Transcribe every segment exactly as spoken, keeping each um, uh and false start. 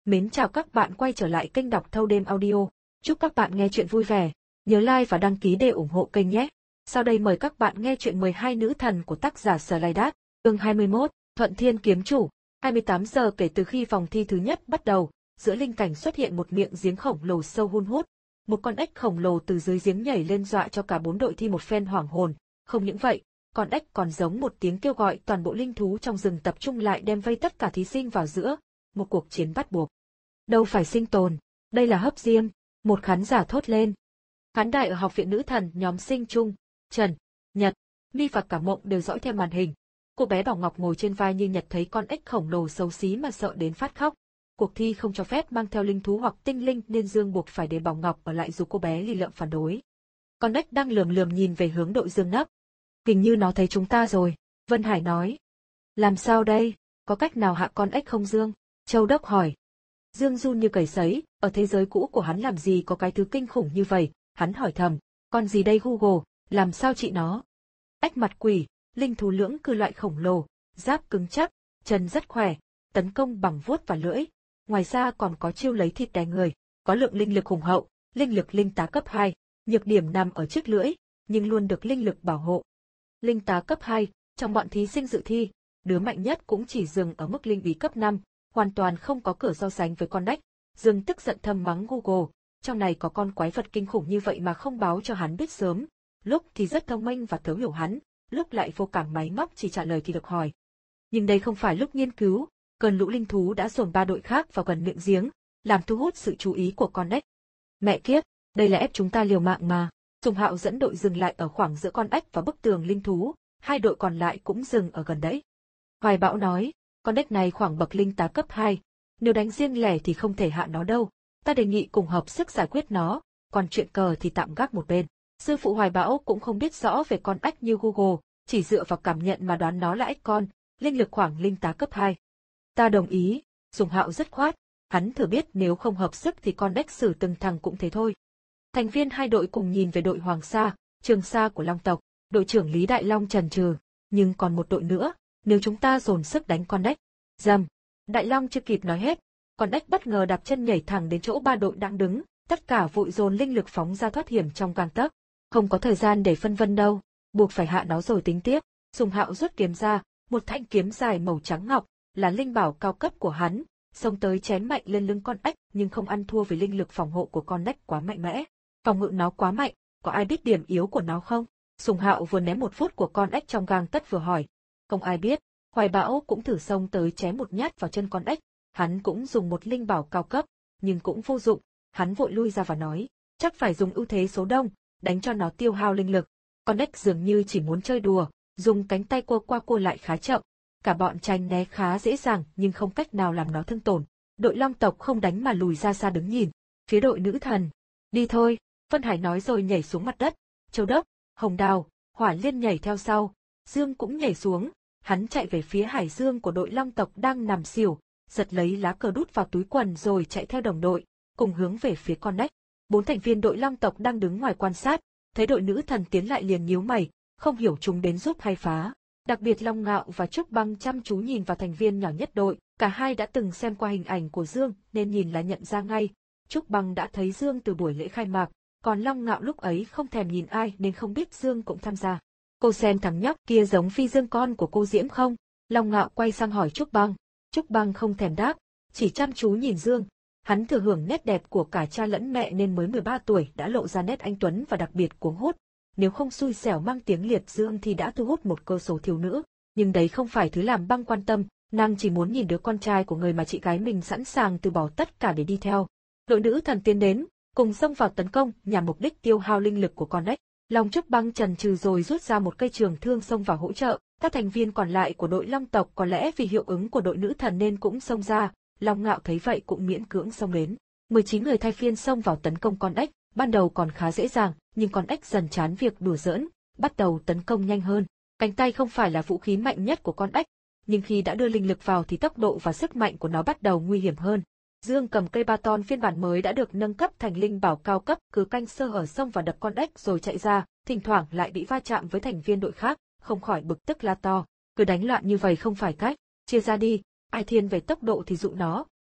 Mến chào các bạn quay trở lại kênh đọc thâu đêm audio. Chúc các bạn nghe chuyện vui vẻ. Nhớ like và đăng ký để ủng hộ kênh nhé. Sau đây mời các bạn nghe chuyện mười hai nữ thần của tác giả Slay Đát, chương hai mươi mốt, Thuận Thiên Kiếm Chủ. hai mươi tám giờ kể từ khi vòng thi thứ nhất bắt đầu, giữa linh cảnh xuất hiện một miệng giếng khổng lồ sâu hun hút. Một con ếch khổng lồ từ dưới giếng nhảy lên dọa cho cả bốn đội thi một phen hoảng hồn. Không những vậy, con ếch còn giống một tiếng kêu gọi toàn bộ linh thú trong rừng tập trung lại đem vây tất cả thí sinh vào giữa. Một cuộc chiến bắt buộc. Đâu phải sinh tồn, đây là hấp diêm, một khán giả thốt lên. Khán đài ở học viện nữ thần nhóm Sinh Trung, Trần, Nhật, Mi và cả Mộng đều dõi theo màn hình. Cô bé Bảo Ngọc ngồi trên vai như Nhật thấy con ếch khổng lồ xấu xí mà sợ đến phát khóc. Cuộc thi không cho phép mang theo linh thú hoặc tinh linh nên Dương buộc phải để Bảo Ngọc ở lại dù cô bé lì lợm phản đối. Con ếch đang lườm lườm nhìn về hướng đội Dương nấp. Hình như nó thấy chúng ta rồi, Vân Hải nói. Làm sao đây, có cách nào hạ con ếch không Dương? Châu Đốc hỏi. Dương run như cầy sấy, ở thế giới cũ của hắn làm gì có cái thứ kinh khủng như vậy, hắn hỏi thầm, con gì đây Google, làm sao trị nó? Ếch mặt quỷ, linh thú lưỡng cư loại khổng lồ, giáp cứng chắc, chân rất khỏe, tấn công bằng vuốt và lưỡi, ngoài ra còn có chiêu lấy thịt đè người, có lượng linh lực hùng hậu, linh lực linh tá cấp hai, nhược điểm nằm ở chiếc lưỡi, nhưng luôn được linh lực bảo hộ. Linh tá cấp hai, trong bọn thí sinh dự thi, đứa mạnh nhất cũng chỉ dừng ở mức linh bí cấp năm. Hoàn toàn không có cửa so sánh với con ếch. Dương tức giận thầm mắng Google, trong này có con quái vật kinh khủng như vậy mà không báo cho hắn biết sớm. Lúc thì rất thông minh và thấu hiểu hắn, lúc lại vô cảm máy móc chỉ trả lời thì được hỏi. Nhưng đây không phải lúc nghiên cứu, cơn lũ linh thú đã dồn ba đội khác vào gần miệng giếng, làm thu hút sự chú ý của con ếch. Mẹ kiếp, đây là ép chúng ta liều mạng mà. Sùng Hạo dẫn đội dừng lại ở khoảng giữa con ếch và bức tường linh thú, hai đội còn lại cũng dừng ở gần đấy. Hoài Bão nói, con ếch này khoảng bậc linh tá cấp hai, nếu đánh riêng lẻ thì không thể hạ nó đâu, ta đề nghị cùng hợp sức giải quyết nó, còn chuyện cờ thì tạm gác một bên. Sư phụ Hoài Bão cũng không biết rõ về con ếch như Google, chỉ dựa vào cảm nhận mà đoán nó là ếch con, linh lực khoảng linh tá cấp hai. Ta đồng ý, Sùng Hạo dứt khoát, hắn thừa biết nếu không hợp sức thì con ếch xử từng thằng cũng thế thôi. Thành viên hai đội cùng nhìn về đội Hoàng Sa, Trường Sa của Long tộc, đội trưởng Lý Đại Long chần chừ, nhưng còn một đội nữa. Nếu chúng ta dồn sức đánh con ếch, dầm, Đại Long chưa kịp nói hết, con ếch bất ngờ đạp chân nhảy thẳng đến chỗ ba đội đang đứng, tất cả vội dồn linh lực phóng ra thoát hiểm trong gang tấc. Không có thời gian để phân vân đâu, buộc phải hạ nó rồi tính tiếp. Sùng Hạo rút kiếm ra, một thanh kiếm dài màu trắng ngọc, là linh bảo cao cấp của hắn, xông tới chém mạnh lên lưng con ếch nhưng không ăn thua vì linh lực phòng hộ của con ếch quá mạnh mẽ. Phòng ngự nó quá mạnh, có ai biết điểm yếu của nó không? Sùng Hạo vừa ném một phút của con ếch trong gang tấc vừa hỏi. Không ai biết. Hoài Bão cũng thử xông tới chém một nhát vào chân con ếch, hắn cũng dùng một linh bảo cao cấp, nhưng cũng vô dụng, hắn vội lui ra và nói, chắc phải dùng ưu thế số đông, đánh cho nó tiêu hao linh lực. Con ếch dường như chỉ muốn chơi đùa, dùng cánh tay cua qua cua lại khá chậm, cả bọn tranh né khá dễ dàng nhưng không cách nào làm nó thương tổn. Đội Long tộc không đánh mà lùi ra xa đứng nhìn, phía đội nữ thần, đi thôi, Vân Hải nói rồi nhảy xuống mặt đất, Châu Đốc, Hồng Đào, Hỏa Liên nhảy theo sau, Dương cũng nhảy xuống. Hắn chạy về phía hải dương của đội Long tộc đang nằm xỉu, giật lấy lá cờ đút vào túi quần rồi chạy theo đồng đội, cùng hướng về phía con ếch. Bốn thành viên đội Long tộc đang đứng ngoài quan sát, thấy đội nữ thần tiến lại liền nhíu mày, không hiểu chúng đến giúp hay phá. Đặc biệt Long Ngạo và Trúc Băng chăm chú nhìn vào thành viên nhỏ nhất đội, cả hai đã từng xem qua hình ảnh của Dương nên nhìn là nhận ra ngay. Trúc Băng đã thấy Dương từ buổi lễ khai mạc, còn Long Ngạo lúc ấy không thèm nhìn ai nên không biết Dương cũng tham gia. Cô xem thằng nhóc kia giống Phi Dương con của cô Diễm không? Long Ngạo quay sang hỏi Trúc Băng. Trúc Băng không thèm đáp, chỉ chăm chú nhìn Dương. Hắn thừa hưởng nét đẹp của cả cha lẫn mẹ nên mới mười ba tuổi đã lộ ra nét anh tuấn và đặc biệt cuống hút. Nếu không xui xẻo mang tiếng liệt dương thì đã thu hút một cơ số thiếu nữ. Nhưng đấy không phải thứ làm Băng quan tâm, nàng chỉ muốn nhìn đứa con trai của người mà chị gái mình sẵn sàng từ bỏ tất cả để đi theo. Đội nữ thần tiến đến, cùng xông vào tấn công nhằm mục đích tiêu hao linh lực của con ếch. Long Trúc Băng chần chừ rồi rút ra một cây trường thương xông vào hỗ trợ, các thành viên còn lại của đội Long tộc có lẽ vì hiệu ứng của đội nữ thần nên cũng xông ra, Long Ngạo thấy vậy cũng miễn cưỡng xông đến. mười chín người thay phiên xông vào tấn công con ếch, ban đầu còn khá dễ dàng, nhưng con ếch dần chán việc đùa giỡn, bắt đầu tấn công nhanh hơn. Cánh tay không phải là vũ khí mạnh nhất của con ếch, nhưng khi đã đưa linh lực vào thì tốc độ và sức mạnh của nó bắt đầu nguy hiểm hơn. Dương cầm cây baton phiên bản mới đã được nâng cấp thành linh bảo cao cấp, cứ canh sơ hở xông vào đập con ếch rồi chạy ra, thỉnh thoảng lại bị va chạm với thành viên đội khác, không khỏi bực tức la to, cứ đánh loạn như vậy không phải cách, chia ra đi, ai thiên về tốc độ thì dụ nó,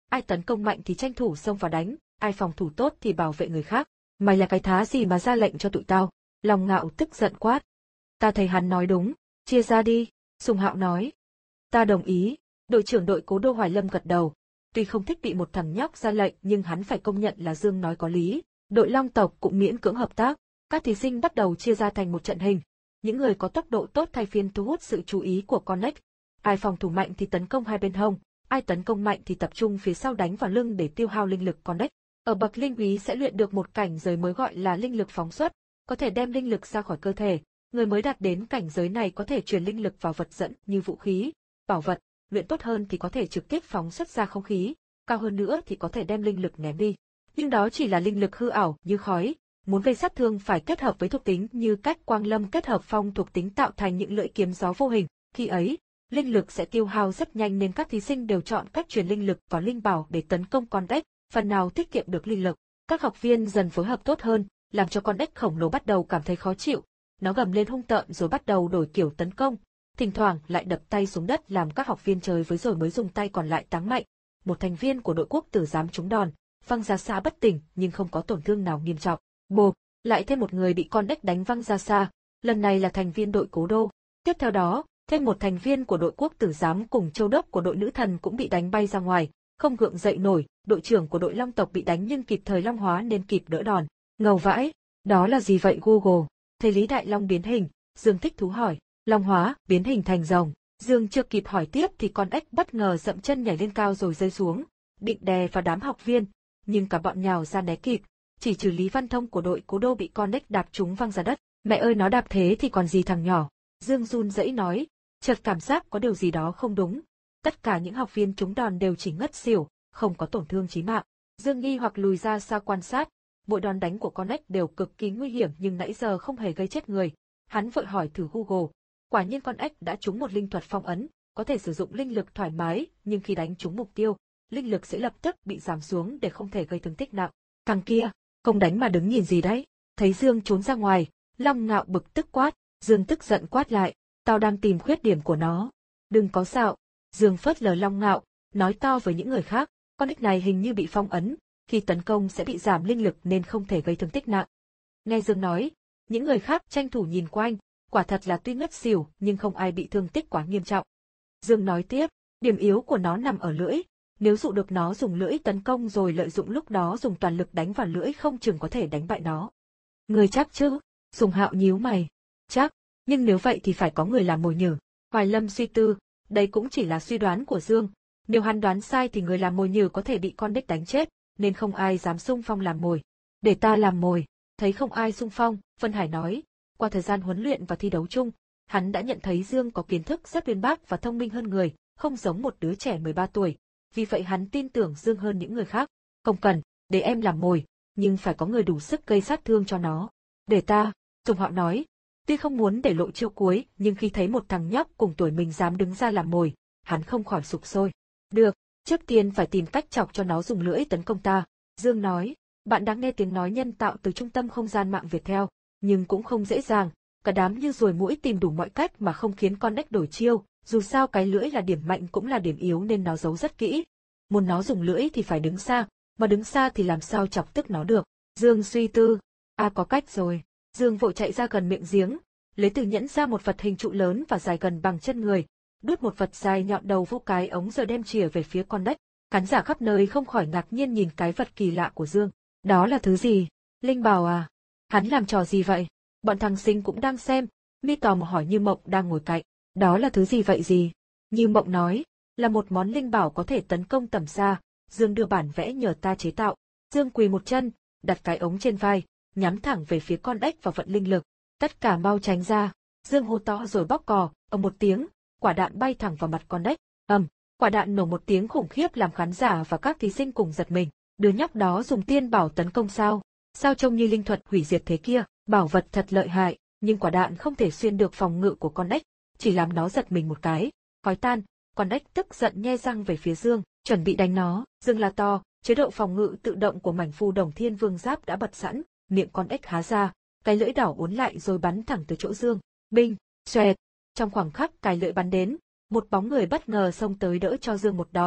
ai tấn công mạnh thì tranh thủ xông vào đánh, ai phòng thủ tốt thì bảo vệ người khác. Mày là cái thá gì mà ra lệnh cho tụi tao? Long Ngạo tức giận quát. Ta thấy hắn nói đúng, chia ra đi, Sùng Hạo nói. Ta đồng ý, đội trưởng đội Cố Đô Hoài Lâm gật đầu. Tuy không thích bị một thằng nhóc ra lệnh nhưng hắn phải công nhận là Dương nói có lý. Đội Long tộc cũng miễn cưỡng hợp tác, các thí sinh bắt đầu chia ra thành một trận hình. Những người có tốc độ tốt thay phiên thu hút sự chú ý của Connect. Ai phòng thủ mạnh thì tấn công hai bên hông, ai tấn công mạnh thì tập trung phía sau đánh vào lưng để tiêu hao linh lực Connect. Ở bậc linh úy sẽ luyện được một cảnh giới mới gọi là linh lực phóng xuất, có thể đem linh lực ra khỏi cơ thể. Người mới đạt đến cảnh giới này có thể truyền linh lực vào vật dẫn như vũ khí, bảo vật, luyện tốt hơn thì có thể trực tiếp phóng xuất ra không khí, cao hơn nữa thì có thể đem linh lực ném đi. Nhưng đó chỉ là linh lực hư ảo như khói, muốn gây sát thương phải kết hợp với thuộc tính như cách quang lâm kết hợp phong thuộc tính tạo thành những lưỡi kiếm gió vô hình, khi ấy, linh lực sẽ tiêu hao rất nhanh nên các thí sinh đều chọn cách truyền linh lực vào linh bảo để tấn công con đếch, phần nào tiết kiệm được linh lực. Các học viên dần phối hợp tốt hơn, làm cho con đếch khổng lồ bắt đầu cảm thấy khó chịu. Nó gầm lên hung tợn rồi bắt đầu đổi kiểu tấn công, thỉnh thoảng lại đập tay xuống đất làm các học viên chơi với rồi mới dùng tay còn lại táng mạnh. Một thành viên của đội quốc tử giám trúng đòn, văng ra xa bất tỉnh nhưng không có tổn thương nào nghiêm trọng. Bộp, lại thêm một người bị con đếch đánh văng ra xa, lần này là thành viên đội Cố Đô. Tiếp theo đó, thêm một thành viên của đội quốc tử giám cùng châu đốc của đội nữ thần cũng bị đánh bay ra ngoài, không gượng dậy nổi. Đội trưởng của đội Long tộc bị đánh nhưng kịp thời long hóa nên kịp đỡ đòn. Ngầu vãi, đó là gì vậy Google? Thấy Lý Đại Long biến hình, Dương thích thú hỏi, long hóa, biến hình thành rồng. Dương chưa kịp hỏi tiếp thì con ếch bất ngờ dậm chân nhảy lên cao rồi rơi xuống, định đè vào đám học viên, nhưng cả bọn nhào ra né kịp, chỉ trừ Lý Văn Thông của đội Cố Đô bị con ếch đạp trúng văng ra đất. Mẹ ơi nó đạp thế thì còn gì thằng nhỏ. Dương run rẩy nói, chợt cảm giác có điều gì đó không đúng. Tất cả những học viên trúng đòn đều chỉ ngất xỉu, không có tổn thương chí mạng. Dương nghi hoặc lùi ra xa quan sát, mỗi đòn đánh của con ếch đều cực kỳ nguy hiểm nhưng nãy giờ không hề gây chết người. Hắn vội hỏi thử Google, quả nhiên con ếch đã trúng một linh thuật phong ấn, có thể sử dụng linh lực thoải mái, nhưng khi đánh trúng mục tiêu, linh lực sẽ lập tức bị giảm xuống để không thể gây thương tích nặng. Thằng kia, không đánh mà đứng nhìn gì đấy? Thấy Dương trốn ra ngoài, Long Ngạo bực tức quát. Dương tức giận quát lại, tao đang tìm khuyết điểm của nó. Đừng có xạo. Dương phớt lờ Long Ngạo, nói to với những người khác, con ếch này hình như bị phong ấn, khi tấn công sẽ bị giảm linh lực nên không thể gây thương tích nặng. Nghe Dương nói, những người khác tranh thủ nhìn quanh, quả thật là tuy ngất xỉu nhưng không ai bị thương tích quá nghiêm trọng. Dương nói tiếp, điểm yếu của nó nằm ở lưỡi, nếu dụ được nó dùng lưỡi tấn công rồi lợi dụng lúc đó dùng toàn lực đánh vào lưỡi không chừng có thể đánh bại nó. Người chắc chứ? Sùng Hạo nhíu mày. Chắc, nhưng nếu vậy thì phải có người làm mồi nhử. Hoài Lâm suy tư, đây cũng chỉ là suy đoán của Dương. Nếu hắn đoán sai thì người làm mồi nhử có thể bị con đếch đánh chết, nên không ai dám xung phong làm mồi. Để ta làm mồi. Thấy không ai xung phong, Vân Hải nói, qua thời gian huấn luyện và thi đấu chung, hắn đã nhận thấy Dương có kiến thức rất uyên bác và thông minh hơn người, không giống một đứa trẻ mười ba tuổi. Vì vậy hắn tin tưởng Dương hơn những người khác. Không cần, để em làm mồi, nhưng phải có người đủ sức gây sát thương cho nó. Để ta, Sùng Hạo nói. Tuy không muốn để lộ chiêu cuối, nhưng khi thấy một thằng nhóc cùng tuổi mình dám đứng ra làm mồi, hắn không khỏi sục sôi. Được, trước tiên phải tìm cách chọc cho nó dùng lưỡi tấn công ta. Dương nói, bạn đang nghe tiếng nói nhân tạo từ trung tâm không gian mạng Viettel, nhưng cũng không dễ dàng, cả đám như ruồi muỗi tìm đủ mọi cách mà không khiến con ếch đổi chiêu, dù sao cái lưỡi là điểm mạnh cũng là điểm yếu nên nó giấu rất kỹ. Muốn nó dùng lưỡi thì phải đứng xa, mà đứng xa thì làm sao chọc tức nó được. Dương suy tư, à có cách rồi. Dương vội chạy ra gần miệng giếng, lấy từ nhẫn ra một vật hình trụ lớn và dài gần bằng chân người, đút một vật dài nhọn đầu vô cái ống rồi đem chìa về phía con ếch. Khán giả khắp nơi không khỏi ngạc nhiên nhìn cái vật kỳ lạ của Dương. Đó là thứ gì? Linh bảo à? Hắn làm trò gì vậy? Bọn thằng Sinh cũng đang xem, Mi tò mò hỏi Như Mộng đang ngồi cạnh. Đó là thứ gì vậy gì? Như Mộng nói, là một món linh bảo có thể tấn công tầm xa. Dương đưa bản vẽ nhờ ta chế tạo. Dương quỳ một chân, đặt cái ống trên vai, nhắm thẳng về phía con ếch và vận linh lực. Tất cả mau tránh ra. Dương hô to rồi bóp cò, ầm một tiếng, quả đạn bay thẳng vào mặt con ếch. Ầm, quả đạn nổ một tiếng khủng khiếp làm khán giả và các thí sinh cùng giật mình. Đứa nhóc đó dùng tiên bảo tấn công sao? Sao trông như linh thuật hủy diệt thế kia? Bảo vật thật lợi hại, nhưng quả đạn không thể xuyên được phòng ngự của con ếch, chỉ làm nó giật mình một cái. Khói tan, con ếch tức giận nhe răng về phía Dương, chuẩn bị đánh nó. Dương la to, chế độ phòng ngự tự động của mảnh phù Đồng Thiên Vương Giáp đã bật sẵn, miệng con ếch há ra, cái lưỡi đỏ uốn lại rồi bắn thẳng tới chỗ Dương. Binh, xoẹt. Trong khoảng khắc cái lưỡi bắn đến, một bóng người bất ngờ xông tới đỡ cho Dương một đòn.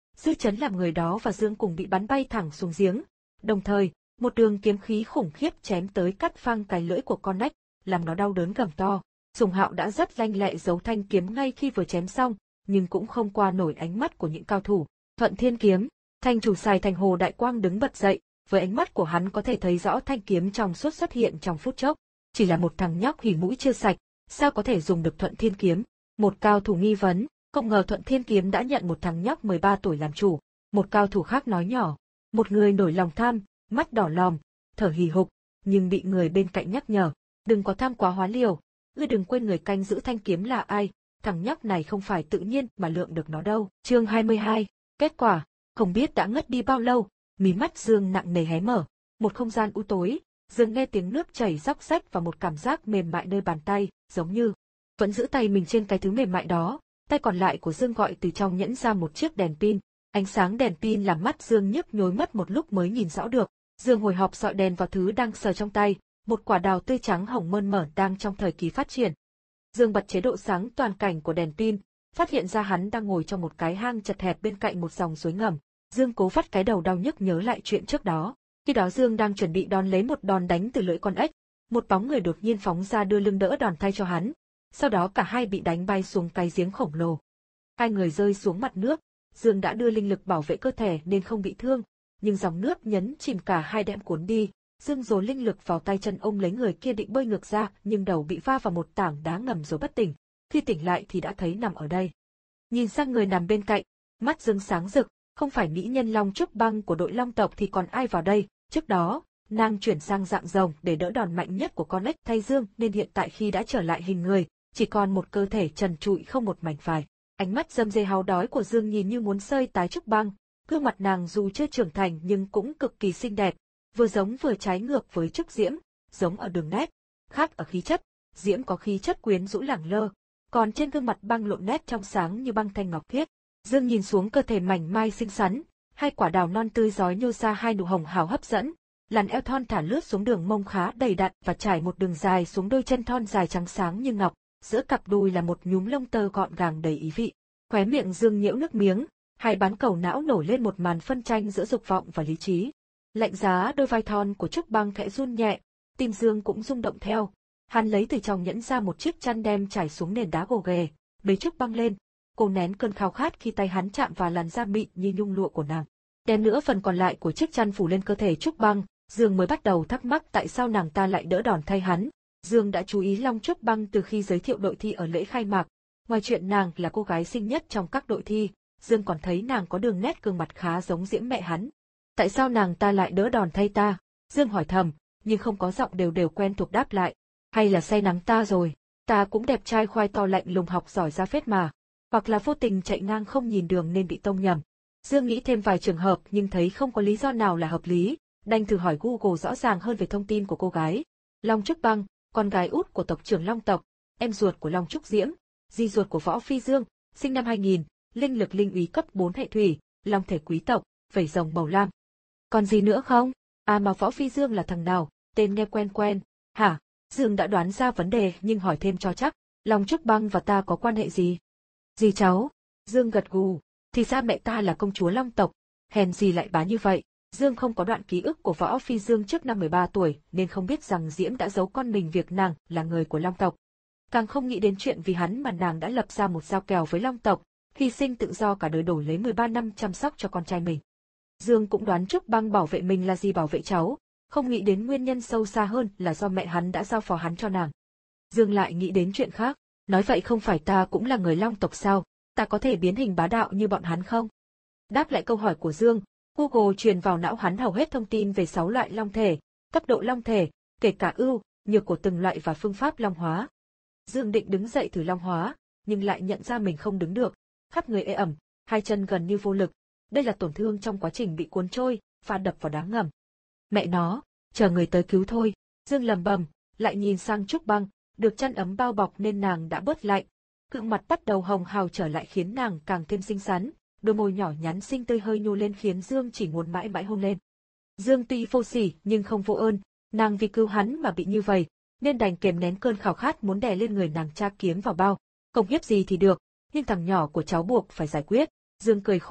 dư chấn làm người đó và Dương cùng bị bắn bay thẳng xuống giếng. Đồng thời, một đường kiếm khí khủng khiếp chém tới cắt phăng cái lưỡi của con ếch, làm nó đau đớn gầm to. Sùng Hạo đã rất lanh lẹ giấu thanh kiếm ngay khi vừa chém xong, nhưng cũng không qua nổi ánh mắt của những cao thủ. Thuận Thiên kiếm, thanh chủ Sài Thành Hồ Đại Quang đứng bật dậy, với ánh mắt của hắn có thể thấy rõ thanh kiếm trong suốt xuất hiện trong phút chốc. Chỉ là một thằng nhóc hỉ mũi chưa sạch, sao có thể dùng được Thuận Thiên kiếm? Một cao thủ nghi vấn, không ngờ Thuận Thiên kiếm đã nhận một thằng nhóc mười ba tuổi làm chủ. Một cao thủ khác nói nhỏ, một người nổi lòng tham, mắt đỏ lòm, thở hì hục, nhưng bị người bên cạnh nhắc nhở, đừng có tham quá hóa liều, ngươi đừng quên người canh giữ thanh kiếm là ai, thằng nhóc này không phải tự nhiên mà lượng được nó đâu. Chương hai mươi hai, kết quả, không biết đã ngất đi bao lâu, mí mắt Dương nặng nề hé mở, một không gian u tối, Dương nghe tiếng nước chảy róc rách và một cảm giác mềm mại nơi bàn tay, giống như vẫn giữ tay mình trên cái thứ mềm mại đó. Tay còn lại của Dương gọi từ trong nhẫn ra một chiếc đèn pin, ánh sáng đèn pin làm mắt Dương nhức nhối mất một lúc mới nhìn rõ được. Dương hồi hộp dọi đèn vào thứ đang sờ trong tay, một quả đào tươi trắng hồng mơn mởn đang trong thời kỳ phát triển. Dương bật chế độ sáng toàn cảnh của đèn pin, phát hiện ra hắn đang ngồi trong một cái hang chật hẹp bên cạnh một dòng suối ngầm. Dương cố vắt cái đầu đau nhức nhớ lại chuyện trước đó. Khi đó Dương đang chuẩn bị đón lấy một đòn đánh từ lưỡi con ếch, một bóng người đột nhiên phóng ra đưa lưng đỡ đòn thay cho hắn. Sau đó cả hai bị đánh bay xuống cái giếng khổng lồ. Hai người rơi xuống mặt nước, Dương đã đưa linh lực bảo vệ cơ thể nên không bị thương, nhưng dòng nước nhấn chìm cả hai đem cuốn đi. Dương dồn linh lực vào tay chân ôm lấy người kia định bơi ngược ra, nhưng đầu bị va vào một tảng đá ngầm rồi bất tỉnh. Khi tỉnh lại thì đã thấy nằm ở đây. Nhìn sang người nằm bên cạnh, mắt Dương sáng rực, không phải mỹ nhân Long Trúc Băng của đội Long tộc thì còn ai vào đây. Trước đó, nàng chuyển sang dạng rồng để đỡ đòn mạnh nhất của con ếch thay Dương, nên hiện tại khi đã trở lại hình người, chỉ còn một cơ thể trần trụi không một mảnh vải. Ánh mắt râm rê háo đói của Dương nhìn như muốn sơi tái Trúc Băng, gương mặt nàng dù chưa trưởng thành nhưng cũng cực kỳ xinh đẹp, vừa giống vừa trái ngược với Trúc Diễm, giống ở đường nét, khác ở khí chất. Diễm có khí chất quyến rũ lẳng lơ, còn trên gương mặt Băng lộ nét trong sáng như băng thanh ngọc khiết. Dương nhìn xuống cơ thể mảnh mai xinh xắn, hai quả đào non tươi rói nhô ra hai nụ hồng hào hấp dẫn, làn eo thon thả lướt xuống đường mông khá đầy đặn và trải một đường dài xuống đôi chân thon dài trắng sáng như ngọc, giữa cặp đùi là một nhúm lông tơ gọn gàng đầy ý vị. Khóe miệng Dương nhiễu nước miếng, hai bán cầu não nổi lên một màn phân tranh giữa dục vọng và lý trí. Lạnh giá đôi vai thon của Trúc Băng khẽ run nhẹ, tim Dương cũng rung động theo. Hắn lấy từ trong nhẫn ra một chiếc chăn đem trải xuống nền đá gồ ghề, bế Trúc Băng lên. Cô nén cơn khao khát khi tay hắn chạm vào làn da mịn như nhung lụa của nàng. Đem nữa phần còn lại của chiếc chăn phủ lên cơ thể Trúc Băng, Dương mới bắt đầu thắc mắc tại sao nàng ta lại đỡ đòn thay hắn. Dương đã chú ý Long Trúc Băng từ khi giới thiệu đội thi ở lễ khai mạc. Ngoài chuyện nàng là cô gái xinh nhất trong các đội thi, Dương còn thấy nàng có đường nét gương mặt khá giống Diễm mẹ hắn. Tại sao nàng ta lại đỡ đòn thay ta? Dương hỏi thầm, nhưng không có giọng đều đều quen thuộc đáp lại. Hay là say nắng ta rồi? Ta cũng đẹp trai khoai to lạnh lùng học giỏi ra phết mà. Hoặc là vô tình chạy ngang không nhìn đường nên bị tông nhầm. Dương nghĩ thêm vài trường hợp nhưng thấy không có lý do nào là hợp lý, đành thử hỏi Google rõ ràng hơn về thông tin của cô gái. Long Trúc Băng, con gái út của tộc trưởng Long tộc, em ruột của Long Trúc Diễm, di ruột của Võ Phi Dương, sinh năm hai nghìn, linh lực linh úy cấp bốn hệ thủy, long thể quý tộc, vảy rồng màu lam. Còn gì nữa không? À mà Võ Phi Dương là thằng nào, tên nghe quen quen. Hả? Dương đã đoán ra vấn đề nhưng hỏi thêm cho chắc, Long Trúc Băng và ta có quan hệ gì? Gì cháu? Dương gật gù, thì ra mẹ ta là công chúa Long tộc, hèn gì lại bá như vậy. Dương không có đoạn ký ức của Võ Phi Dương trước năm mười ba tuổi nên không biết rằng Diễm đã giấu con mình việc nàng là người của Long tộc. Càng không nghĩ đến chuyện vì hắn mà nàng đã lập ra một giao kèo với Long tộc, hy sinh tự do cả đời đổi lấy mười ba năm chăm sóc cho con trai mình. Dương cũng đoán Trúc Băng bảo vệ mình là gì bảo vệ cháu, không nghĩ đến nguyên nhân sâu xa hơn là do mẹ hắn đã giao phó hắn cho nàng. Dương lại nghĩ đến chuyện khác, nói vậy không phải ta cũng là người Long tộc sao, ta có thể biến hình bá đạo như bọn hắn không? Đáp lại câu hỏi của Dương, Google truyền vào não hắn hầu hết thông tin về sáu loại long thể, cấp độ long thể, kể cả ưu, nhược của từng loại và phương pháp long hóa. Dương định đứng dậy thử long hóa, nhưng lại nhận ra mình không đứng được, khắp người ê ẩm, hai chân gần như vô lực. Đây là tổn thương trong quá trình bị cuốn trôi, và đập vào đá ngầm. Mẹ nó, chờ người tới cứu thôi. Dương lầm bầm, lại nhìn sang Trúc Băng, được chăn ấm bao bọc nên nàng đã bớt lạnh. Cự mặt bắt đầu hồng hào trở lại khiến nàng càng thêm xinh xắn, đôi môi nhỏ nhắn xinh tươi hơi nhô lên khiến Dương chỉ muốn mãi mãi hôn lên. Dương tuy vô sỉ nhưng không vô ơn, nàng vì cứu hắn mà bị như vậy, nên đành kềm nén cơn khao khát muốn đè lên người nàng tra kiếm vào bao. Không hiếp gì thì được, nhưng thằng nhỏ của cháu buộc phải giải quyết. Dương cười khổ,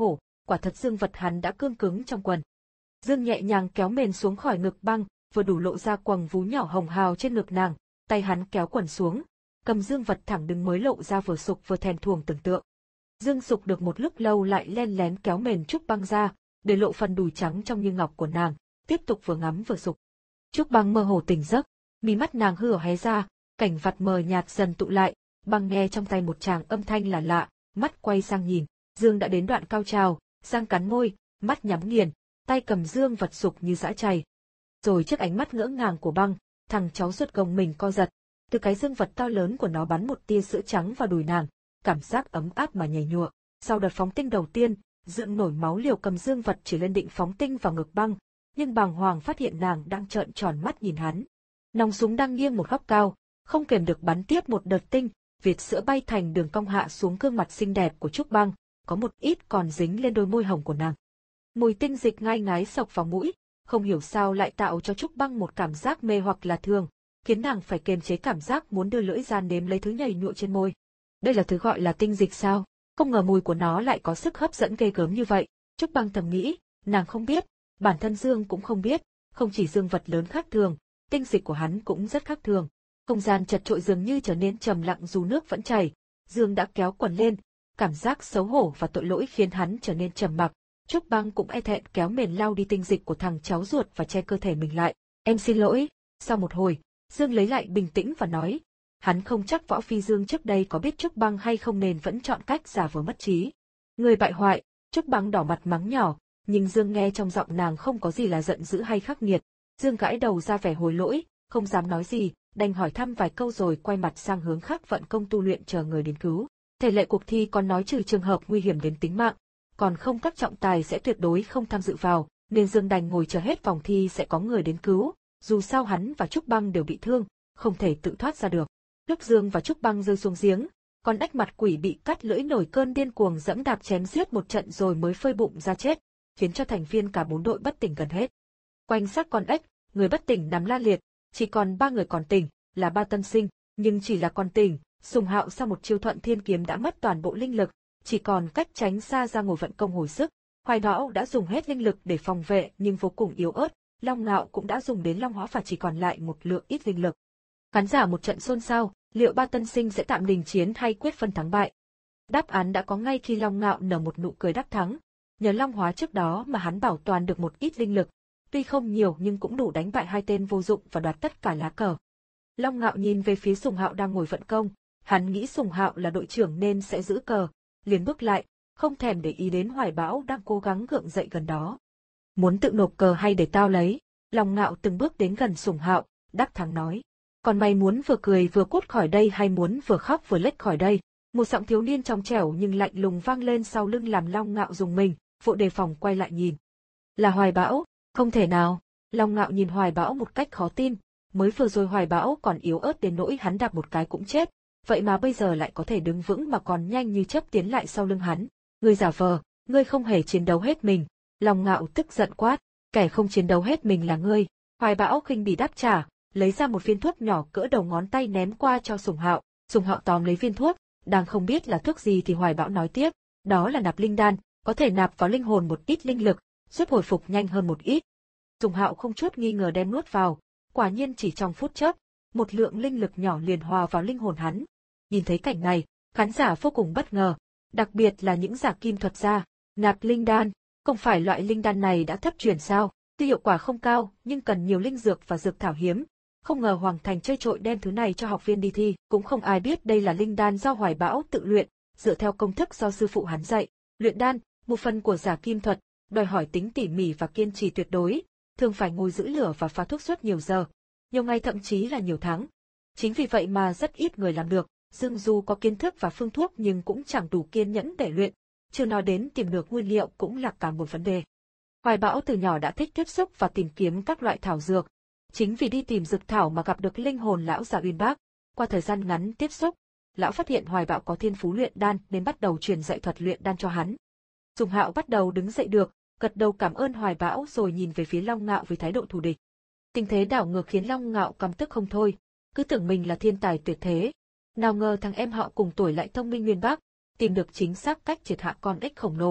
quả thật dương vật hắn đã cương cứng trong quần. Dương nhẹ nhàng kéo mền xuống khỏi ngực băng, vừa đủ lộ ra quầng vú nhỏ hồng hào trên ngực nàng, tay hắn kéo quần xuống, cầm dương vật thẳng đứng mới lộ ra vừa sục vừa thèm thuồng tưởng tượng. Dương sục được một lúc lâu lại len lén kéo mền Trúc Băng ra, để lộ phần đùi trắng trong như ngọc của nàng, tiếp tục vừa ngắm vừa sục. Trúc Băng mơ hồ tỉnh giấc, mí mắt nàng hở hé ra, cảnh vật mờ nhạt dần tụ lại, băng nghe trong tay một tràng âm thanh là lạ, mắt quay sang nhìn, Dương đã đến đoạn cao trào, răng cắn môi, mắt nhắm nghiền, tay cầm dương vật sục như giã chày. Rồi trước ánh mắt ngỡ ngàng của băng, thằng cháu ruột gồng mình co giật, từ cái dương vật to lớn của nó bắn một tia sữa trắng vào đùi nàng, cảm giác ấm áp mà nhảy nhụa. Sau đợt phóng tinh đầu tiên, Dương nổi máu liều cầm dương vật chỉ lên định phóng tinh vào ngực băng, nhưng bàng hoàng phát hiện nàng đang trợn tròn mắt nhìn hắn. Nòng súng đang nghiêng một góc cao, không kềm được bắn tiếp một đợt tinh, việt sữa bay thành đường cong hạ xuống gương mặt xinh đẹp của Trúc Băng, có một ít còn dính lên đôi môi hồng của nàng. Mùi tinh dịch ngai ngái sộc vào mũi, không hiểu sao lại tạo cho Trúc Băng một cảm giác mê hoặc lạ thường, khiến nàng phải kiềm chế cảm giác muốn đưa lưỡi ra nếm lấy thứ nhầy nhụa trên môi. Đây là thứ gọi là tinh dịch sao? Không ngờ mùi của nó lại có sức hấp dẫn ghê gớm như vậy. Trúc Băng thầm nghĩ, nàng không biết, bản thân Dương cũng không biết, không chỉ dương vật lớn khác thường, tinh dịch của hắn cũng rất khác thường. Không gian chật trội dường như trở nên trầm lặng dù nước vẫn chảy. Dương đã kéo quần lên, cảm giác xấu hổ và tội lỗi khiến hắn trở nên trầm mặc. Trúc Băng cũng e thẹn kéo mền lau đi tinh dịch của thằng cháu ruột và che cơ thể mình lại. Em xin lỗi. Sau một hồi, Dương lấy lại bình tĩnh và nói, hắn không chắc Võ Phi Dương trước đây có biết Trúc Băng hay không nên vẫn chọn cách giả vờ mất trí. Người bại hoại. Trúc Băng đỏ mặt mắng nhỏ, nhưng Dương nghe trong giọng nàng không có gì là giận dữ hay khắc nghiệt. Dương gãi đầu ra vẻ hối lỗi, không dám nói gì, đành hỏi thăm vài câu rồi quay mặt sang hướng khác vận công tu luyện chờ người đến cứu. Thể lệ cuộc thi còn nói trừ trường hợp nguy hiểm đến tính mạng, còn không các trọng tài sẽ tuyệt đối không tham dự vào, nên Dương đành ngồi chờ hết vòng thi sẽ có người đến cứu. Dù sao hắn và Trúc Băng đều bị thương, không thể tự thoát ra được. Lúc Dương và Trúc Băng rơi xuống giếng, con ếch mặt quỷ bị cắt lưỡi nổi cơn điên cuồng dẫm đạp chém giết một trận rồi mới phơi bụng ra chết, khiến cho thành viên cả bốn đội bất tỉnh gần hết. Quanh xác con ếch, người bất tỉnh nằm la liệt, chỉ còn ba người còn tỉnh, là Ba Tân Sinh, nhưng chỉ là còn tỉnh. Sùng Hạo sau một chiêu thuận thiên kiếm đã mất toàn bộ linh lực, chỉ còn cách tránh xa ra ngồi vận công hồi sức. Hoài Bão đã dùng hết linh lực để phòng vệ nhưng vô cùng yếu ớt. Long Ngạo cũng đã dùng đến long hóa và chỉ còn lại một lượng ít linh lực. Khán giả một trận xôn xao, liệu Ba Tân Sinh sẽ tạm đình chiến hay quyết phân thắng bại? Đáp án đã có ngay khi Long Ngạo nở một nụ cười đắc thắng. Nhờ long hóa trước đó mà hắn bảo toàn được một ít linh lực, tuy không nhiều nhưng cũng đủ đánh bại hai tên vô dụng và đoạt tất cả lá cờ. Long Ngạo nhìn về phía Sùng Hạo đang ngồi vận công, hắn nghĩ Sùng Hạo là đội trưởng nên sẽ giữ cờ, liền bước lại, không thèm để ý đến Hoài Bão đang cố gắng gượng dậy gần đó. Muốn tự nộp cờ hay để tao lấy? Long Ngạo từng bước đến gần Sùng Hạo, đắc thắng nói. Còn mày muốn vừa cười vừa cút khỏi đây hay muốn vừa khóc vừa lết khỏi đây? Một giọng thiếu niên trong trẻo nhưng lạnh lùng vang lên sau lưng làm Long Ngạo rùng mình, vội đề phòng quay lại nhìn. Là Hoài Bão? Không thể nào. Long Ngạo nhìn Hoài Bão một cách khó tin, mới vừa rồi Hoài Bão còn yếu ớt đến nỗi hắn đạp một cái cũng chết, vậy mà bây giờ lại có thể đứng vững mà còn nhanh như chớp tiến lại sau lưng hắn. Ngươi giả vờ, ngươi không hề chiến đấu hết mình. Long Ngạo tức giận quát, kẻ không chiến đấu hết mình là ngươi. Hoài Bão khinh bỉ đáp trả, lấy ra một viên thuốc nhỏ cỡ đầu ngón tay ném qua cho Sùng Hạo. Sùng Hạo tóm lấy viên thuốc, đang không biết là thuốc gì thì Hoài Bão nói tiếp, đó là nạp linh đan, có thể nạp vào linh hồn một ít linh lực, giúp hồi phục nhanh hơn một ít. Sùng Hạo không chút nghi ngờ đem nuốt vào, quả nhiên chỉ trong phút chốc, một lượng linh lực nhỏ liền hòa vào linh hồn hắn. Nhìn thấy cảnh này, khán giả vô cùng bất ngờ, đặc biệt là những giả kim thuật gia. Nạp linh đan, không phải loại linh đan này đã thất truyền sao? Tuy hiệu quả không cao, nhưng cần nhiều linh dược và dược thảo hiếm. Không ngờ Hoàng Thành chơi trội đem thứ này cho học viên đi thi, cũng không ai biết đây là linh đan do Hoài Bão tự luyện, dựa theo công thức do sư phụ hắn dạy. Luyện đan, một phần của giả kim thuật, đòi hỏi tính tỉ mỉ và kiên trì tuyệt đối, thường phải ngồi giữ lửa và pha thuốc suốt nhiều giờ, nhiều ngày thậm chí là nhiều tháng. Chính vì vậy mà rất ít người làm được. Dương dù có kiến thức và phương thuốc nhưng cũng chẳng đủ kiên nhẫn để luyện, chưa nói đến tìm được nguyên liệu cũng là cả một vấn đề. Hoài Bão từ nhỏ đã thích tiếp xúc và tìm kiếm các loại thảo dược. Chính vì đi tìm dược thảo mà gặp được linh hồn lão già Uyên Bác. Qua thời gian ngắn tiếp xúc, lão phát hiện Hoài Bão có thiên phú luyện đan nên bắt đầu truyền dạy thuật luyện đan cho hắn. Sùng Hạo bắt đầu đứng dậy được, gật đầu cảm ơn Hoài Bão rồi nhìn về phía Long Ngạo với thái độ thù địch. Tình thế đảo ngược khiến Long Ngạo căm tức không thôi, cứ tưởng mình là thiên tài tuyệt thế. Nào ngờ thằng em họ cùng tuổi lại thông minh uyên bác, tìm được chính xác cách triệt hạ con ếch khổng lồ.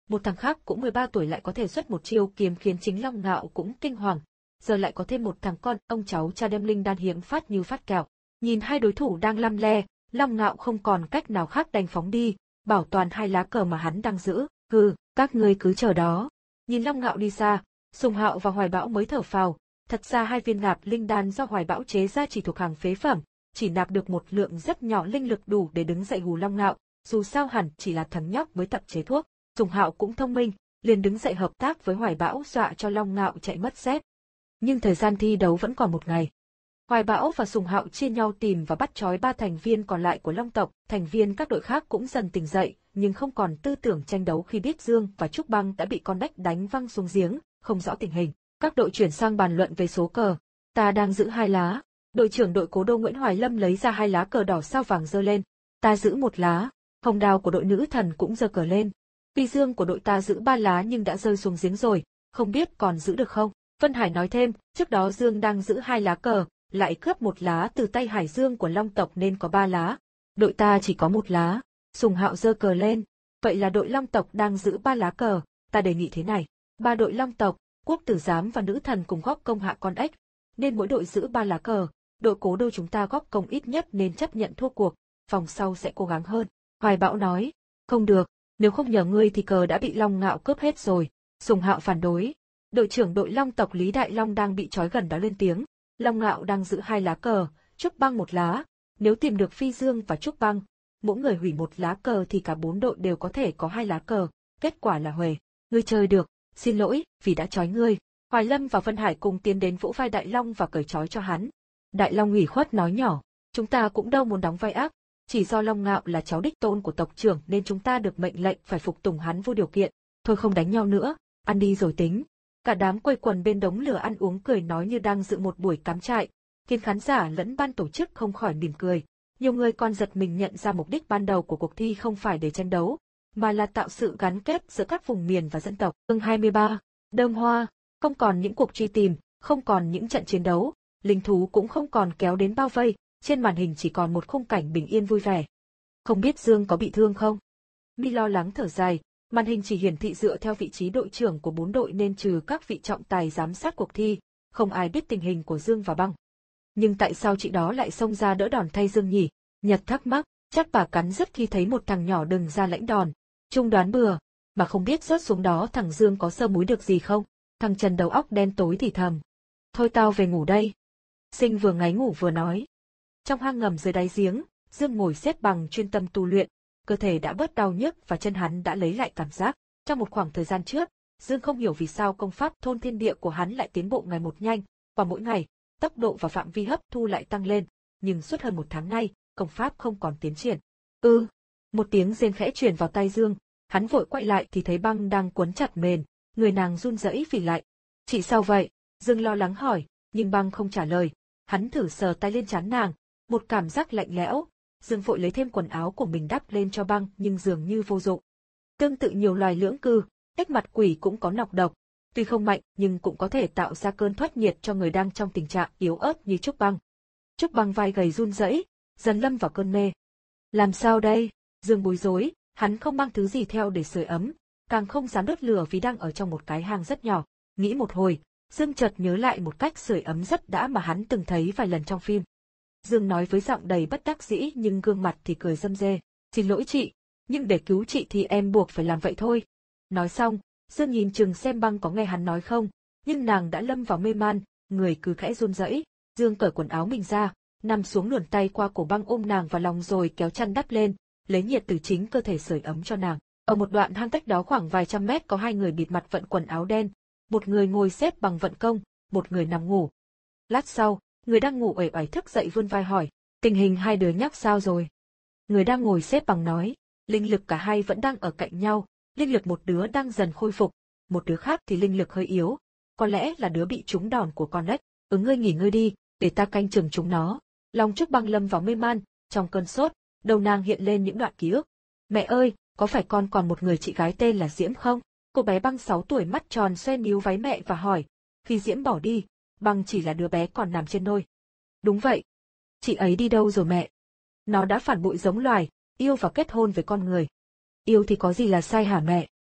Một thằng khác cũng mười ba tuổi lại có thể xuất một chiêu kiếm khiến chính Long Ngạo cũng kinh hoàng. Giờ lại có thêm một thằng con, ông cháu cha đem linh đan hiếm phát như phát kẹo. Nhìn hai đối thủ đang lăm le, Long Ngạo không còn cách nào khác đành phóng đi, bảo toàn hai lá cờ mà hắn đang giữ. Hừ, các ngươi cứ chờ đó. Nhìn Long Ngạo đi xa, Sùng Hạo và Hoài Bão mới thở phào. Thật ra hai viên nạp linh đan do Hoài Bão chế ra chỉ thuộc hàng phế phẩm, chỉ nạp được một lượng rất nhỏ linh lực đủ để đứng dậy hù Long Ngạo. Dù sao hẳn chỉ là thằng nhóc mới tập chế thuốc. Sùng Hạo cũng thông minh, liền đứng dậy hợp tác với Hoài Bão dọa cho Long Ngạo chạy mất dép. Nhưng thời gian thi đấu vẫn còn một ngày. Hoài Bão và Sùng Hạo chia nhau tìm và bắt trói ba thành viên còn lại của Long tộc. Thành viên các đội khác cũng dần tỉnh dậy, nhưng không còn tư tưởng tranh đấu khi biết Dương và Trúc Băng đã bị con đách đánh văng xuống giếng, không rõ tình hình. Các đội chuyển sang bàn luận về số cờ. Ta đang giữ hai lá. Đội trưởng đội Cố Đô Nguyễn Hoài Lâm lấy ra hai lá cờ đỏ sao vàng giơ lên. Ta giữ một lá. Hồng Đào của đội Nữ Thần cũng giơ cờ lên. Phi Dương của đội ta giữ ba lá nhưng đã rơi xuống giếng rồi, không biết còn giữ được không. Vân Hải nói thêm, trước đó Dương đang giữ hai lá cờ, lại cướp một lá từ tay Hải Dương của Long tộc nên có ba lá. Đội ta chỉ có một lá. Sùng Hạo giơ cờ lên. Vậy là đội Long tộc đang giữ ba lá cờ, ta đề nghị thế này. Ba đội Long tộc, Quốc Tử Giám và Nữ Thần cùng góp công hạ con ếch, nên mỗi đội giữ ba lá cờ. Đội Cố Đô chúng ta góp công ít nhất nên chấp nhận thua cuộc, vòng sau sẽ cố gắng hơn. Hoài Bão nói, không được, nếu không nhờ ngươi thì cờ đã bị Long Ngạo cướp hết rồi. Sùng Hạo phản đối. Đội trưởng đội Long tộc Lý Đại Long đang bị trói gần đó lên tiếng. Long Ngạo đang giữ hai lá cờ, Trúc Băng một lá. Nếu tìm được Phi Dương và Trúc Băng, mỗi người hủy một lá cờ thì cả bốn đội đều có thể có hai lá cờ. Kết quả là huề. Ngươi chơi được, xin lỗi vì đã trói ngươi. Hoài Lâm và Vân Hải cùng tiến đến vỗ vai Đại Long và cởi trói cho hắn. Đại Long ủy khuất nói nhỏ, chúng ta cũng đâu muốn đóng vai ác. Chỉ do Long Ngạo là cháu đích tôn của tộc trưởng nên chúng ta được mệnh lệnh phải phục tùng hắn vô điều kiện. Thôi không đánh nhau nữa, ăn đi rồi tính. Cả đám quây quần bên đống lửa ăn uống cười nói như đang dự một buổi cắm trại, khiến khán giả lẫn ban tổ chức không khỏi mỉm cười. Nhiều người còn giật mình nhận ra mục đích ban đầu của cuộc thi không phải để tranh đấu, mà là tạo sự gắn kết giữa các vùng miền và dân tộc. Chương hai mươi ba, Đơm Hoa, không còn những cuộc truy tìm, không còn những trận chiến đấu, linh thú cũng không còn kéo đến bao vây, trên màn hình chỉ còn một khung cảnh bình yên vui vẻ. Không biết Dương có bị thương không? Mi lo lắng thở dài, màn hình chỉ hiển thị dựa theo vị trí đội trưởng của bốn đội nên trừ các vị trọng tài giám sát cuộc thi, không ai biết tình hình của Dương và Băng. Nhưng tại sao chị đó lại xông ra đỡ đòn thay Dương nhỉ? Nhật thắc mắc, chắc bà cắn rứt khi thấy một thằng nhỏ đừng ra lãnh đòn. Trung đoán bừa, mà không biết rớt xuống đó thằng Dương có sơ múi được gì không? Thằng Trần đầu óc đen tối thì thầm. Thôi tao về ngủ đây. Sinh vừa ngáy ngủ vừa nói. Trong hang ngầm dưới đáy giếng, Dương ngồi xếp bằng chuyên tâm tu luyện, cơ thể đã bớt đau nhức và chân hắn đã lấy lại cảm giác. Trong một khoảng thời gian trước, Dương không hiểu vì sao công pháp thôn thiên địa của hắn lại tiến bộ ngày một nhanh, và mỗi ngày, tốc độ và phạm vi hấp thu lại tăng lên, nhưng suốt hơn một tháng nay, công pháp không còn tiến triển. Ừ, một tiếng rên khẽ truyền vào tai Dương, hắn vội quay lại thì thấy Băng đang quấn chặt mền, người nàng run rẩy vì lạnh. Chị sao vậy? Dương lo lắng hỏi, nhưng Băng không trả lời. Hắn thử sờ tay lên trán nàng, một cảm giác lạnh lẽo. Dương vội lấy thêm quần áo của mình đắp lên cho Băng nhưng dường như vô dụng. Tương tự nhiều loài lưỡng cư, ếch mặt quỷ cũng có nọc độc, tuy không mạnh nhưng cũng có thể tạo ra cơn thoát nhiệt cho người đang trong tình trạng yếu ớt như Trúc Băng. Trúc Băng vai gầy run rẩy, dần lâm vào cơn mê. Làm sao đây? Dương bối rối, hắn không mang thứ gì theo để sưởi ấm, càng không dám đốt lửa vì đang ở trong một cái hang rất nhỏ. Nghĩ một hồi, Dương chợt nhớ lại một cách sưởi ấm rất đã mà hắn từng thấy vài lần trong phim. Dương nói với giọng đầy bất đắc dĩ nhưng gương mặt thì cười râm rê. Xin lỗi chị, nhưng để cứu chị thì em buộc phải làm vậy thôi. Nói xong, Dương nhìn chừng xem Băng có nghe hắn nói không, nhưng nàng đã lâm vào mê man, người cứ khẽ run rẩy. Dương cởi quần áo mình ra, nằm xuống luồn tay qua cổ Băng ôm nàng vào lòng rồi kéo chăn đắp lên, lấy nhiệt từ chính cơ thể sưởi ấm cho nàng. Ở một đoạn hang cách đó khoảng vài trăm mét có hai người bịt mặt vận quần áo đen, một người ngồi xếp bằng vận công, một người nằm ngủ. Lát sau, người đang ngủ uể oải thức dậy vươn vai hỏi, tình hình hai đứa nhóc sao rồi? Người đang ngồi xếp bằng nói, linh lực cả hai vẫn đang ở cạnh nhau, linh lực một đứa đang dần khôi phục, một đứa khác thì linh lực hơi yếu, có lẽ là đứa bị trúng đòn của con ếch. Ừ, ngươi nghỉ ngơi đi, để ta canh chừng chúng nó. Lòng Trúc Băng lâm vào mê man, trong cơn sốt, đầu nàng hiện lên những đoạn ký ức. Mẹ ơi, có phải con còn một người chị gái tên là Diễm không? Cô bé Băng sáu tuổi mắt tròn xoe níu váy mẹ và hỏi, khi Diễm bỏ đi, Băng chỉ là đứa bé còn nằm trên nôi. Đúng vậy. Chị ấy đi đâu rồi mẹ? Nó đã phản bội giống loài, yêu và kết hôn với con người. Yêu thì có gì là sai hả mẹ?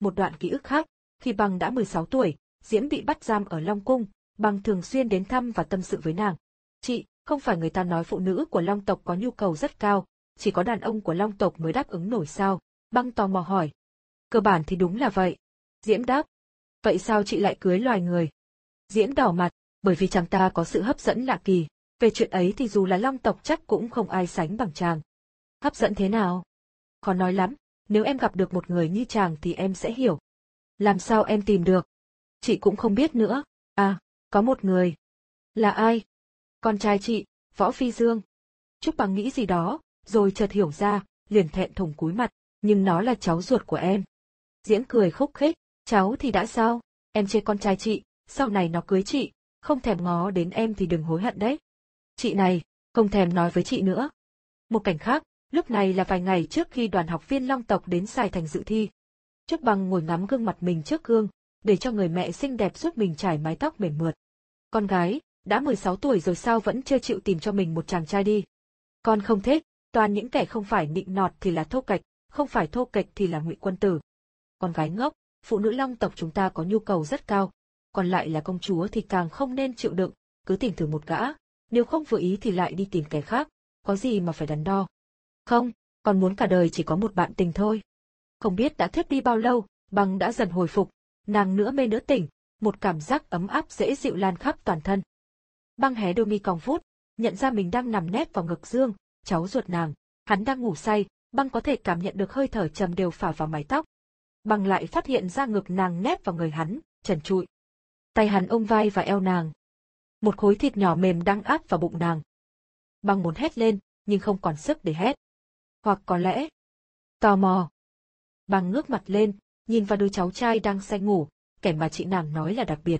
Một đoạn ký ức khác, khi Băng đã mười sáu tuổi, Diễm bị bắt giam ở Long Cung, Băng thường xuyên đến thăm và tâm sự với nàng. Chị, không phải người ta nói phụ nữ của Long tộc có nhu cầu rất cao, chỉ có đàn ông của Long tộc mới đáp ứng nổi sao? Băng tò mò hỏi. Cơ bản thì đúng là vậy. Diễm đáp. Vậy sao chị lại cưới loài người? Diễm đỏ mặt, bởi vì chàng ta có sự hấp dẫn lạ kỳ. Về chuyện ấy thì dù là Long tộc chắc cũng không ai sánh bằng chàng. Hấp dẫn thế nào? Khó nói lắm, nếu em gặp được một người như chàng thì em sẽ hiểu. Làm sao em tìm được? Chị cũng không biết nữa. À, có một người. Là ai? Con trai chị, Võ Phi Dương. Trúc Băng nghĩ gì đó, rồi chợt hiểu ra, liền thẹn thùng cúi mặt, nhưng nó là cháu ruột của em. Diễm cười khúc khích, cháu thì đã sao, em chê con trai chị, sau này nó cưới chị, không thèm ngó đến em thì đừng hối hận đấy. Chị này, không thèm nói với chị nữa. Một cảnh khác, lúc này là vài ngày trước khi đoàn học viên Long tộc đến Sài Thành dự thi. Trúc Băng ngồi ngắm gương mặt mình trước gương, để cho người mẹ xinh đẹp giúp mình trải mái tóc mềm mượt. Con gái, đã mười sáu tuổi rồi sao vẫn chưa chịu tìm cho mình một chàng trai đi. Con không thích, toàn những kẻ không phải nịnh nọt thì là thô kệch, không phải thô kệch thì là ngụy quân tử. Con gái ngốc, phụ nữ Long tộc chúng ta có nhu cầu rất cao, còn lại là công chúa thì càng không nên chịu đựng, cứ tìm thử một gã, nếu không vừa ý thì lại đi tìm kẻ khác, có gì mà phải đắn đo. Không, con muốn cả đời chỉ có một bạn tình thôi. Không biết đã thiếp đi bao lâu, Băng đã dần hồi phục, nàng nửa mê nửa tỉnh, một cảm giác ấm áp dễ dịu lan khắp toàn thân. Băng hé đôi mi cong vút, nhận ra mình đang nằm nép vào ngực Dương, cháu ruột nàng, hắn đang ngủ say, Băng có thể cảm nhận được hơi thở trầm đều phả vào mái tóc. Băng lại phát hiện ra ngực nàng nép vào người hắn, trần trụi. Tay hắn ôm vai và eo nàng. Một khối thịt nhỏ mềm đang áp vào bụng nàng. Băng muốn hét lên, nhưng không còn sức để hét. Hoặc có lẽ... Tò mò. Băng ngước mặt lên, nhìn vào đứa cháu trai đang say ngủ, kẻ mà chị nàng nói là đặc biệt.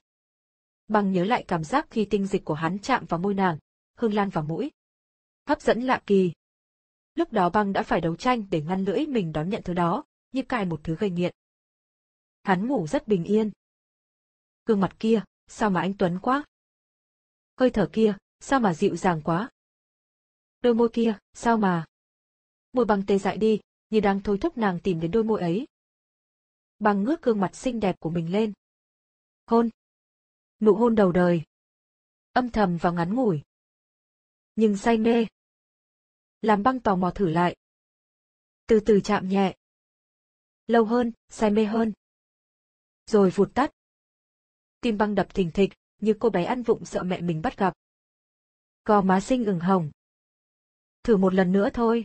Băng nhớ lại cảm giác khi tinh dịch của hắn chạm vào môi nàng, hương lan vào mũi. Hấp dẫn lạ kỳ. Lúc đó Băng đã phải đấu tranh để ngăn lưỡi mình đón nhận thứ đó, như cài một thứ gây nghiện. Hắn ngủ rất bình yên. Gương mặt kia, sao mà anh tuấn quá. Hơi thở kia, sao mà dịu dàng quá. Đôi môi kia, sao mà... Môi Băng tê dại đi, như đang thôi thúc nàng tìm đến đôi môi ấy. Băng ngước gương mặt xinh đẹp của mình lên. Hôn. Nụ hôn đầu đời. Âm thầm và ngắn ngủi. Nhưng say mê. Làm Băng tò mò thử lại. Từ từ chạm nhẹ. Lâu hơn, say mê hơn. Rồi vụt tắt. Tim Băng đập thình thịch, như cô bé ăn vụng sợ mẹ mình bắt gặp. Gò má xinh ửng hồng. Thử một lần nữa thôi.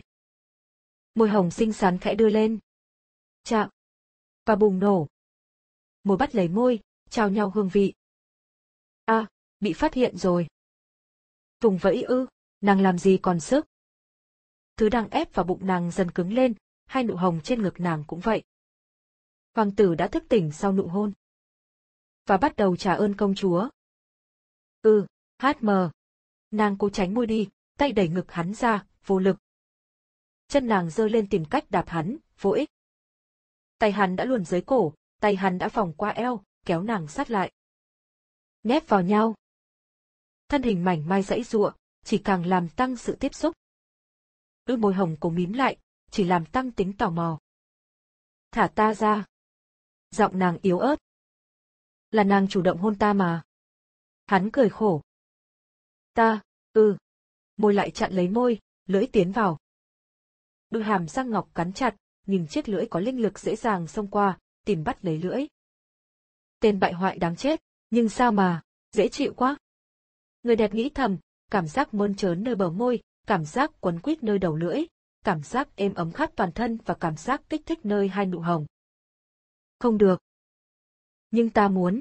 Môi hồng xinh xắn khẽ đưa lên. Chạm. Và bùng nổ. Môi bắt lấy môi, trao nhau hương vị. À, bị phát hiện rồi. Vùng vẫy ư, nàng làm gì còn sức. Thứ đang ép vào bụng nàng dần cứng lên, hai nụ hồng trên ngực nàng cũng vậy. Hoàng tử đã thức tỉnh sau nụ hôn. Và bắt đầu trả ơn công chúa. Ừ, hát mờ. Nàng cố tránh môi đi, tay đẩy ngực hắn ra, vô lực. Chân nàng giơ lên tìm cách đạp hắn, vô ích. Tay hắn đã luồn dưới cổ, tay hắn đã vòng qua eo, kéo nàng sát lại. Nép vào nhau. Thân hình mảnh mai giãy giụa, chỉ càng làm tăng sự tiếp xúc. Đôi môi hồng cố mím lại, chỉ làm tăng tính tò mò. Thả ta ra. Giọng nàng yếu ớt. Là nàng chủ động hôn ta mà. Hắn cười khổ. Ta, ừ. Môi lại chặn lấy môi, lưỡi tiến vào. Đôi hàm răng ngọc cắn chặt, nhưng chiếc lưỡi có linh lực dễ dàng xông qua, tìm bắt lấy lưỡi. Tên bại hoại đáng chết, nhưng sao mà, dễ chịu quá. Người đẹp nghĩ thầm, cảm giác mơn trớn nơi bờ môi, cảm giác quấn quýt nơi đầu lưỡi, cảm giác êm ấm khắp toàn thân và cảm giác kích thích nơi hai nụ hồng. Không được. Nhưng ta muốn.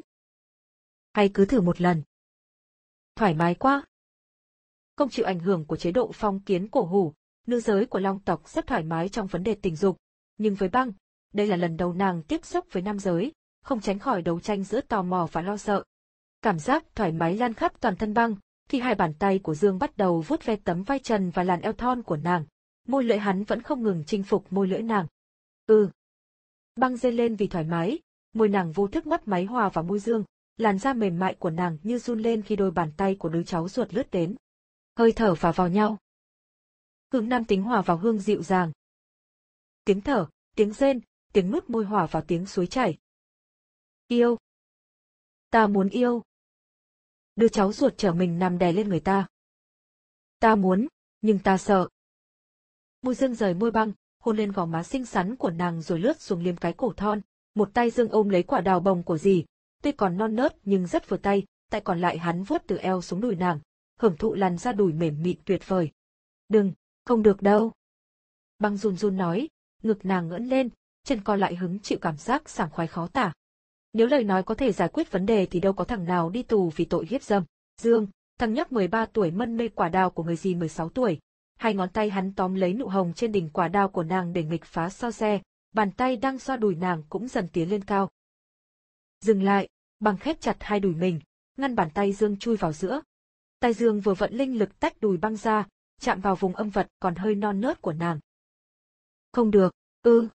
Hay cứ thử một lần. Thoải mái quá. Không chịu ảnh hưởng của chế độ phong kiến cổ hủ, nữ giới của Long tộc rất thoải mái trong vấn đề tình dục, nhưng với Băng, đây là lần đầu nàng tiếp xúc với nam giới, không tránh khỏi đấu tranh giữa tò mò và lo sợ. Cảm giác thoải mái lan khắp toàn thân Băng, khi hai bàn tay của Dương bắt đầu vuốt ve tấm vai trần và làn eo thon của nàng, môi lưỡi hắn vẫn không ngừng chinh phục môi lưỡi nàng. Ừ. Băng rên lên vì thoải mái, môi nàng vô thức mấp máy hòa vào môi Dương, làn da mềm mại của nàng như run lên khi đôi bàn tay của đứa cháu ruột lướt đến. Hơi thở phả vào nhau. Hương nam tính hòa vào hương dịu dàng. Tiếng thở, tiếng rên, tiếng nút môi hòa vào tiếng suối chảy. Yêu. Ta muốn yêu. Đứa cháu ruột trở mình nằm đè lên người ta. Ta muốn, nhưng ta sợ. Môi Dương rời môi băng, hôn lên gò má xinh xắn của nàng rồi lướt xuống liếm cái cổ thon. Một tay Dương ôm lấy quả đào bồng của dì, tuy còn non nớt nhưng rất vừa tay, tay còn lại hắn vuốt từ eo xuống đùi nàng, hưởng thụ làn da đùi mềm mịn tuyệt vời. Đừng, không được đâu. Băng run run nói, ngực nàng ngẩng lên, chân co lại hứng chịu cảm giác sảng khoái khó tả. Nếu lời nói có thể giải quyết vấn đề thì đâu có thằng nào đi tù vì tội hiếp dâm. Dương, thằng nhóc mười ba tuổi mân mê quả đào của người dì mười sáu tuổi. Hai ngón tay hắn tóm lấy nụ hồng trên đỉnh quả đào của nàng để nghịch phá so xe, bàn tay đang xoa đùi nàng cũng dần tiến lên cao. Dừng lại, Băng khép chặt hai đùi mình, ngăn bàn tay Dương chui vào giữa. Tay Dương vừa vận linh lực tách đùi Băng ra, chạm vào vùng âm vật còn hơi non nớt của nàng. Không được, ư.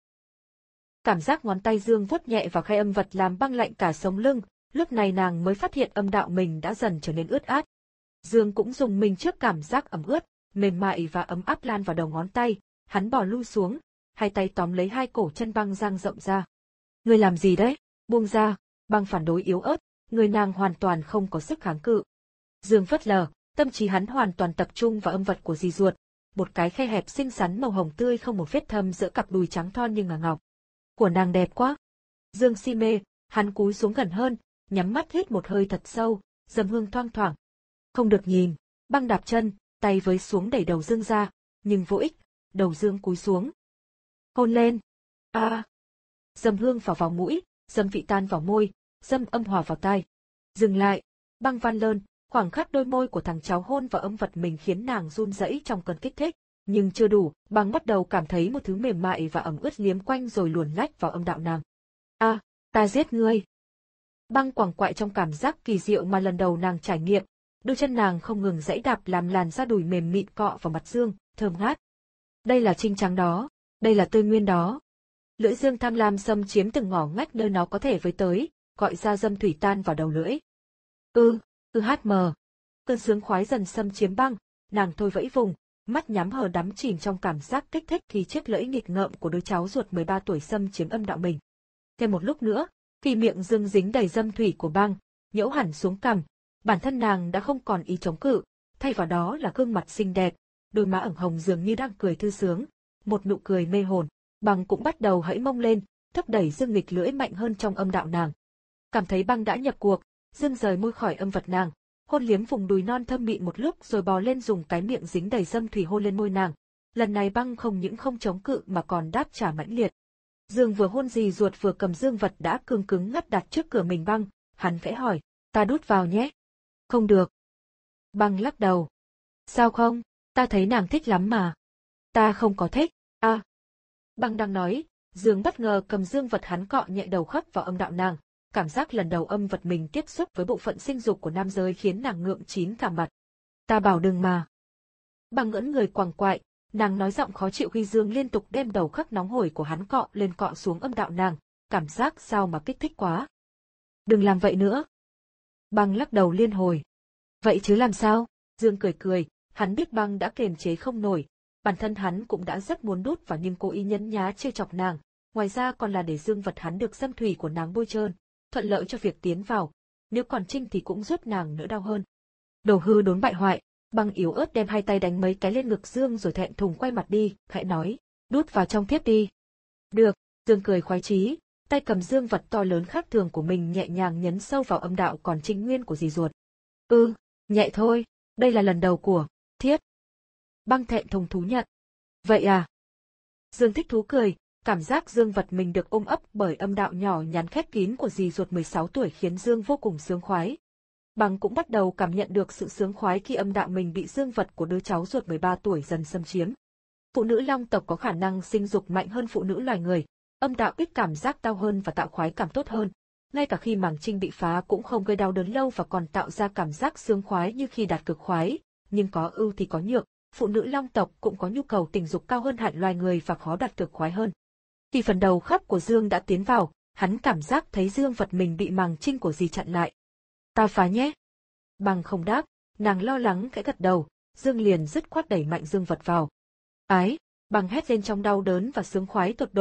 Cảm giác ngón tay Dương vuốt nhẹ vào khe âm vật làm Băng lạnh cả sống lưng, lúc này nàng mới phát hiện âm đạo mình đã dần trở nên ướt át. Dương cũng dùng mình trước cảm giác ẩm ướt, mềm mại và ấm áp lan vào đầu ngón tay, hắn bò lui xuống, hai tay tóm lấy hai cổ chân Băng dang rộng ra. Ngươi làm gì đấy? Buông ra. Băng phản đối yếu ớt, người nàng hoàn toàn không có sức kháng cự. Dương phớt lờ, tâm trí hắn hoàn toàn tập trung vào âm vật của dì ruột, một cái khe hẹp xinh xắn màu hồng tươi không một vết thâm giữa cặp đùi trắng thon như ngà ngọc. Của nàng đẹp quá. Dương si mê, hắn cúi xuống gần hơn, nhắm mắt hít một hơi thật sâu, dầm hương thoang thoảng. Không được nhìn, Băng đạp chân, tay với xuống đẩy đầu Dương ra, nhưng vô ích, đầu Dương cúi xuống. Hôn lên. A. À. Dầm hương vào vào mũi, dâm vị tan vào môi, dâm âm hòa vào tai. Dừng lại, Băng van lơn, khoảng khắc đôi môi của thằng cháu hôn vào âm vật mình khiến nàng run rẩy trong cơn kích thích, nhưng chưa đủ, Băng bắt đầu cảm thấy một thứ mềm mại và ẩm ướt liếm quanh rồi luồn lách vào âm đạo nàng. A, à, ta giết ngươi. Băng quằn quại trong cảm giác kỳ diệu mà lần đầu nàng trải nghiệm, đôi chân nàng không ngừng giãy đạp làm làn da đùi mềm mịn cọ vào mặt Dương, thơm ngát. Đây là trinh trắng đó, đây là tươi nguyên đó. Lưỡi Dương tham lam xâm chiếm từng ngõ ngách nơi nó có thể với tới, gọi ra dâm thủy tan vào đầu lưỡi. Ư, ư hát mờ. Cơn sướng khoái dần xâm chiếm Băng, nàng thôi vẫy vùng, mắt nhắm hờ đắm chìm trong cảm giác kích thích khi chiếc lưỡi nghịch ngợm của đứa cháu ruột mười ba tuổi xâm chiếm âm đạo mình. Thêm một lúc nữa, khi miệng Dương dính đầy dâm thủy của Băng, nhễu hẳn xuống cằm, bản thân nàng đã không còn ý chống cự, thay vào đó là gương mặt xinh đẹp, đôi má ửng hồng dường như đang cười thư sướng, một nụ cười mê hồn. Băng cũng bắt đầu hẫy mông lên, thúc đẩy Dương nghịch lưỡi mạnh hơn trong âm đạo nàng. Cảm thấy Băng đã nhập cuộc, Dương rời môi khỏi âm vật nàng, hôn liếm vùng đùi non thơm mịn một lúc rồi bò lên dùng cái miệng dính đầy dâm thủy hôn lên môi nàng. Lần này Băng không những không chống cự mà còn đáp trả mãnh liệt. Dương vừa hôn dì ruột vừa cầm dương vật đã cương cứng ngắt đặt trước cửa mình Băng, hắn khẽ hỏi, ta đút vào nhé. Không được. Băng lắc đầu. Sao không, ta thấy nàng thích lắm mà. Ta không có thích, à. Băng đang nói, Dương bất ngờ cầm dương vật hắn cọ nhẹ đầu khắc vào âm đạo nàng, cảm giác lần đầu âm vật mình tiếp xúc với bộ phận sinh dục của nam giới khiến nàng ngượng chín cả mặt. Ta bảo đừng mà. Băng ngỡn người quằn quại, nàng nói giọng khó chịu khi Dương liên tục đem đầu khắc nóng hổi của hắn cọ lên cọ xuống âm đạo nàng, cảm giác sao mà kích thích quá. Đừng làm vậy nữa. Băng lắc đầu liên hồi. Vậy chứ làm sao? Dương cười cười, hắn biết Băng đã kiềm chế không nổi. Bản thân hắn cũng đã rất muốn đút vào nhưng cố ý nhấn nhá trêu chọc nàng, ngoài ra còn là để dương vật hắn được dâm thủy của nàng bôi trơn, thuận lợi cho việc tiến vào, nếu còn trinh thì cũng giúp nàng đỡ đau hơn. Đồ hư đốn bại hoại, Băng yếu ớt đem hai tay đánh mấy cái lên ngực Dương rồi thẹn thùng quay mặt đi, khẽ nói, đút vào trong tiếp đi. Được, Dương cười khoái chí, tay cầm dương vật to lớn khác thường của mình nhẹ nhàng nhấn sâu vào âm đạo còn trinh nguyên của dì ruột. Ừ, nhẹ thôi, đây là lần đầu của thiếp. Băng thẹn thùng thú nhận. Vậy à? Dương thích thú cười, cảm giác dương vật mình được ôm ấp bởi âm đạo nhỏ nhắn khép kín của dì ruột mười sáu tuổi khiến Dương vô cùng sướng khoái. Băng cũng bắt đầu cảm nhận được sự sướng khoái khi âm đạo mình bị dương vật của đứa cháu ruột mười ba tuổi dần xâm chiếm. Phụ nữ long tộc có khả năng sinh dục mạnh hơn phụ nữ loài người, âm đạo ít cảm giác đau hơn và tạo khoái cảm tốt hơn. Ngay cả khi màng trinh bị phá cũng không gây đau đớn lâu và còn tạo ra cảm giác sướng khoái như khi đạt cực khoái, nhưng có ưu thì có nhược. Phụ nữ long tộc cũng có nhu cầu tình dục cao hơn hẳn loài người và khó đạt cực khoái hơn. Khi phần đầu khắp của Dương đã tiến vào, hắn cảm giác thấy dương vật mình bị màng trinh của dì chặn lại. Ta phá nhé. Băng không đáp, nàng lo lắng khẽ gật đầu, Dương liền dứt khoát đẩy mạnh dương vật vào. Ái, Băng hét lên trong đau đớn và sướng khoái tột độ,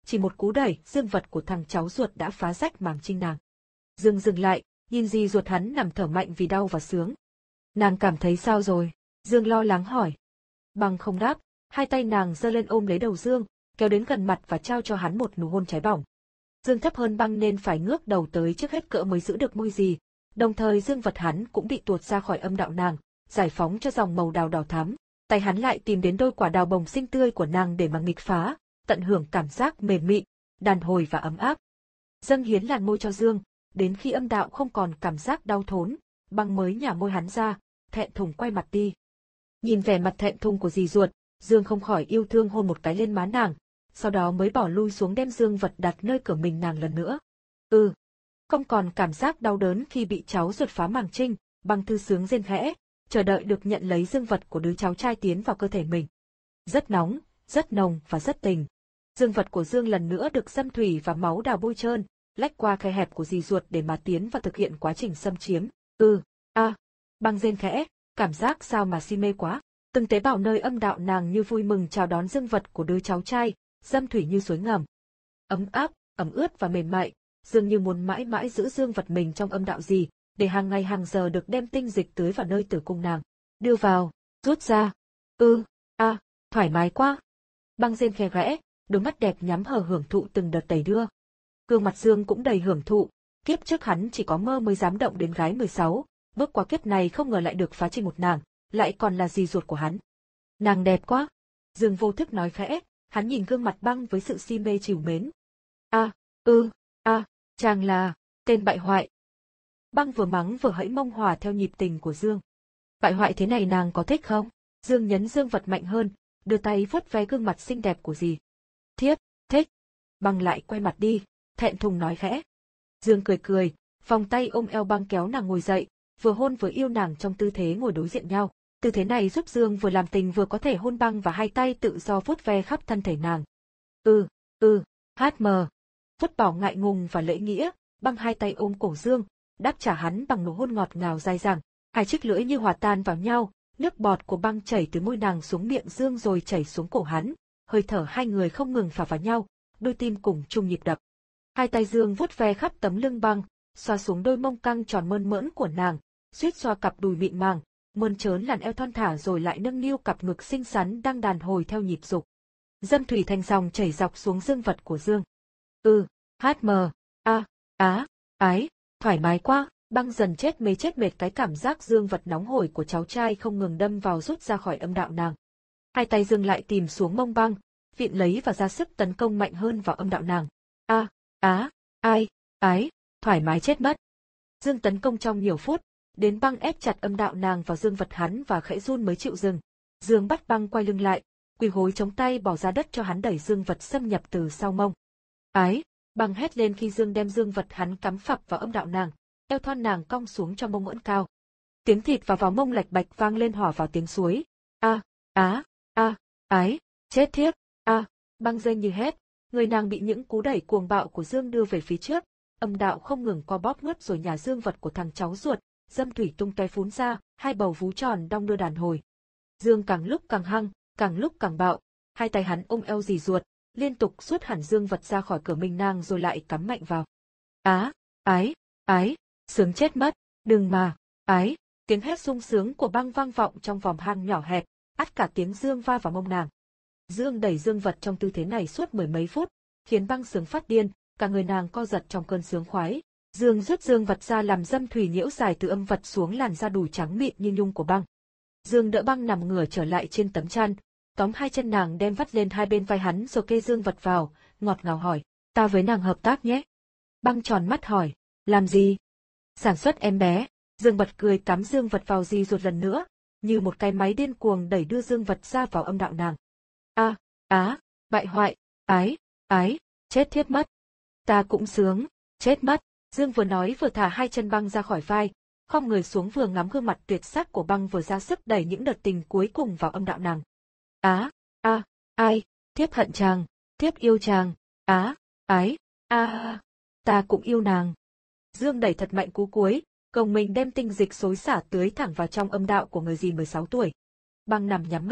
chỉ một cú đẩy, dương vật của thằng cháu ruột đã phá rách màng trinh nàng. Dương dừng lại, nhìn dì ruột hắn nằm thở mạnh vì đau và sướng. Nàng cảm thấy sao rồi? Dương lo lắng hỏi. Băng không đáp, hai tay nàng giơ lên ôm lấy đầu Dương, kéo đến gần mặt và trao cho hắn một nụ hôn cháy bỏng. Dương thấp hơn Băng nên phải ngước đầu tới trước hết cỡ mới giữ được môi dì, đồng thời dương vật hắn cũng bị tuột ra khỏi âm đạo nàng, giải phóng cho dòng màu đào đỏ thắm. Tay hắn lại tìm đến đôi quả đào bồng xinh tươi của nàng để mà nghịch phá, tận hưởng cảm giác mềm mịn, đàn hồi và ấm áp. Dâng hiến làn môi cho Dương, đến khi âm đạo không còn cảm giác đau thốn, Băng mới nhả môi hắn ra, thẹn thùng quay mặt đi. Nhìn vẻ mặt thẹn thùng của dì ruột, Dương không khỏi yêu thương hôn một cái lên má nàng, sau đó mới bỏ lui xuống đem dương vật đặt nơi cửa mình nàng lần nữa. Ừ, không còn cảm giác đau đớn khi bị cháu ruột phá màng trinh, Băng thư sướng rên khẽ, chờ đợi được nhận lấy dương vật của đứa cháu trai tiến vào cơ thể mình. Rất nóng, rất nồng và rất tình. Dương vật của Dương lần nữa được xâm thủy và máu đào bôi trơn, lách qua khe hẹp của dì ruột để mà tiến và thực hiện quá trình xâm chiếm. Ừ, a, à, Băng rên khẽ, cảm giác sao mà si mê quá. Từng tế bào nơi âm đạo nàng như vui mừng chào đón dương vật của đứa cháu trai, dâm thủy như suối ngầm. Ấm áp, ẩm ướt và mềm mại, dường như muốn mãi mãi giữ dương vật mình trong âm đạo gì, để hàng ngày hàng giờ được đem tinh dịch tưới vào nơi tử cung nàng. Đưa vào, rút ra. Ừ, a, à, thoải mái quá. Băng rên khe khẽ, đôi mắt đẹp nhắm hờ hưởng thụ từng đợt đẩy đưa. Gương mặt Dương cũng đầy hưởng thụ, kiếp trước hắn chỉ có mơ mới dám động đến gái mười sáu, bước qua kiếp này không ngờ lại được phá trình một nàng, lại còn là dì ruột của hắn. Nàng đẹp quá. Dương vô thức nói khẽ, hắn nhìn gương mặt Băng với sự si mê trìu mến. A, à, ừ, a, à, chàng là, tên bại hoại. Băng vừa mắng vừa hẫy mông hòa theo nhịp tình của Dương. Bại hoại thế này nàng có thích không? Dương nhấn dương vật mạnh hơn, đưa tay vuốt ve gương mặt xinh đẹp của dì. Thiếp, thích. Băng lại quay mặt đi, thẹn thùng nói khẽ. Dương cười cười, vòng tay ôm eo Băng kéo nàng ngồi dậy, vừa hôn vừa yêu nàng trong tư thế ngồi đối diện nhau. Tư thế này giúp Dương vừa làm tình vừa có thể hôn Băng và hai tay tự do vuốt ve khắp thân thể nàng. Ừ, ừ, hát mờ. Vứt bỏ ngại ngùng và lễ nghĩa, Băng hai tay ôm cổ Dương, đáp trả hắn bằng nụ hôn ngọt ngào dai dẳng. Hai chiếc lưỡi như hòa tan vào nhau, nước bọt của Băng chảy từ môi nàng xuống miệng Dương rồi chảy xuống cổ hắn, hơi thở hai người không ngừng phả vào nhau, đôi tim cùng chung nhịp đập. Hai tay Dương vuốt ve khắp tấm lưng Băng, xoa xuống đôi mông căng tròn mơn mởn của nàng, suýt xoa cặp đùi mịn màng, mơn trớn làn eo thon thả rồi lại nâng niu cặp ngực xinh xắn đang đàn hồi theo nhịp dục. Dâm thủy thành dòng chảy dọc xuống dương vật của Dương. Ừ, hát mờ, a, á, ái, thoải mái quá. Băng dần chết mê chết mệt cái cảm giác dương vật nóng hổi của cháu trai không ngừng đâm vào rút ra khỏi âm đạo nàng. Hai tay Dương lại tìm xuống mông Băng, vịn lấy và ra sức tấn công mạnh hơn vào âm đạo nàng. A, á, ai, ái, thoải mái chết mất. Dương tấn công trong nhiều phút, đến Băng ép chặt âm đạo nàng vào dương vật hắn và khẽ run mới chịu dừng. Dương bắt Băng quay lưng lại, quỳ gối chống tay bỏ ra đất cho hắn đẩy dương vật xâm nhập từ sau mông. Ái, Băng hét lên khi Dương đem dương vật hắn cắm phập vào âm đạo nàng. Eo thon nàng cong xuống cho mông ưỡn cao. Tiếng thịt vào vào mông lạch bạch vang lên hòa vào tiếng suối. A, á, a, ái, chết thiếp, a, Băng rên như hét, người nàng bị những cú đẩy cuồng bạo của Dương đưa về phía trước, âm đạo không ngừng co bóp nuốt rồi nhả dương vật của thằng cháu ruột, dâm thủy tung tóe phún ra, hai bầu vú tròn đong đưa đàn hồi. Dương càng lúc càng hăng, càng lúc càng bạo, hai tay hắn ôm eo dì ruột, liên tục suốt hẳn dương vật ra khỏi cửa mình nàng rồi lại cắm mạnh vào. Á, ái, ái. Sướng chết mất, đừng mà, ái, tiếng hét sung sướng của Băng vang vọng trong vòng hang nhỏ hẹp, ắt cả tiếng Dương va vào mông nàng. Dương đẩy dương vật trong tư thế này suốt mười mấy phút, khiến Băng sướng phát điên, cả người nàng co giật trong cơn sướng khoái. Dương rút dương vật ra làm dâm thủy nhiễu dài từ âm vật xuống làn da đùi trắng mịn như nhung của Băng. Dương đỡ Băng nằm ngửa trở lại trên tấm chăn, tóm hai chân nàng đem vắt lên hai bên vai hắn rồi kê dương vật vào, ngọt ngào hỏi, ta với nàng hợp tác nhé. Băng tròn mắt hỏi, làm gì? Sản xuất em bé. Dương bật cười cắm dương vật vào dì ruột lần nữa, như một cái máy điên cuồng đẩy đưa dương vật ra vào âm đạo nàng. A, á, bại hoại, ái, ái, chết thiếp mất. Ta cũng sướng, chết mất. Dương vừa nói vừa thả hai chân Băng ra khỏi vai, khom người xuống vừa ngắm gương mặt tuyệt sắc của Băng vừa ra sức đẩy những đợt tình cuối cùng vào âm đạo nàng. Á, a, ai, thiếp hận chàng, thiếp yêu chàng, á, ái, a, ta cũng yêu nàng. Dương đẩy thật mạnh cú cuối, gồng mình đem tinh dịch xối xả tưới thẳng vào trong âm đạo của người dì mười sáu tuổi. Băng nằm nhắm mắt,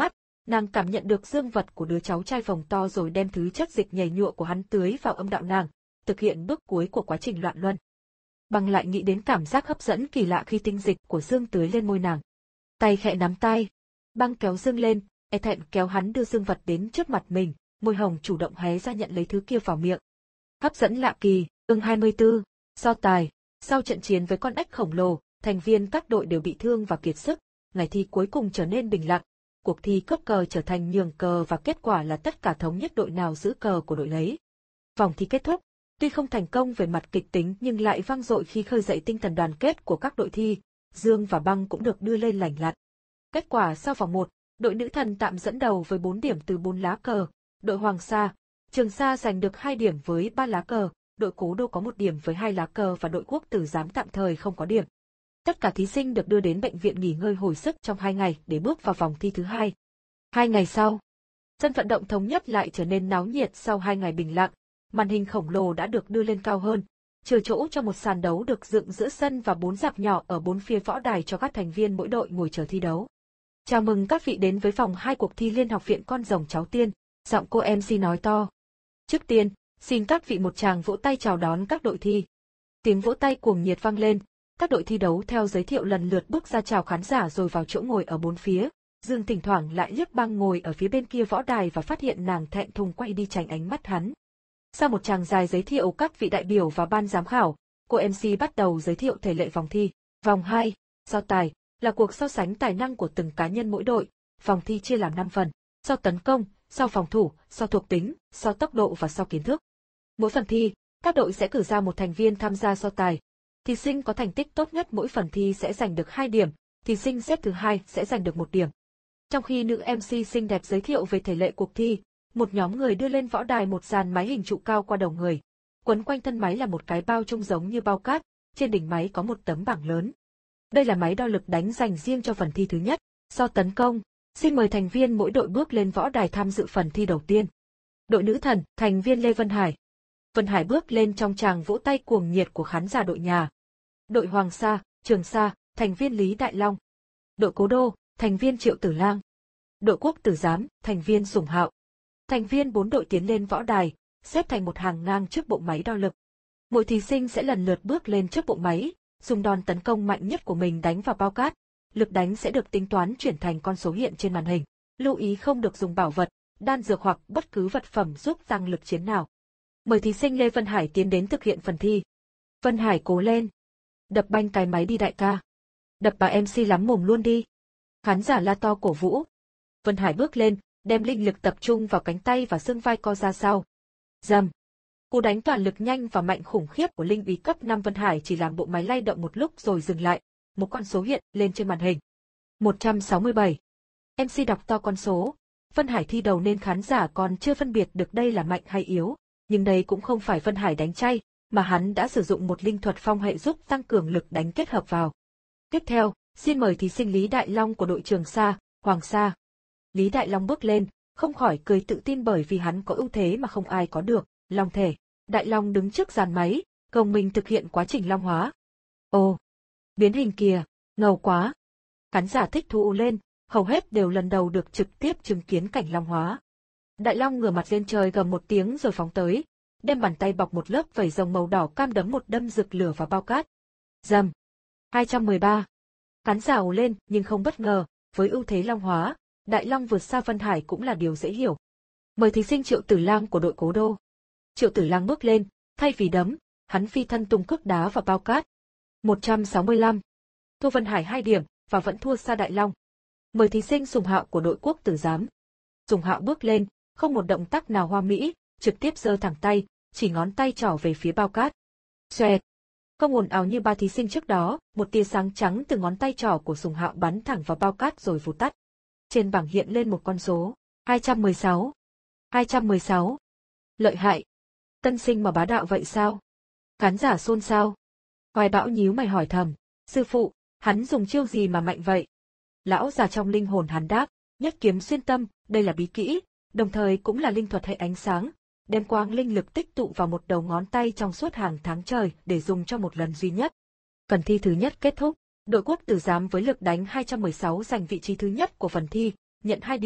Nàng cảm nhận được dương vật của đứa cháu trai phồng to rồi đem thứ chất dịch nhầy nhụa của hắn tưới vào âm đạo nàng, thực hiện bước cuối của quá trình loạn luân. Băng lại nghĩ đến cảm giác hấp dẫn kỳ lạ khi tinh dịch của Dương tưới lên môi nàng. Tay khẽ nắm tay, Băng kéo Dương lên, e thẹn kéo hắn đưa dương vật đến trước mặt mình, môi hồng chủ động hé ra nhận lấy thứ kia vào miệng. Hấp dẫn lạ kỳ, chương hai mươi tư, so tài. Sau trận chiến với con ếch khổng lồ, thành viên các đội đều bị thương và kiệt sức, ngày thi cuối cùng trở nên bình lặng. Cuộc thi cướp cờ trở thành nhường cờ và kết quả là tất cả thống nhất đội nào giữ cờ của đội lấy. Vòng thi kết thúc, tuy không thành công về mặt kịch tính nhưng lại vang dội khi khơi dậy tinh thần đoàn kết của các đội thi, Dương và Băng cũng được đưa lên lành lặn. Kết quả sau vòng một, đội nữ thần tạm dẫn đầu với bốn điểm từ bốn lá cờ, đội Hoàng Sa, Trường Sa giành được hai điểm với ba lá cờ, đội Cố Đô có một điểm với hai lá cờ và đội Quốc Tử Giám tạm thời không có điểm. Tất cả thí sinh được đưa đến bệnh viện nghỉ ngơi hồi sức trong hai ngày để bước vào vòng thi thứ hai. Hai ngày sau, sân vận động thống nhất lại trở nên náo nhiệt sau hai ngày bình lặng, màn hình khổng lồ đã được đưa lên cao hơn, chừa chỗ cho một sàn đấu được dựng giữa sân và bốn rạp nhỏ ở bốn phía võ đài cho các thành viên mỗi đội ngồi chờ thi đấu. Chào mừng các vị đến với vòng hai cuộc thi Liên học viện Con Rồng Cháu Tiên, giọng cô em xê nói to. Trước tiên, xin các vị một tràng vỗ tay chào đón các đội thi. Tiếng vỗ tay cuồng nhiệt vang lên, các đội thi đấu theo giới thiệu lần lượt bước ra chào khán giả rồi vào chỗ ngồi ở bốn phía. Dương thỉnh thoảng lại liếc Băng ngồi ở phía bên kia võ đài và phát hiện nàng thẹn thùng quay đi tránh ánh mắt hắn. Sau một tràng dài giới thiệu các vị đại biểu và ban giám khảo, cô em xê bắt đầu giới thiệu thể lệ vòng thi. Vòng hai, so tài, là cuộc so sánh tài năng của từng cá nhân mỗi đội. Vòng thi chia làm năm phần, so tấn công, so phòng thủ, so thuộc tính, so tốc độ và so kiến thức. Mỗi phần thi, các đội sẽ cử ra một thành viên tham gia so tài. Thí sinh có thành tích tốt nhất mỗi phần thi sẽ giành được hai điểm, thí sinh xếp thứ hai sẽ giành được một điểm. Trong khi nữ em xê xinh đẹp giới thiệu về thể lệ cuộc thi, một nhóm người đưa lên võ đài một dàn máy hình trụ cao qua đầu người. Quấn quanh thân máy là một cái bao trông giống như bao cát, trên đỉnh máy có một tấm bảng lớn. Đây là máy đo lực đánh dành riêng cho phần thi thứ nhất, so tấn công. Xin mời thành viên mỗi đội bước lên võ đài tham dự phần thi đầu tiên. Đội nữ thần, thành viên Lê Vân Hải. Vân Hải bước lên trong tràng vỗ tay cuồng nhiệt của khán giả đội nhà. Đội Hoàng Sa, Trường Sa, thành viên Lý Đại Long. Đội Cố Đô, thành viên Triệu Tử Lang. Đội Quốc Tử Giám, thành viên Sùng Hạo. Thành viên bốn đội tiến lên võ đài, xếp thành một hàng ngang trước bộ máy đo lực. Mỗi thí sinh sẽ lần lượt bước lên trước bộ máy, dùng đòn tấn công mạnh nhất của mình đánh vào bao cát. Lực đánh sẽ được tính toán chuyển thành con số hiện trên màn hình. Lưu ý không được dùng bảo vật, đan dược hoặc bất cứ vật phẩm giúp tăng lực chiến nào. Mời thí sinh Lê Vân Hải tiến đến thực hiện phần thi. Vân Hải cố lên. Đập banh cái máy đi đại ca. Đập bà em xê lắm mồm luôn đi. Khán giả la to cổ vũ. Vân Hải bước lên, đem linh lực tập trung vào cánh tay và xương vai co ra sau. Dầm. Cú đánh toàn lực nhanh và mạnh khủng khiếp của linh úy cấp năm Vân Hải chỉ làm bộ máy lay động một lúc rồi dừng lại. Một con số hiện lên trên màn hình. một trăm sáu mươi bảy. em xê đọc to con số. Vân Hải thi đầu nên khán giả còn chưa phân biệt được đây là mạnh hay yếu. Nhưng đây cũng không phải Vân Hải đánh chay, mà hắn đã sử dụng một linh thuật phong hệ giúp tăng cường lực đánh kết hợp vào. Tiếp theo, xin mời thí sinh Lý Đại Long của đội Trường Sa, Hoàng Sa. Lý Đại Long bước lên, không khỏi cười tự tin bởi vì hắn có ưu thế mà không ai có được, long thể. Đại Long đứng trước dàn máy, gồng mình thực hiện quá trình long hóa. Ồ, biến hình kìa, ngầu quá. Khán giả thích thú lên, hầu hết đều lần đầu được trực tiếp chứng kiến cảnh long hóa. Đại Long ngửa mặt lên trời gầm một tiếng rồi phóng tới, đem bàn tay bọc một lớp vảy rồng màu đỏ cam đấm một đâm rực lửa vào bao cát. Rầm. hai trăm mười ba. Khán giả ồ lên nhưng không bất ngờ, với ưu thế long hóa, Đại Long vượt xa Vân Hải cũng là điều dễ hiểu. Mời thí sinh Triệu Tử Lang của đội Cố Đô. Triệu Tử Lang bước lên, thay vì đấm, hắn phi thân tung cước đá vào bao cát. một trăm sáu mươi lăm. Thua Vân Hải hai điểm và vẫn thua xa Đại Long. Mời thí sinh Sùng Hạo của đội Quốc Tử Giám. Sùng Hạo bước lên, không một động tác nào hoa mỹ, trực tiếp giơ thẳng tay, chỉ ngón tay trỏ về phía bao cát. Xoẹt. Không ồn ào như ba thí sinh trước đó, một tia sáng trắng từ ngón tay trỏ của Sùng Hạo bắn thẳng vào bao cát rồi vụt tắt. Trên bảng hiện lên một con số, hai trăm mười sáu. hai trăm mười sáu. Lợi hại. Tân sinh mà bá đạo vậy sao? Khán giả xôn xao. Hoài Bão nhíu mày hỏi thầm, sư phụ, hắn dùng chiêu gì mà mạnh vậy? Lão già trong linh hồn hắn đáp, nhất kiếm xuyên tâm, đây là bí kỹ, đồng thời cũng là linh thuật hệ ánh sáng, đem quang linh lực tích tụ vào một đầu ngón tay trong suốt hàng tháng trời để dùng cho một lần duy nhất. Phần thi thứ nhất kết thúc, đội Quốc Tử Giám với lực đánh hai trăm mười sáu giành vị trí thứ nhất của phần thi, nhận hai điểm,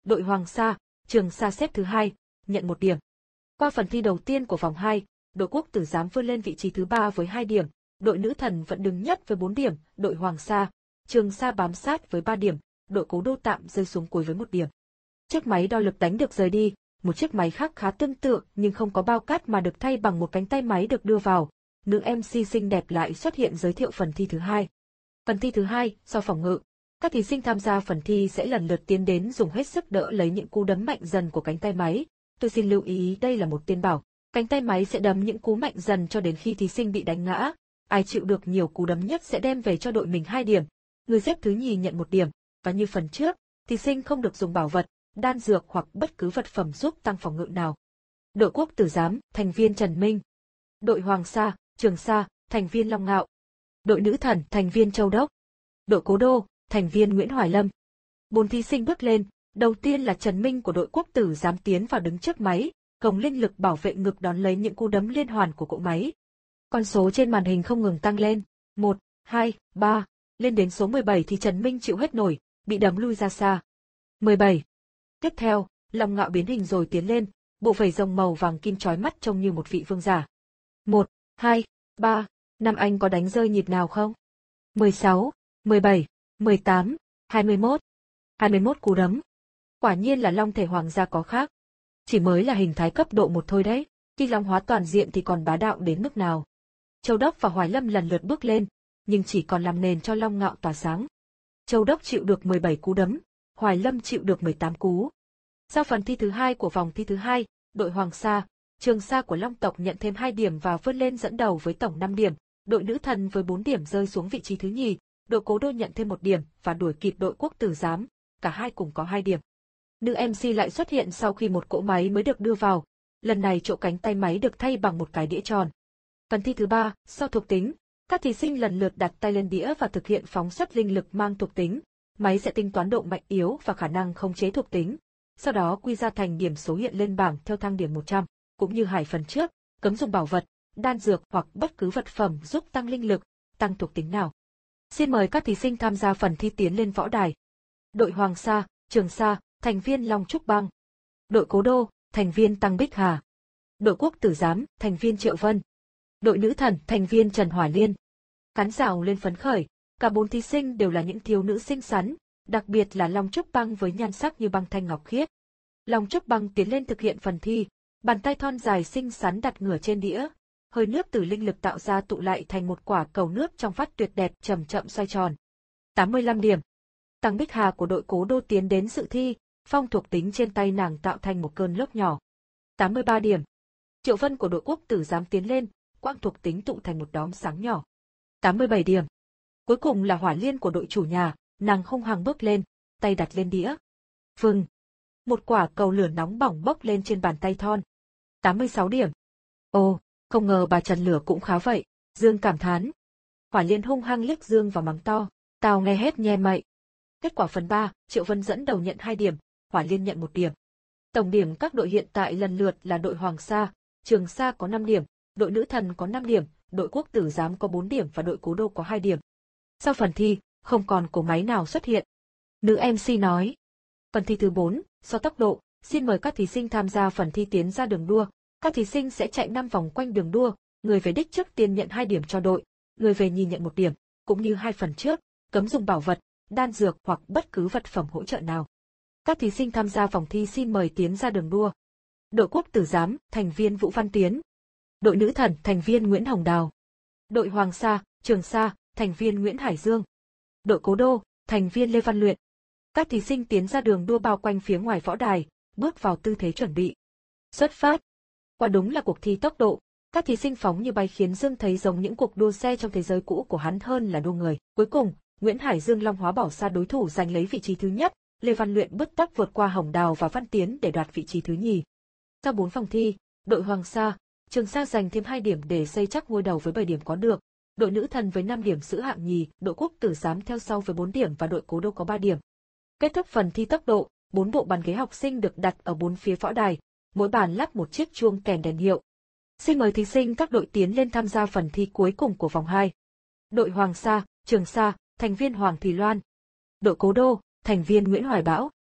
đội Hoàng Sa, Trường Sa xếp thứ hai, nhận một điểm. Qua phần thi đầu tiên của vòng hai, đội Quốc Tử Giám vươn lên vị trí thứ ba với hai điểm, đội Nữ Thần vẫn đứng nhất với bốn điểm, đội Hoàng Sa, Trường Sa bám sát với ba điểm, đội Cố Đô tạm rơi xuống cuối với một điểm. Chiếc máy đo lực đánh được rời đi, một chiếc máy khác khá tương tự nhưng không có bao cát mà được thay bằng một cánh tay máy được đưa vào. Nữ em xê xinh đẹp lại xuất hiện giới thiệu phần thi thứ hai. Phần thi thứ hai, sau phòng ngự, các thí sinh tham gia phần thi sẽ lần lượt tiến đến dùng hết sức đỡ lấy những cú đấm mạnh dần của cánh tay máy. Tôi xin lưu ý đây là một tiên bảo, cánh tay máy sẽ đấm những cú mạnh dần cho đến khi thí sinh bị đánh ngã. Ai chịu được nhiều cú đấm nhất sẽ đem về cho đội mình hai điểm, người xếp thứ nhì nhận một điểm, và như phần trước, thí sinh không được dùng bảo vật, đan dược hoặc bất cứ vật phẩm giúp tăng phòng ngự nào. Đội Quốc Tử Giám, thành viên Trần Minh. Đội Hoàng Sa, Trường Sa, thành viên Long Ngạo. Đội Nữ Thần, thành viên Châu Đốc. Đội Cố Đô, thành viên Nguyễn Hoài Lâm. Bốn thí sinh bước lên, đầu tiên là Trần Minh của đội Quốc Tử Giám tiến vào đứng trước máy, gồng linh lực bảo vệ ngực đón lấy những cú đấm liên hoàn của cỗ máy. Con số trên màn hình không ngừng tăng lên, một, hai, ba, lên đến số mười bảy thì Trần Minh chịu hết nổi, bị đấm lui ra xa. mười bảy. Tiếp theo, Long Ngạo biến hình rồi tiến lên, bộ vảy rồng màu vàng kim chói mắt trông như một vị vương giả. một, hai, ba, năm anh có đánh rơi nhịp nào không? mười sáu, mười bảy, mười tám, hai mươi mốt. hai mươi mốt cú đấm. Quả nhiên là Long thể hoàng gia có khác. Chỉ mới là hình thái cấp độ một thôi đấy, khi Long hóa toàn diện thì còn bá đạo đến mức nào. Châu Đốc và Hoài Lâm lần lượt bước lên, nhưng chỉ còn làm nền cho Long Ngạo tỏa sáng. Châu Đốc chịu được mười bảy cú đấm, Hoài Lâm chịu được mười tám cú. Sau phần thi thứ hai của vòng thi thứ hai, đội Hoàng Sa, Trường Sa của Long tộc nhận thêm hai điểm và vươn lên dẫn đầu với tổng năm điểm, đội Nữ Thần với bốn điểm rơi xuống vị trí thứ nhì, đội Cố Đô nhận thêm một điểm và đuổi kịp đội Quốc Tử Giám, cả hai cùng có hai điểm. Nữ em xê lại xuất hiện sau khi một cỗ máy mới được đưa vào, lần này chỗ cánh tay máy được thay bằng một cái đĩa tròn. Phần thi thứ ba, sau thuộc tính, các thí sinh lần lượt đặt tay lên đĩa và thực hiện phóng xuất linh lực mang thuộc tính, máy sẽ tính toán độ mạnh yếu và khả năng khống chế thuộc tính, sau đó quy ra thành điểm số hiện lên bảng theo thang điểm một trăm, cũng như hải phần trước, cấm dùng bảo vật, đan dược hoặc bất cứ vật phẩm giúp tăng linh lực, tăng thuộc tính nào. Xin mời các thí sinh tham gia phần thi tiến lên võ đài. Đội Hoàng Sa, Trường Sa, thành viên Long Trúc Băng. Đội Cố Đô, thành viên Tăng Bích Hà. Đội Quốc Tử Giám, thành viên Triệu Vân. Đội Nữ Thần, thành viên Trần Hỏa Liên. Khán giả lên phấn khởi, cả bốn thí sinh đều là những thiếu nữ xinh xắn, đặc biệt là Long Trúc Băng với nhan sắc như băng thanh ngọc khiết. Long Trúc Băng tiến lên thực hiện phần thi, bàn tay thon dài xinh xắn đặt ngửa trên đĩa, hơi nước từ linh lực tạo ra tụ lại thành một quả cầu nước trong vắt tuyệt đẹp chậm chậm xoay tròn. tám mươi lăm điểm. Tăng Bích Hà của đội Cố Đô tiến đến dự thi, phong thuộc tính trên tay nàng tạo thành một cơn lốc nhỏ. tám mươi ba điểm. Triệu Vân của đội Quốc Tử Giám tiến lên, quang thuộc tính tụ thành một đốm sáng nhỏ. tám mươi bảy điểm. Cuối cùng là Hỏa Liên của đội chủ nhà, nàng hung hăng bước lên, tay đặt lên đĩa. Vừng. Một quả cầu lửa nóng bỏng bốc lên trên bàn tay thon. tám mươi sáu điểm. Ồ, không ngờ bà Trần Lửa cũng khá vậy, Dương cảm thán. Hỏa Liên hung hăng liếc Dương và mắng to, tao nghe hết nhe mậy. Kết quả phần ba, Triệu Vân dẫn đầu nhận hai điểm, Hỏa Liên nhận một điểm. Tổng điểm các đội hiện tại lần lượt là đội Hoàng Sa, Trường Sa có năm điểm, đội Nữ Thần có năm điểm, đội Quốc Tử Giám có bốn điểm và đội Cố Đô có hai điểm. Sau phần thi, không còn cỗ máy nào xuất hiện. Nữ em xê nói. Phần thi thứ bốn, so tốc độ, xin mời các thí sinh tham gia phần thi tiến ra đường đua. Các thí sinh sẽ chạy năm vòng quanh đường đua, người về đích trước tiên nhận hai điểm cho đội, người về nhì nhận một điểm, cũng như hai phần trước, cấm dùng bảo vật, đan dược hoặc bất cứ vật phẩm hỗ trợ nào. Các thí sinh tham gia vòng thi xin mời tiến ra đường đua. Đội Quốc Tử Giám, thành viên Vũ Văn Tiến. Đội Nữ Thần, thành viên Nguyễn Hồng Đào. Đội Hoàng Sa, Trường Sa, thành viên Nguyễn Hải Dương. Đội Cố Đô, thành viên Lê Văn Luyện. Các thí sinh tiến ra đường đua bao quanh phía ngoài võ đài, bước vào tư thế chuẩn bị. Xuất phát. Quả đúng là cuộc thi tốc độ, các thí sinh phóng như bay khiến Dương thấy giống những cuộc đua xe trong thế giới cũ của hắn hơn là đua người. Cuối cùng, Nguyễn Hải Dương long hóa bỏ xa đối thủ giành lấy vị trí thứ nhất, Lê Văn Luyện bứt tốc vượt qua Hồng Đào và Văn Tiến để đoạt vị trí thứ nhì. Sau bốn vòng thi, đội Hoàng Sa, Trường Sa giành thêm hai điểm để xây chắc ngôi đầu với bảy điểm có được. Đội Nữ Thần với năm điểm giữ hạng nhì, đội Quốc Tử Giám theo sau với bốn điểm và đội Cố Đô có ba điểm. Kết thúc phần thi tốc độ, bốn bộ bàn ghế học sinh được đặt ở bốn phía võ đài, mỗi bàn lắp một chiếc chuông kèn đèn hiệu. Xin mời thí sinh các đội tiến lên tham gia phần thi cuối cùng của vòng hai. Đội Hoàng Sa, Trường Sa, thành viên Hoàng Thùy Loan. Đội Cố Đô, thành viên Nguyễn Hoài Bão.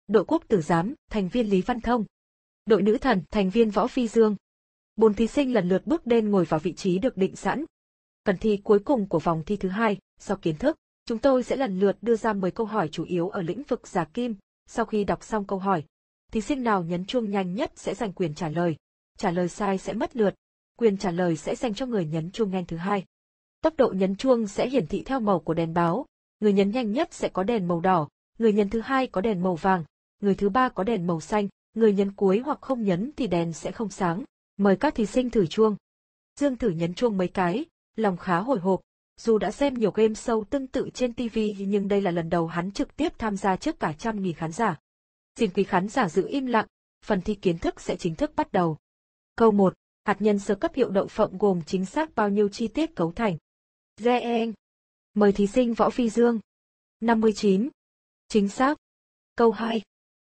Đội quốc tử giám, thành viên Lý Văn Thông. Đội nữ thần, thành viên Võ Phi Dương. Bốn thí sinh lần lượt bước lên ngồi vào vị trí được định sẵn. Phần thi cuối cùng của vòng thi thứ hai, sau kiến thức, chúng tôi sẽ lần lượt đưa ra mười câu hỏi chủ yếu ở lĩnh vực giả kim. Sau khi đọc xong câu hỏi, thí sinh nào nhấn chuông nhanh nhất sẽ giành quyền trả lời. Trả lời sai sẽ mất lượt. Quyền trả lời sẽ dành cho người nhấn chuông nhanh thứ hai. Tốc độ nhấn chuông sẽ hiển thị theo màu của đèn báo. Người nhấn nhanh nhất sẽ có đèn màu đỏ, người nhấn thứ hai có đèn màu vàng, người thứ ba có đèn màu xanh, người nhấn cuối hoặc không nhấn thì đèn sẽ không sáng. Mời các thí sinh thử chuông. Dương thử nhấn chuông mấy cái, lòng khá hồi hộp. Dù đã xem nhiều game show tương tự trên ti vi nhưng đây là lần đầu hắn trực tiếp tham gia trước cả trăm nghìn khán giả. Xin quý khán giả giữ im lặng, phần thi kiến thức sẽ chính thức bắt đầu. Câu một. Hạt nhân sơ cấp hiệu đậu phộng gồm chính xác bao nhiêu chi tiết cấu thành? Gen. Mời thí sinh Võ Phi Dương. năm mươi chín. Chính xác. Câu hai.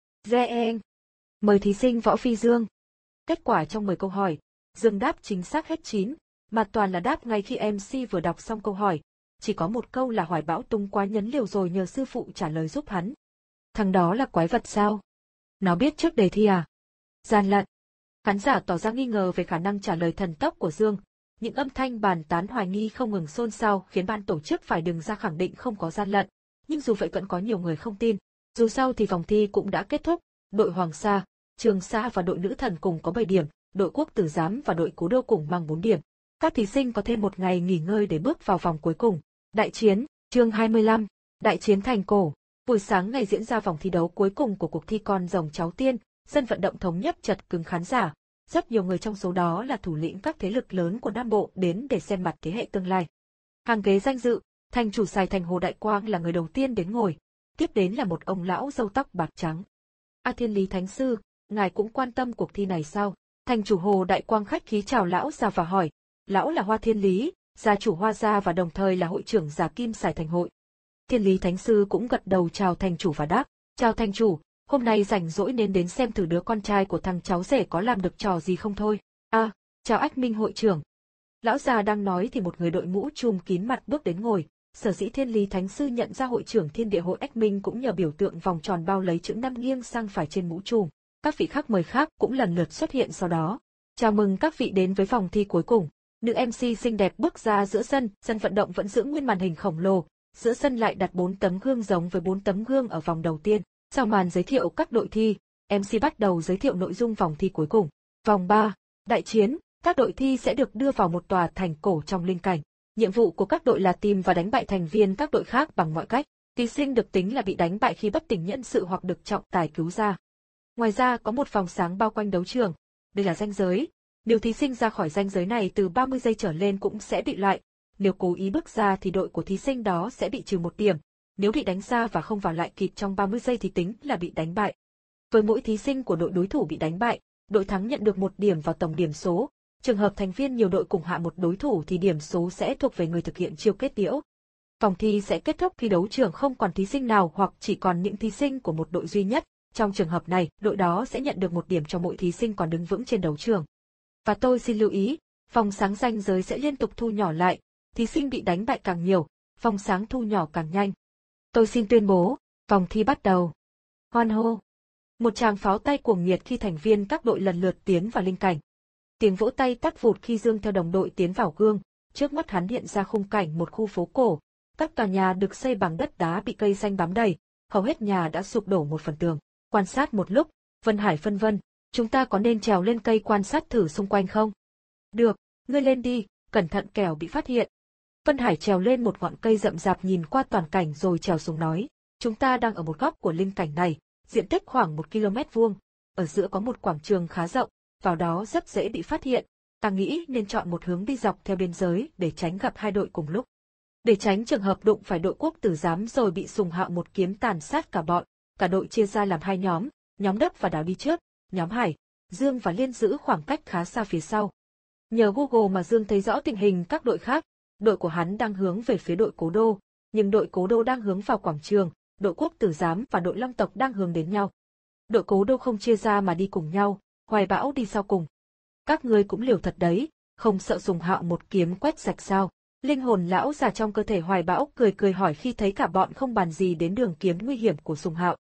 Gen. Mời thí sinh Võ Phi Dương. Kết quả trong mười câu hỏi, Dương đáp chính xác hết chín, mà toàn là đáp ngay khi em xê vừa đọc xong câu hỏi. Chỉ có một câu là Hoài Bão tung quá nhấn liều rồi nhờ sư phụ trả lời giúp hắn. Thằng đó là quái vật sao? Nó biết trước đề thi à? Gian lận. Khán giả tỏ ra nghi ngờ về khả năng trả lời thần tốc của Dương. Những âm thanh bàn tán hoài nghi không ngừng xôn xao khiến ban tổ chức phải đứng ra khẳng định không có gian lận. Nhưng dù vậy vẫn có nhiều người không tin. Dù sao thì vòng thi cũng đã kết thúc. Đội Hoàng Sa, Trường Sa và đội nữ thần cùng có bảy điểm, đội quốc tử giám và đội cố đô cùng mang bốn điểm. Các thí sinh có thêm một ngày nghỉ ngơi để bước vào vòng cuối cùng. Đại chiến, chương hai mươi lăm, Đại chiến thành cổ. Buổi sáng ngày diễn ra vòng thi đấu cuối cùng của cuộc thi con rồng cháu tiên, sân vận động thống nhất chật cứng khán giả. Rất nhiều người trong số đó là thủ lĩnh các thế lực lớn của Nam Bộ đến để xem mặt thế hệ tương lai. Hàng ghế danh dự, thành chủ Sài Thành Hồ Đại Quang là người đầu tiên đến ngồi. Tiếp đến là một ông lão râu tóc bạc trắng. A Thiên Lý Thánh Sư, ngài cũng quan tâm cuộc thi này sao? Thành chủ Hồ Đại Quang khách khí chào lão già và hỏi. Lão là Hoa Thiên Lý, gia chủ Hoa gia và đồng thời là hội trưởng Giả Kim Sài Thành Hội. Thiên Lý Thánh Sư cũng gật đầu chào thành chủ và đáp. Chào thành chủ, hôm nay rảnh rỗi nên đến xem thử đứa con trai của thằng cháu rể có làm được trò gì không thôi. À, chào Ách Minh hội trưởng. Lão già đang nói thì một người đội mũ trùm kín mặt bước đến ngồi. Sở dĩ Thiên Lý Thánh Sư nhận ra hội trưởng Thiên Địa Hội Ách Minh cũng nhờ biểu tượng vòng tròn bao lấy chữ năm nghiêng sang phải trên mũ trùm. Các vị khách mời khác cũng lần lượt xuất hiện sau đó. Chào mừng các vị đến với vòng thi cuối cùng. Nữ em xê xinh đẹp bước ra giữa sân, sân vận động vẫn giữ nguyên màn hình khổng lồ, giữa sân lại đặt bốn tấm gương giống với bốn tấm gương ở vòng đầu tiên. Sau màn giới thiệu các đội thi, em xê bắt đầu giới thiệu nội dung vòng thi cuối cùng. Vòng ba, đại chiến, các đội thi sẽ được đưa vào một tòa thành cổ trong linh cảnh. Nhiệm vụ của các đội là tìm và đánh bại thành viên các đội khác bằng mọi cách. Thí sinh được tính là bị đánh bại khi bất tỉnh nhân sự hoặc được trọng tài cứu ra. Ngoài ra có một vòng sáng bao quanh đấu trường. Đây là ranh giới. Nếu thí sinh ra khỏi ranh giới này từ ba mươi giây trở lên cũng sẽ bị loại. Nếu cố ý bước ra thì đội của thí sinh đó sẽ bị trừ một điểm. Nếu bị đánh ra và không vào lại kịp trong ba mươi giây thì tính là bị đánh bại. Với mỗi thí sinh của đội đối thủ bị đánh bại, đội thắng nhận được một điểm vào tổng điểm số. Trường hợp thành viên nhiều đội cùng hạ một đối thủ thì điểm số sẽ thuộc về người thực hiện chiêu kết liễu. Vòng thi sẽ kết thúc khi đấu trường không còn thí sinh nào hoặc chỉ còn những thí sinh của một đội duy nhất. Trong trường hợp này, đội đó sẽ nhận được một điểm cho mỗi thí sinh còn đứng vững trên đấu trường. Và tôi xin lưu ý, vòng sáng ranh giới sẽ liên tục thu nhỏ lại, thí sinh bị đánh bại càng nhiều, vòng sáng thu nhỏ càng nhanh. Tôi xin tuyên bố, vòng thi bắt đầu. Hoan hô. Một tràng pháo tay cuồng nhiệt khi thành viên các đội lần lượt tiến vào linh cảnh. Tiếng vỗ tay tắt vụt khi Dương theo đồng đội tiến vào gương, trước mắt hắn hiện ra khung cảnh một khu phố cổ. Các tòa nhà được xây bằng đất đá bị cây xanh bám đầy, hầu hết nhà đã sụp đổ một phần tường. Quan sát một lúc, Vân Hải phân vân, chúng ta có nên trèo lên cây quan sát thử xung quanh không? Được, ngươi lên đi, cẩn thận kẻo bị phát hiện. Vân Hải trèo lên một ngọn cây rậm rạp nhìn qua toàn cảnh rồi trèo xuống nói, chúng ta đang ở một góc của linh cảnh này, diện tích khoảng một ki lô mét vuông, ở giữa có một quảng trường khá rộng, vào đó rất dễ bị phát hiện, ta nghĩ nên chọn một hướng đi dọc theo biên giới để tránh gặp hai đội cùng lúc. Để tránh trường hợp đụng phải đội quốc tử giám rồi bị Sùng Hạo một kiếm tàn sát cả bọn, cả đội chia ra làm hai nhóm, nhóm Đất và Đào đi trước, nhóm Hải, Dương và Liên giữ khoảng cách khá xa phía sau. Nhờ Google mà Dương thấy rõ tình hình các đội khác, đội của hắn đang hướng về phía đội Cố Đô, nhưng đội Cố Đô đang hướng vào quảng trường, đội quốc tử giám và đội Long tộc đang hướng đến nhau. Đội Cố Đô không chia ra mà đi cùng nhau, Hoài Bão đi sau cùng. Các ngươi cũng liều thật đấy, không sợ Sùng Hạo một kiếm quét sạch sao? Linh hồn lão già trong cơ thể Hoài Bão cười cười hỏi khi thấy cả bọn không bàn gì đến đường kiếm nguy hiểm của Sùng Hạo.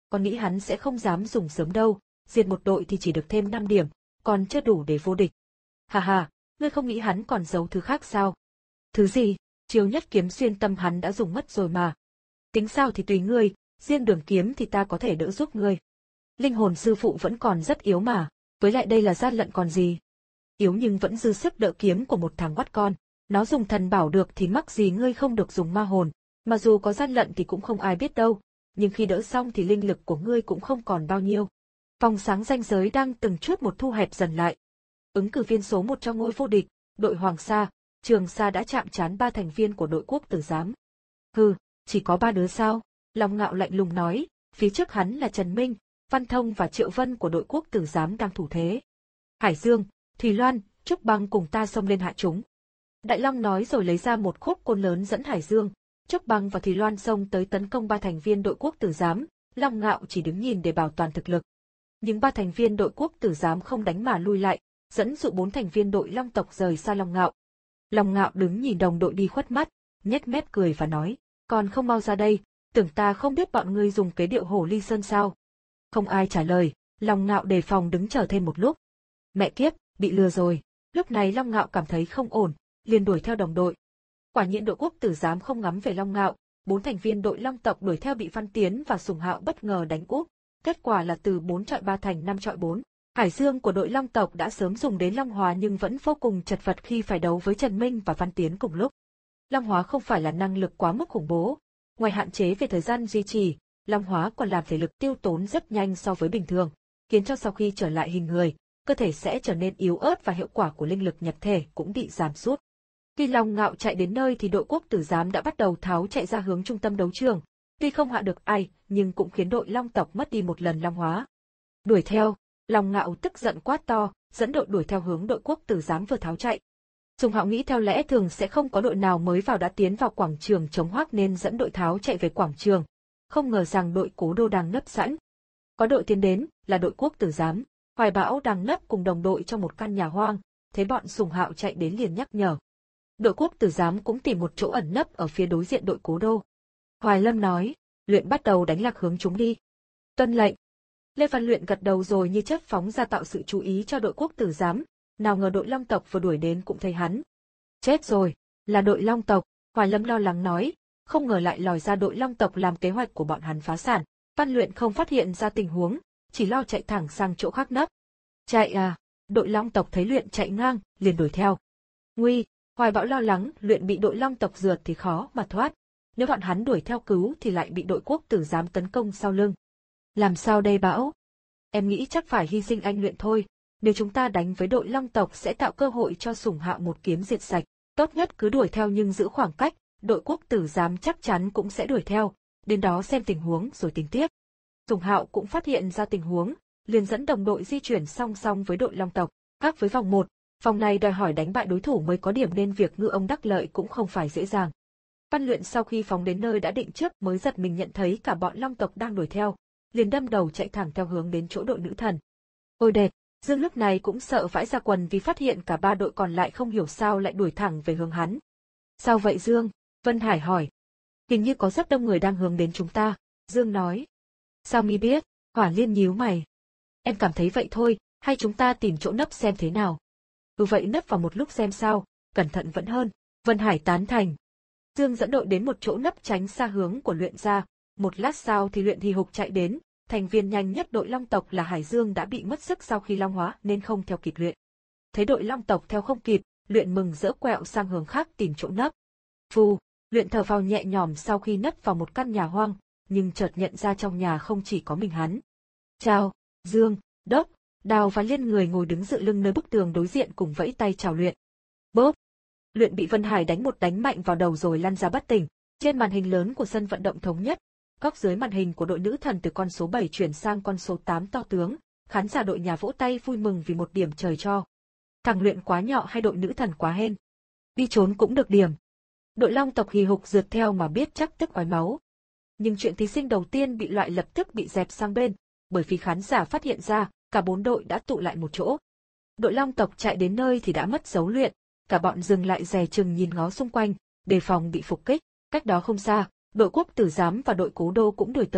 Con nghĩ hắn sẽ không dám dùng sớm đâu, diệt một đội thì chỉ được thêm năm điểm, còn chưa đủ để vô địch. Hà hà, ngươi không nghĩ hắn còn giấu thứ khác sao? Thứ gì? Chiêu nhất kiếm xuyên tâm hắn đã dùng mất rồi mà. Tính sao thì tùy ngươi, riêng đường kiếm thì ta có thể đỡ giúp ngươi. Linh hồn sư phụ vẫn còn rất yếu mà, với lại đây là gian lận còn gì. Yếu nhưng vẫn dư sức đỡ kiếm của một thằng oắt con, nó dùng thần bảo được thì mắc gì ngươi không được dùng ma hồn, mà dù có gian lận thì cũng không ai biết đâu, nhưng khi đỡ xong thì linh lực của ngươi cũng không còn bao nhiêu. Vòng sáng ranh giới đang từng chút một thu hẹp dần lại. Ứng cử viên số một cho ngôi vô địch, đội Hoàng Sa, Trường Sa đã chạm trán ba thành viên của đội Quốc Tử Giám. Hừ, chỉ có ba đứa sao? Long Ngạo lạnh lùng nói, phía trước hắn là Trần Minh, Văn Thông và Triệu Vân của đội Quốc Tử Giám đang thủ thế. Hải Dương, Thùy Loan, Trúc Băng cùng ta xông lên hạ chúng. Đại Long nói rồi lấy ra một khúc côn lớn dẫn Hải Dương, Trúc Băng và Thùy Loan xông tới tấn công ba thành viên đội Quốc Tử Giám. Long Ngạo chỉ đứng nhìn để bảo toàn thực lực. Nhưng ba thành viên đội Quốc Tử Giám không đánh mà lui lại, dẫn dụ bốn thành viên đội Long tộc rời xa Long Ngạo. Long Ngạo đứng nhìn đồng đội đi khuất mắt, nhếch mép cười và nói, còn không mau ra đây, tưởng ta không biết bọn ngươi dùng kế điệu hổ ly sơn sao? Không ai trả lời, Long Ngạo đề phòng đứng chờ thêm một lúc. Mẹ kiếp, bị lừa rồi. Lúc này Long Ngạo cảm thấy không ổn, liền đuổi theo đồng đội. Quả nhiên đội Quốc Tử Giám không ngắm về Long Ngạo, bốn thành viên đội Long tộc đuổi theo bị Văn Tiến và Sùng Hạo bất ngờ đánh úp, kết quả là từ bốn chọi ba thành năm chọi bốn. Hải Dương của đội Long tộc đã sớm dùng đến Long Hóa nhưng vẫn vô cùng chật vật khi phải đấu với Trần Minh và Văn Tiến cùng lúc. Long Hóa không phải là năng lực quá mức khủng bố, ngoài hạn chế về thời gian duy trì, Long Hóa còn làm thể lực tiêu tốn rất nhanh so với bình thường, khiến cho sau khi trở lại hình người, cơ thể sẽ trở nên yếu ớt và hiệu quả của linh lực nhập thể cũng bị giảm sút. Khi Long Ngạo chạy đến nơi thì đội Quốc Tử Giám đã bắt đầu tháo chạy ra hướng trung tâm đấu trường, tuy không hạ được ai nhưng cũng khiến đội Long tộc mất đi một lần Long Hóa. Đuổi theo, Long Ngạo tức giận quát to, dẫn đội đuổi theo hướng đội Quốc Tử Giám vừa tháo chạy. Sùng Hạo nghĩ theo lẽ thường sẽ không có đội nào mới vào đã tiến vào quảng trường chống hoác nên dẫn đội tháo chạy về quảng trường. Không ngờ rằng đội Cố Đô đang nấp sẵn. Có đội tiến đến, là đội Quốc Tử Giám. Hoài Bão đang nấp cùng đồng đội trong một căn nhà hoang, thấy bọn Sùng Hạo chạy đến liền nhắc nhở. Đội Quốc Tử Giám cũng tìm một chỗ ẩn nấp ở phía đối diện đội Cố Đô. Hoài Lâm nói, luyện bắt đầu đánh lạc hướng chúng đi. Tuân lệnh. Lê Văn Luyện gật đầu rồi như chớp phóng ra tạo sự chú ý cho đội Quốc Tử Giám, nào ngờ đội Long tộc vừa đuổi đến cũng thấy hắn. Chết rồi, là đội Long tộc, Hoài Lâm lo lắng nói, không ngờ lại lòi ra đội Long tộc làm kế hoạch của bọn hắn phá sản. Văn Luyện không phát hiện ra tình huống, chỉ lo chạy thẳng sang chỗ khác nấp. Chạy à, đội Long tộc thấy Luyện chạy ngang, liền đuổi theo. Nguy, Hoài Bão lo lắng Luyện bị đội Long tộc rượt thì khó mà thoát, nếu bọn hắn đuổi theo cứu thì lại bị đội Quốc Tử Giám tấn công sau lưng. Làm sao đây Bão? Em nghĩ chắc phải hy sinh anh Luyện thôi, nếu chúng ta đánh với đội Long tộc sẽ tạo cơ hội cho Sùng Hạo một kiếm diệt sạch, tốt nhất cứ đuổi theo nhưng giữ khoảng cách, đội Quốc Tử Giám chắc chắn cũng sẽ đuổi theo, đến đó xem tình huống rồi tính tiếp. Sùng Hạo cũng phát hiện ra tình huống, liền dẫn đồng đội di chuyển song song với đội Long tộc, khác với vòng một, vòng này đòi hỏi đánh bại đối thủ mới có điểm nên việc ngư ông đắc lợi cũng không phải dễ dàng. Văn Luyện sau khi phóng đến nơi đã định trước mới giật mình nhận thấy cả bọn Long tộc đang đuổi theo, liền đâm đầu chạy thẳng theo hướng đến chỗ đội nữ thần. Ôi đẹp, Dương lúc này cũng sợ vãi ra quần vì phát hiện cả ba đội còn lại không hiểu sao lại đuổi thẳng về hướng hắn. Sao vậy Dương? Vân Hải hỏi. Hình như có rất đông người đang hướng đến chúng ta, Dương nói. Sao mi biết? Hỏa Liên nhíu mày. Em cảm thấy vậy thôi, hay chúng ta tìm chỗ nấp xem thế nào? Ừ vậy nấp vào một lúc xem sao, cẩn thận vẫn hơn, Vân Hải tán thành. Dương dẫn đội đến một chỗ nấp tránh xa hướng của Luyện ra, một lát sau thì Luyện hì hục chạy đến, thành viên nhanh nhất đội Long tộc là Hải Dương đã bị mất sức sau khi Long Hóa nên không theo kịp Luyện. Thấy đội Long tộc theo không kịp, Luyện mừng rỡ quẹo sang hướng khác tìm chỗ nấp. Phù, Luyện thở phào nhẹ nhõm sau khi nấp vào một căn nhà hoang, nhưng chợt nhận ra trong nhà không chỉ có mình hắn. Chào, Dương, Đốc, Đào và Liên người ngồi đứng dựa lưng nơi bức tường đối diện cùng vẫy tay chào Luyện. Bốp! Luyện bị Vân Hải đánh một đánh mạnh vào đầu rồi lăn ra bất tỉnh. Trên màn hình lớn của sân vận động thống nhất, góc dưới màn hình của đội nữ thần từ con số bảy chuyển sang con số tám to tướng, khán giả đội nhà vỗ tay vui mừng vì một điểm trời cho. Thằng Luyện quá nhọ hay đội nữ thần quá hên? Đi trốn cũng được điểm. Đội Long tộc hì hục rượt theo mà biết chắc tức ói máu. Nhưng chuyện thí sinh đầu tiên bị loại lập tức bị dẹp sang bên, bởi vì khán giả phát hiện ra, cả bốn đội đã tụ lại một chỗ. Đội Long tộc chạy đến nơi thì đã mất dấu Luyện, cả bọn dừng lại dè chừng nhìn ngó xung quanh, đề phòng bị phục kích. Cách đó không xa, đội Quốc Tử Giám và đội Cố Đô cũng đuổi tới,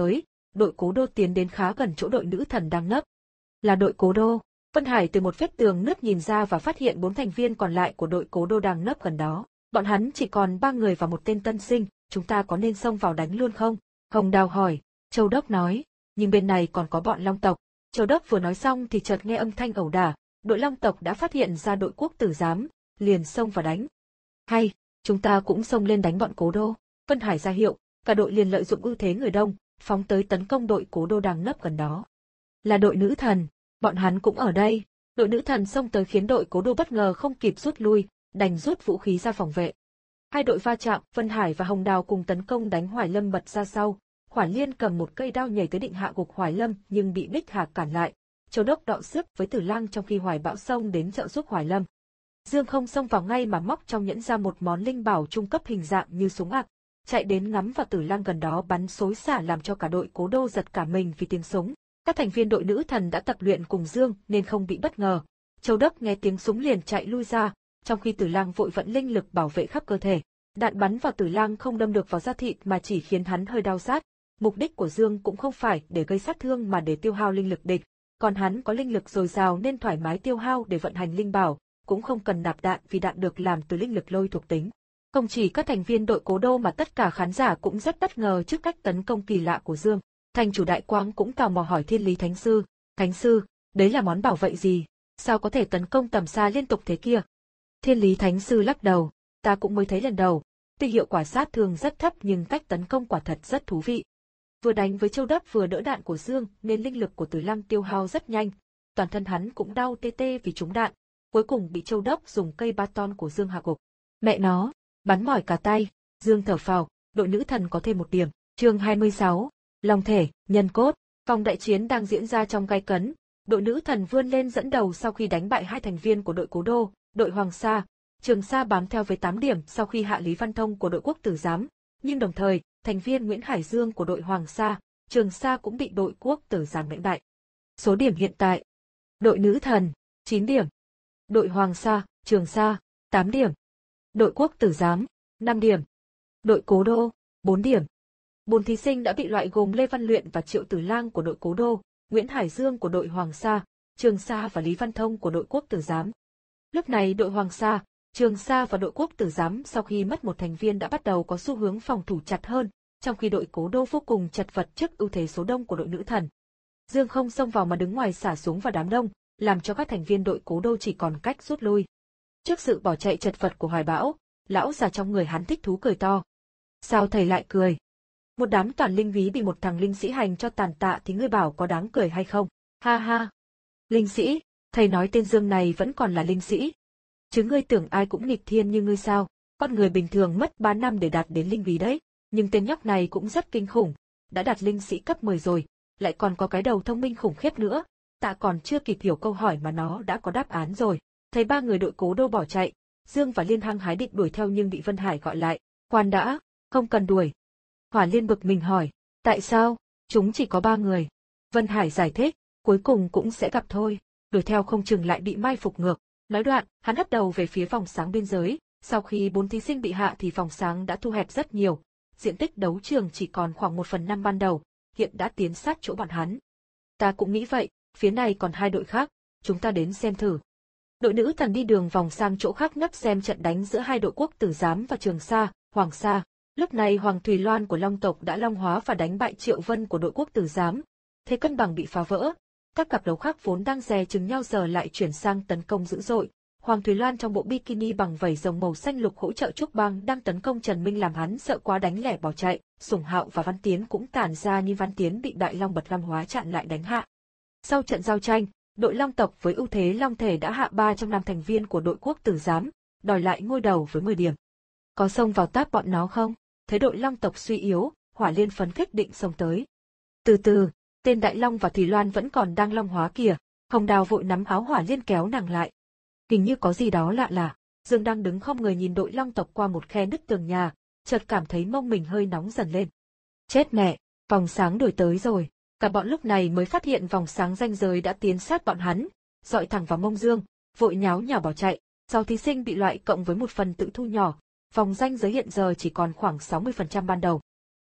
đội Cố Đô tiến đến khá gần chỗ đội nữ thần đang nấp. Là đội Cố Đô. Vân Hải từ một vết tường nứt nhìn ra và phát hiện bốn thành viên còn lại của đội Cố Đô đang nấp gần đó. Bọn hắn chỉ còn ba người và một tên tân sinh, chúng ta có nên xông vào đánh luôn không? Hồng Đào hỏi. Châu Đốc nói, nhưng bên này còn có bọn Long tộc. Châu Đốc vừa nói xong thì chợt nghe âm thanh ẩu đả, đội Long tộc đã phát hiện ra đội Quốc Tử Giám, liền xông vào đánh. Hay, chúng ta cũng xông lên đánh bọn Cố Đô. Vân Hải ra hiệu, cả đội liền lợi dụng ưu thế người đông, phóng tới tấn công đội Cố Đô đang nấp gần đó. Là đội nữ thần, bọn hắn cũng ở đây. Đội nữ thần xông tới khiến đội Cố Đô bất ngờ không kịp rút lui, đành rút vũ khí ra phòng vệ. Hai đội va chạm, Vân Hải và Hồng Đào cùng tấn công đánh Hoài Lâm bật ra sau. Hỏa Liên cầm một cây đao nhảy tới định hạ gục Hoài Lâm nhưng bị Bích Hạc cản lại. Châu Đốc đọ sức với Tử Lăng trong khi Hoài Bão xông đến trợ giúp Hoài Lâm. Dương không xông vào ngay mà móc trong nhẫn ra một món linh bảo trung cấp hình dạng như súng ạc, chạy đến ngắm vào Tử Lăng gần đó bắn xối xả làm cho cả đội Cố Đô giật cả mình vì tiếng súng. Các thành viên đội nữ thần đã tập luyện cùng Dương nên không bị bất ngờ. Châu Đốc nghe tiếng súng liền chạy lui ra, trong khi Tử Lăng vội vận linh lực bảo vệ khắp cơ thể. Đạn bắn vào Tử Lăng không đâm được vào da thịt mà chỉ khiến hắn hơi đau rát. Mục đích của Dương cũng không phải để gây sát thương mà để tiêu hao linh lực địch, còn hắn có linh lực dồi dào nên thoải mái tiêu hao để vận hành linh bảo, cũng không cần nạp đạn vì đạn được làm từ linh lực lôi thuộc tính. Không chỉ các thành viên đội Cố Đô mà tất cả khán giả cũng rất bất ngờ trước cách tấn công kỳ lạ của Dương. Thành chủ Đại Quang cũng tò mò hỏi Thiên Lý Thánh Sư, Thánh Sư, đấy là món bảo vệ gì? Sao có thể tấn công tầm xa liên tục thế kia? Thiên Lý Thánh Sư lắc đầu, ta cũng mới thấy lần đầu, tuy hiệu quả sát thương rất thấp nhưng cách tấn công quả thật rất thú vị. Vừa đánh với Châu Đốc vừa đỡ đạn của Dương nên linh lực của Tử Lăng tiêu hao rất nhanh, toàn thân hắn cũng đau tê tê vì trúng đạn, cuối cùng bị Châu Đốc dùng cây ba ton của Dương hạ gục. Mẹ nó, bắn mỏi cả tay, Dương thở phào, đội nữ thần có thêm một điểm. Chương hai mươi sáu, Long thể, nhân cốt. Vòng đại chiến đang diễn ra trong gay cấn, đội nữ thần vươn lên dẫn đầu sau khi đánh bại hai thành viên của đội Cố Đô, đội Hoàng Sa. Trường Sa bám theo với tám điểm sau khi hạ Lý Văn Thông của đội Quốc Tử Giám, nhưng đồng thời, thành viên Nguyễn Hải Dương của đội Hoàng Sa, Trường Sa cũng bị đội Quốc Tử Giám đánh bại. Số điểm hiện tại: đội nữ thần chín điểm, đội Hoàng Sa, Trường Sa tám điểm, đội Quốc Tử Giám năm điểm, đội Cố Đô bốn điểm. Bốn thí sinh đã bị loại gồm Lê Văn Luyện và Triệu Tử Lang của đội Cố Đô, Nguyễn Hải Dương của đội Hoàng Sa, Trường Sa và Lý Văn Thông của đội Quốc Tử Giám. Lúc này đội Hoàng Sa, Trường Sa và đội Quốc Tử Giám sau khi mất một thành viên đã bắt đầu có xu hướng phòng thủ chặt hơn, trong khi đội Cố Đô vô cùng chật vật trước ưu thế số đông của đội nữ thần. Dương không xông vào mà đứng ngoài xả súng vào đám đông, làm cho các thành viên đội Cố Đô chỉ còn cách rút lui. Trước sự bỏ chạy chật vật của Hoài Bão, lão già trong người hắn thích thú cười to. Sao thầy lại cười? Một đám toàn linh ví bị một thằng linh sĩ hành cho tàn tạ thì ngươi bảo có đáng cười hay không? Ha ha! Linh sĩ, thầy nói tên Dương này vẫn còn là linh sĩ. Chứ ngươi tưởng ai cũng nghịch thiên như ngươi sao? Con người bình thường mất ba năm để đạt đến linh ví đấy. Nhưng tên nhóc này cũng rất kinh khủng, đã đạt linh sĩ cấp mười rồi, lại còn có cái đầu thông minh khủng khiếp nữa. Tạ còn chưa kịp hiểu câu hỏi mà nó đã có đáp án rồi. Thấy ba người đội Cố Đô bỏ chạy, Dương và Liên hăng hái định đuổi theo nhưng bị Vân Hải gọi lại. Khoan đã, không cần đuổi. Hỏa Liên bực mình hỏi, tại sao? Chúng chỉ có ba người. Vân Hải giải thích, cuối cùng cũng sẽ gặp thôi, đuổi theo không chừng lại bị mai phục ngược. Nói đoạn, hắn hất đầu về phía vòng sáng biên giới, sau khi bốn thí sinh bị hạ thì vòng sáng đã thu hẹp rất nhiều. Diện tích đấu trường chỉ còn khoảng một phần năm ban đầu, hiện đã tiến sát chỗ bọn hắn. Ta cũng nghĩ vậy, phía này còn hai đội khác, chúng ta đến xem thử. Đội nữ thần đi đường vòng sang chỗ khác nấp xem trận đánh giữa hai đội Quốc Tử Giám và Trường Sa, Hoàng Sa. Lúc này Hoàng Thùy Loan của Long tộc đã long hóa và đánh bại Triệu Vân của đội Quốc Tử Giám. Thế cân bằng bị phá vỡ. Các cặp đấu khác vốn đang dè chừng nhau giờ lại chuyển sang tấn công dữ dội. Hoàng Thùy Loan trong bộ bikini bằng vảy rồng màu xanh lục hỗ trợ Trúc Bang đang tấn công Trần Minh làm hắn sợ quá đánh lẻ bỏ chạy. Sủng Hạo và Văn Tiến cũng tản ra nhưng Văn Tiến bị Đại Long bật long hóa chặn lại đánh hạ. Sau trận giao tranh, đội Long tộc với ưu thế long thể đã hạ ba trong năm thành viên của đội Quốc Tử Giám, đòi lại ngôi đầu với mười điểm. Có xông vào táp bọn nó không? Thấy đội Long tộc suy yếu, Hỏa Liên phấn khích định xông tới. Từ từ, tên Đại Long và Thùy Loan vẫn còn đang long hóa kìa. Hồng Đào vội nắm áo Hỏa Liên kéo nàng lại. Hình như có gì đó lạ lạ. Dương đang đứng không người nhìn đội Long tộc qua một khe nứt tường nhà, chợt cảm thấy mông mình hơi nóng dần lên. Chết mẹ, vòng sáng đuổi tới rồi. Cả bọn lúc này mới phát hiện vòng sáng ranh giới đã tiến sát bọn hắn, dọi thẳng vào mông Dương, vội nháo nhào bỏ chạy. Sau thí sinh bị loại cộng với một phần tự thu nhỏ, vòng ranh giới hiện giờ chỉ còn khoảng sáu mươi phần trăm ban đầu.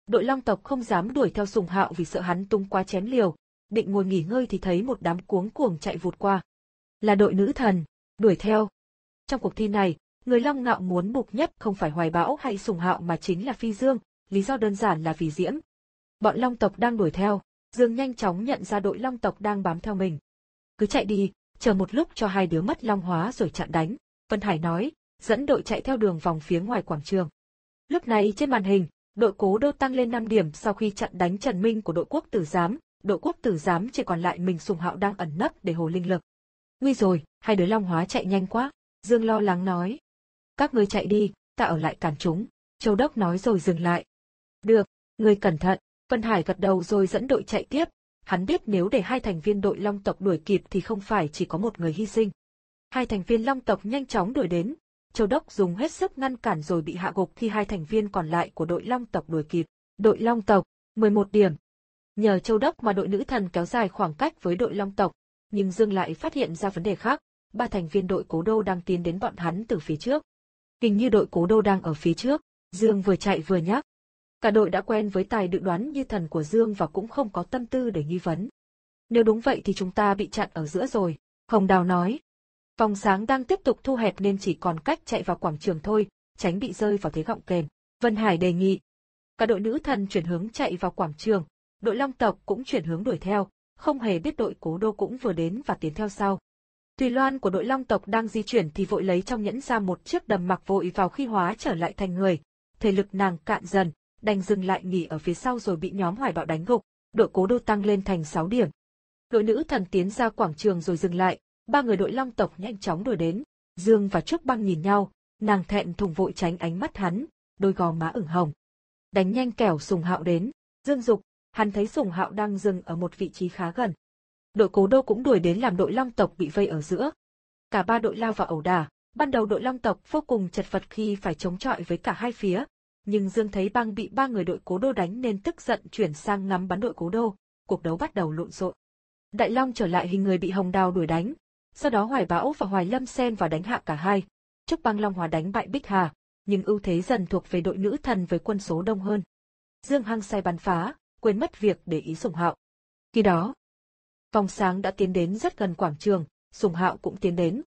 Đội Long tộc không dám đuổi theo Sùng Hạo vì sợ hắn tung quá chén liều, định ngồi nghỉ ngơi thì thấy một đám cuống cuồng chạy vụt qua. Là đội nữ thần, đuổi theo. Trong cuộc thi này, người Long Ngạo muốn mục nhất không phải Hoài Bão hay Sùng Hạo mà chính là Phi Dương, lý do đơn giản là vì Diễm. Bọn Long tộc đang đuổi theo, Dương nhanh chóng nhận ra đội Long tộc đang bám theo mình. Cứ chạy đi, chờ một lúc cho hai đứa mất long hóa rồi chặn đánh, Vân Hải nói, dẫn đội chạy theo đường vòng phía ngoài quảng trường. Lúc này trên màn hình, đội Cố Đô tăng lên năm điểm sau khi chặn đánh Trần Minh của đội Quốc Tử Giám, đội Quốc Tử Giám chỉ còn lại mình Sùng Hạo đang ẩn nấp để hồ linh lực. Nguy rồi, hai đứa long hóa chạy nhanh quá, Dương lo lắng nói. Các ngươi chạy đi, ta ở lại cản chúng, Châu Đốc nói rồi dừng lại. Được, ngươi cẩn thận, Vân Hải gật đầu rồi dẫn đội chạy tiếp, hắn biết nếu để hai thành viên đội Long tộc đuổi kịp thì không phải chỉ có một người hy sinh. Hai thành viên Long tộc nhanh chóng đuổi đến, Châu Đốc dùng hết sức ngăn cản rồi bị hạ gục khi hai thành viên còn lại của đội Long tộc đuổi kịp. Đội Long tộc, mười một điểm. Nhờ Châu Đốc mà đội nữ thần kéo dài khoảng cách với đội Long tộc, nhưng Dương lại phát hiện ra vấn đề khác, ba thành viên đội Cố Đô đang tiến đến bọn hắn từ phía trước. Hình như đội Cố Đô đang ở phía trước, Dương vừa chạy vừa nhắc. Cả đội đã quen với tài dự đoán như thần của Dương và cũng không có tâm tư để nghi vấn. Nếu đúng vậy thì chúng ta bị chặn ở giữa rồi, Hồng Đào nói. Vòng sáng đang tiếp tục thu hẹp nên chỉ còn cách chạy vào quảng trường thôi, tránh bị rơi vào thế gọng kềm. Vân Hải đề nghị. Cả đội nữ thần chuyển hướng chạy vào quảng trường, đội Long tộc cũng chuyển hướng đuổi theo, không hề biết đội Cố Đô cũng vừa đến và tiến theo sau. Tùy Loan của đội Long tộc đang di chuyển thì vội lấy trong nhẫn ra một chiếc đầm mặc vội vào khi hóa trở lại thành người. Thể lực nàng cạn dần, đành dừng lại nghỉ ở phía sau rồi bị nhóm Hoài Bão đánh gục, đội Cố Đô tăng lên thành sáu điểm. Đội nữ thần tiến ra quảng trường rồi dừng lại, ba người đội Long tộc nhanh chóng đuổi đến. Dương và Trúc Băng nhìn nhau, nàng thẹn thùng vội tránh ánh mắt hắn, đôi gò má ửng hồng. Đánh nhanh kẻo Sùng Hạo đến, Dương dục, hắn thấy Sùng Hạo đang dừng ở một vị trí khá gần. Đội Cố Đô cũng đuổi đến làm đội Long tộc bị vây ở giữa. Cả ba đội lao vào ẩu đả, ban đầu đội Long tộc vô cùng chật vật khi phải chống chọi với cả hai phía. Nhưng Dương thấy Băng bị ba người đội Cố Đô đánh nên tức giận chuyển sang ngắm bắn đội Cố Đô, cuộc đấu bắt đầu lộn xộn. Đại Long trở lại hình người bị Hồng Đào đuổi đánh, sau đó Hoài Bão và Hoài Lâm xen vào đánh hạ cả hai. Trúc Băng Long Hòa đánh bại Bích Hà, nhưng ưu thế dần thuộc về đội nữ thần với quân số đông hơn. Dương hăng say bắn phá, quên mất việc để ý Sùng Hạo. Khi đó, vòng sáng đã tiến đến rất gần quảng trường, Sùng Hạo cũng tiến đến.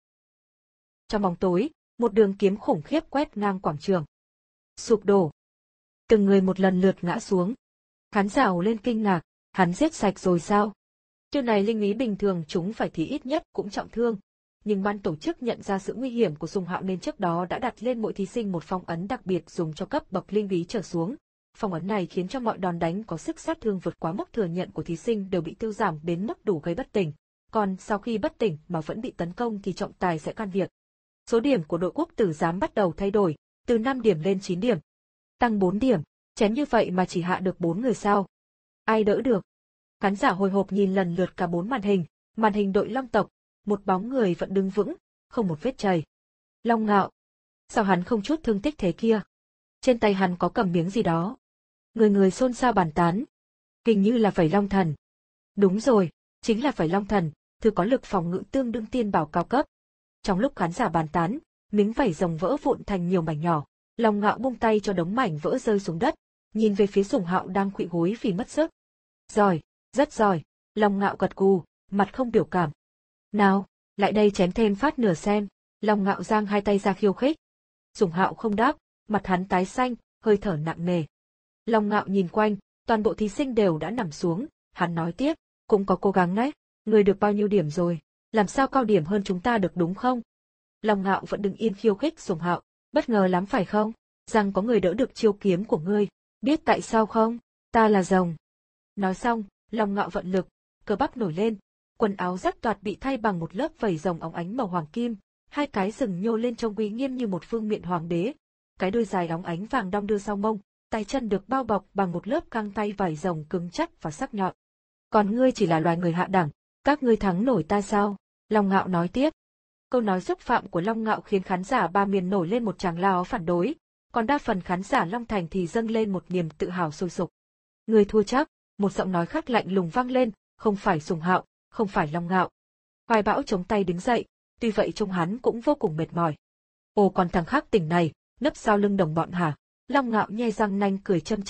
Trong bóng tối, một đường kiếm khủng khiếp quét ngang quảng trường. Sụp đổ. Từng người một lần lượt ngã xuống. Khán giả ồ lên kinh ngạc, hắn giết sạch rồi sao? Chiêu này linh lý bình thường chúng phải thì ít nhất cũng trọng thương. Nhưng ban tổ chức nhận ra sự nguy hiểm của Sùng Hạo nên trước đó đã đặt lên mỗi thí sinh một phong ấn đặc biệt dùng cho cấp bậc linh lý trở xuống. Phong ấn này khiến cho mọi đòn đánh có sức sát thương vượt quá mức thừa nhận của thí sinh đều bị tiêu giảm đến mức đủ gây bất tỉnh. Còn sau khi bất tỉnh mà vẫn bị tấn công thì trọng tài sẽ can thiệp. Số điểm của đội Quốc Tử Giám bắt đầu thay đổi, từ năm điểm lên chín điểm. Tăng bốn điểm, chém như vậy mà chỉ hạ được bốn người sao? Ai đỡ được? Khán giả hồi hộp nhìn lần lượt cả bốn màn hình, màn hình đội Long tộc, một bóng người vẫn đứng vững, không một vết chảy. Long Ngạo. Sao hắn không chút thương tích thế kia? Trên tay hắn có cầm miếng gì đó. Người người xôn xao bàn tán. Hình như là Vảy Long Thần. Đúng rồi, chính là Vảy Long Thần, thứ có lực phòng ngự tương đương tiên bảo cao cấp. Trong lúc khán giả bàn tán, miếng vảy rồng vỡ vụn thành nhiều mảnh nhỏ. Long Ngạo buông tay cho đống mảnh vỡ rơi xuống đất, nhìn về phía Sùng Hạo đang khuỵu gối vì mất sức. Giỏi, rất giỏi, Long Ngạo gật gù, mặt không biểu cảm. Nào, lại đây chém thêm phát nửa xem. Long Ngạo giang hai tay ra khiêu khích. Sùng Hạo không đáp, mặt hắn tái xanh, hơi thở nặng nề. Long Ngạo nhìn quanh, toàn bộ thí sinh đều đã nằm xuống, hắn nói tiếp, cũng có cố gắng đấy, người được bao nhiêu điểm rồi, làm sao cao điểm hơn chúng ta được đúng không? Long Ngạo vẫn đứng yên khiêu khích Sùng Hạo, bất ngờ lắm phải không, rằng có người đỡ được chiêu kiếm của ngươi, biết tại sao không, ta là rồng. Nói xong, Long Ngạo vận lực, cơ bắp nổi lên, quần áo rách toạc bị thay bằng một lớp vảy rồng óng ánh màu hoàng kim, hai cái sừng nhô lên trông uy nghiêm như một vương miện hoàng đế, cái đuôi dài óng ánh vàng đong đưa sau mông, tay chân được bao bọc bằng một lớp găng tay vải rồng cứng chắc và sắc nhọn. Còn ngươi chỉ là loài người hạ đẳng, các ngươi thắng nổi ta sao? Long Ngạo nói tiếp. Câu nói xúc phạm của Long Ngạo khiến khán giả ba miền nổi lên một tràng lao phản đối, còn đa phần khán giả Long Thành thì dâng lên một niềm tự hào sôi sục. Ngươi thua chắc, một giọng nói khác lạnh lùng vang lên, không phải Sùng Hạo, không phải Long Ngạo. Hoài Bão chống tay đứng dậy, tuy vậy trông hắn cũng vô cùng mệt mỏi. Ồ, còn thằng khác tỉnh này, nấp sau lưng đồng bọn hả? Long Ngạo nhe răng nanh cười châm chọc.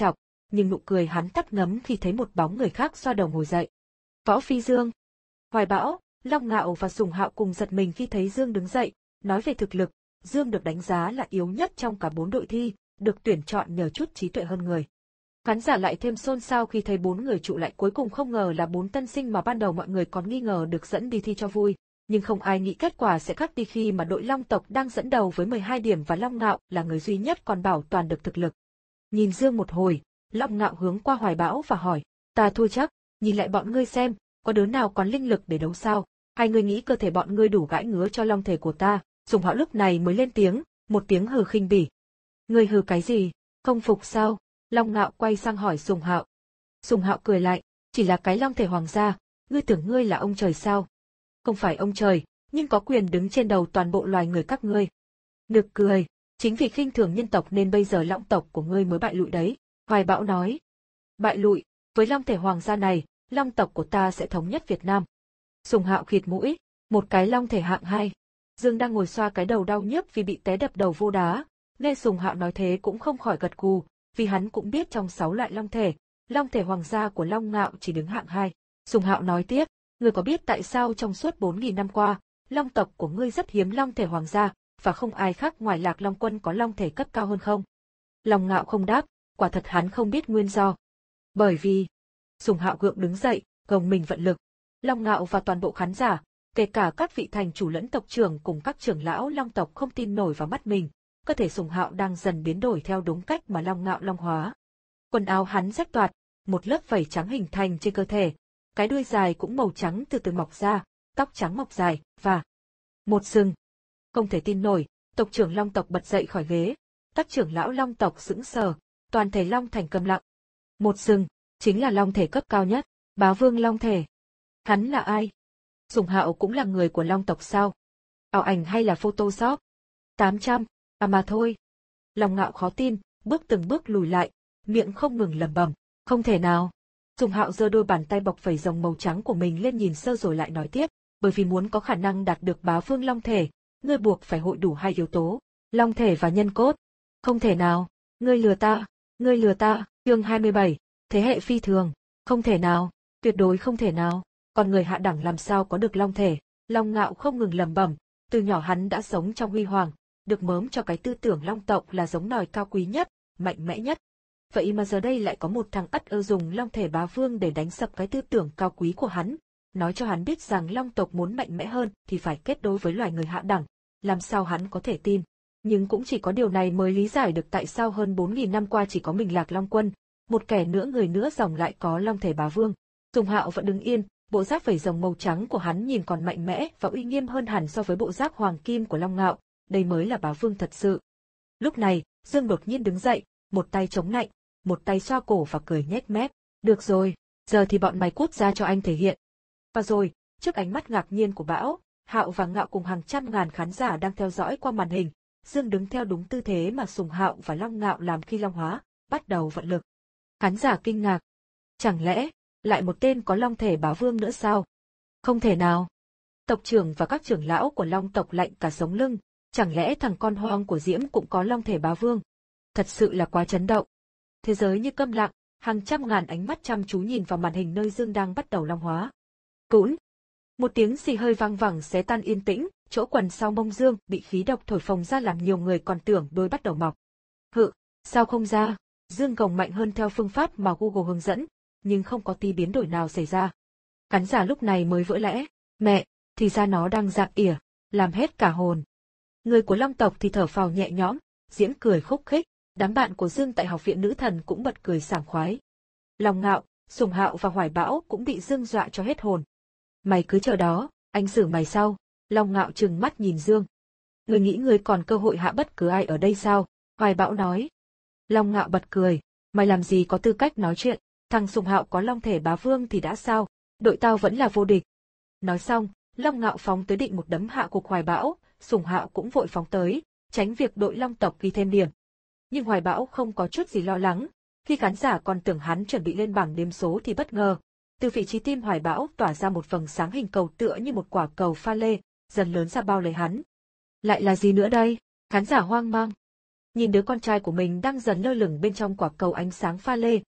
nhưng nụ cười hắn tắt ngấm khi thấy một bóng người khác xoa đầu ngồi dậy. Võ Phi Dương. Hoài Bão, Long Ngạo và Sùng Hạo cùng giật mình khi thấy Dương đứng dậy. Nói về thực lực, Dương được đánh giá là yếu nhất trong cả bốn đội thi, được tuyển chọn nhờ chút trí tuệ hơn người. Khán giả lại thêm xôn xao khi thấy bốn người trụ lại cuối cùng không ngờ là bốn tân sinh mà ban đầu mọi người còn nghi ngờ được dẫn đi thi cho vui. Nhưng không ai nghĩ kết quả sẽ khác đi khi mà đội Long tộc đang dẫn đầu với mười hai điểm và Long Ngạo là người duy nhất còn bảo toàn được thực lực. Nhìn Dương một hồi, Long Ngạo hướng qua Hoài Bão và hỏi, ta thua chắc, nhìn lại bọn ngươi xem, có đứa nào còn linh lực để đấu sao? Hai người nghĩ cơ thể bọn ngươi đủ gãi ngứa cho long thể của ta? Sùng Hạo lúc này mới lên tiếng, một tiếng hừ khinh bỉ. Ngươi hừ cái gì? Không phục sao? Long Ngạo quay sang hỏi Sùng Hạo. Sùng Hạo cười lại, chỉ là cái long thể hoàng gia, ngươi tưởng ngươi là ông trời sao? Không phải ông trời, nhưng có quyền đứng trên đầu toàn bộ loài người các ngươi. Nực cười, chính vì khinh thường nhân tộc nên bây giờ long tộc của ngươi mới bại lụi đấy. Hoài Bão nói. Bại lụi, với long thể hoàng gia này, long tộc của ta sẽ thống nhất Việt Nam. Sùng Hạo khịt mũi, một cái long thể hạng hai. Dương đang ngồi xoa cái đầu đau nhức vì bị té đập đầu vô đá, nghe Sùng Hạo nói thế cũng không khỏi gật gù, vì hắn cũng biết trong sáu loại long thể, long thể hoàng gia của Long Ngạo chỉ đứng hạng hai. Sùng Hạo nói tiếp, ngươi có biết tại sao trong suốt bốn nghìn năm qua, long tộc của ngươi rất hiếm long thể hoàng gia, và không ai khác ngoài Lạc Long Quân có long thể cấp cao hơn không? Long Ngạo không đáp, quả thật hắn không biết nguyên do. Bởi vì, Sùng Hạo gượng đứng dậy, gồng mình vận lực. Long Ngạo và toàn bộ khán giả, kể cả các vị thành chủ lẫn tộc trưởng cùng các trưởng lão long tộc không tin nổi vào mắt mình, cơ thể Sùng Hạo đang dần biến đổi theo đúng cách mà Long Ngạo long hóa. Quần áo hắn rách toạc, một lớp vảy trắng hình thành trên cơ thể, cái đuôi dài cũng màu trắng từ từ mọc ra, tóc trắng mọc dài, và một sừng. Không thể tin nổi, tộc trưởng long tộc bật dậy khỏi ghế, các trưởng lão long tộc sững sờ, toàn thể long thành câm lặng. Một sừng, chính là long thể cấp cao nhất, Bá Vương long thể. Hắn là ai? Sùng Hạo cũng là người của long tộc sao? Ảo ảnh hay là Photoshop? tám trăm, à mà thôi. Long Ngạo khó tin, bước từng bước lùi lại, miệng không ngừng lẩm bẩm, không thể nào. Sùng Hạo giơ đôi bàn tay bọc vảy rồng màu trắng của mình lên nhìn sơ rồi lại nói tiếp, bởi vì muốn có khả năng đạt được Bá Vương long thể, ngươi buộc phải hội đủ hai yếu tố, long thể và nhân cốt. Không thể nào, ngươi lừa ta, ngươi lừa ta. Chương hai mươi bảy, thế hệ phi thường, không thể nào, tuyệt đối không thể nào, còn người hạ đẳng làm sao có được long thể? Long Ngạo không ngừng lẩm bẩm, từ nhỏ hắn đã sống trong huy hoàng, được mớm cho cái tư tưởng long tộc là giống nòi cao quý nhất, mạnh mẽ nhất. Vậy mà giờ đây lại có một thằng ắt ơ dùng long thể bá vương để đánh sập cái tư tưởng cao quý của hắn, nói cho hắn biết rằng long tộc muốn mạnh mẽ hơn thì phải kết đối với loài người hạ đẳng, làm sao hắn có thể tin. Nhưng cũng chỉ có điều này mới lý giải được tại sao hơn bốn nghìn năm qua chỉ có mình Lạc Long Quân, một kẻ nữa người nữa dòng lại có long thể bá vương. Sùng Hạo vẫn đứng yên, bộ giáp vảy rồng màu trắng của hắn nhìn còn mạnh mẽ và uy nghiêm hơn hẳn so với bộ giáp hoàng kim của Long Ngạo, đây mới là bá vương thật sự. Lúc này, Dương đột nhiên đứng dậy, một tay chống nạnh, một tay xoa cổ và cười nhếch mép. Được rồi, giờ thì bọn mày cút ra cho anh thể hiện. Và rồi, trước ánh mắt ngạc nhiên của Bão, Hạo và Ngạo cùng hàng trăm ngàn khán giả đang theo dõi qua màn hình, Dương đứng theo đúng tư thế mà Sùng Hạo và Long Ngạo làm khi long hóa, bắt đầu vận lực. Khán giả kinh ngạc. Chẳng lẽ, lại một tên có long thể bá vương nữa sao? Không thể nào. Tộc trưởng và các trưởng lão của long tộc lạnh cả sống lưng, chẳng lẽ thằng con hoang của Diễm cũng có long thể bá vương? Thật sự là quá chấn động. Thế giới như câm lặng, hàng trăm ngàn ánh mắt chăm chú nhìn vào màn hình nơi Dương đang bắt đầu long hóa. Cũn. Một tiếng xì hơi vang vẳng xé tan yên tĩnh, chỗ quần sau mông Dương bị khí độc thổi phồng ra làm nhiều người còn tưởng đôi bắt đầu mọc. Hự, sao không ra? Dương gồng mạnh hơn theo phương pháp mà Google hướng dẫn, nhưng không có tí biến đổi nào xảy ra. Khán giả lúc này mới vỡ lẽ, mẹ, thì ra nó đang rạng ỉa, làm hết cả hồn. Người của long tộc thì thở phào nhẹ nhõm, Diễm cười khúc khích, đám bạn của Dương tại học viện nữ thần cũng bật cười sảng khoái. Long Ngạo, Sùng Hạo và Hoài Bão cũng bị Dương dọa cho hết hồn. Mày cứ chờ đó, anh xử mày sau. Long Ngạo trừng mắt nhìn Dương. Người nghĩ người còn cơ hội hạ bất cứ ai ở đây sao? Hoài Bão nói. Long Ngạo bật cười, mày làm gì có tư cách nói chuyện, thằng Sùng Hạo có long thể bá vương thì đã sao, đội tao vẫn là vô địch. Nói xong, Long Ngạo phóng tới định một đấm hạ gục Hoài Bão, Sùng Hạo cũng vội phóng tới, tránh việc đội long tộc ghi thêm điểm. Nhưng Hoài Bão không có chút gì lo lắng, khi khán giả còn tưởng hắn chuẩn bị lên bảng đếm số thì bất ngờ. Từ vị trí tim Hoài Bão tỏa ra một vầng sáng hình cầu tựa như một quả cầu pha lê, dần lớn ra bao lấy hắn. Lại là gì nữa đây? Khán giả hoang mang. Nhìn đứa con trai của mình đang dần lơ lửng bên trong quả cầu ánh sáng pha lê,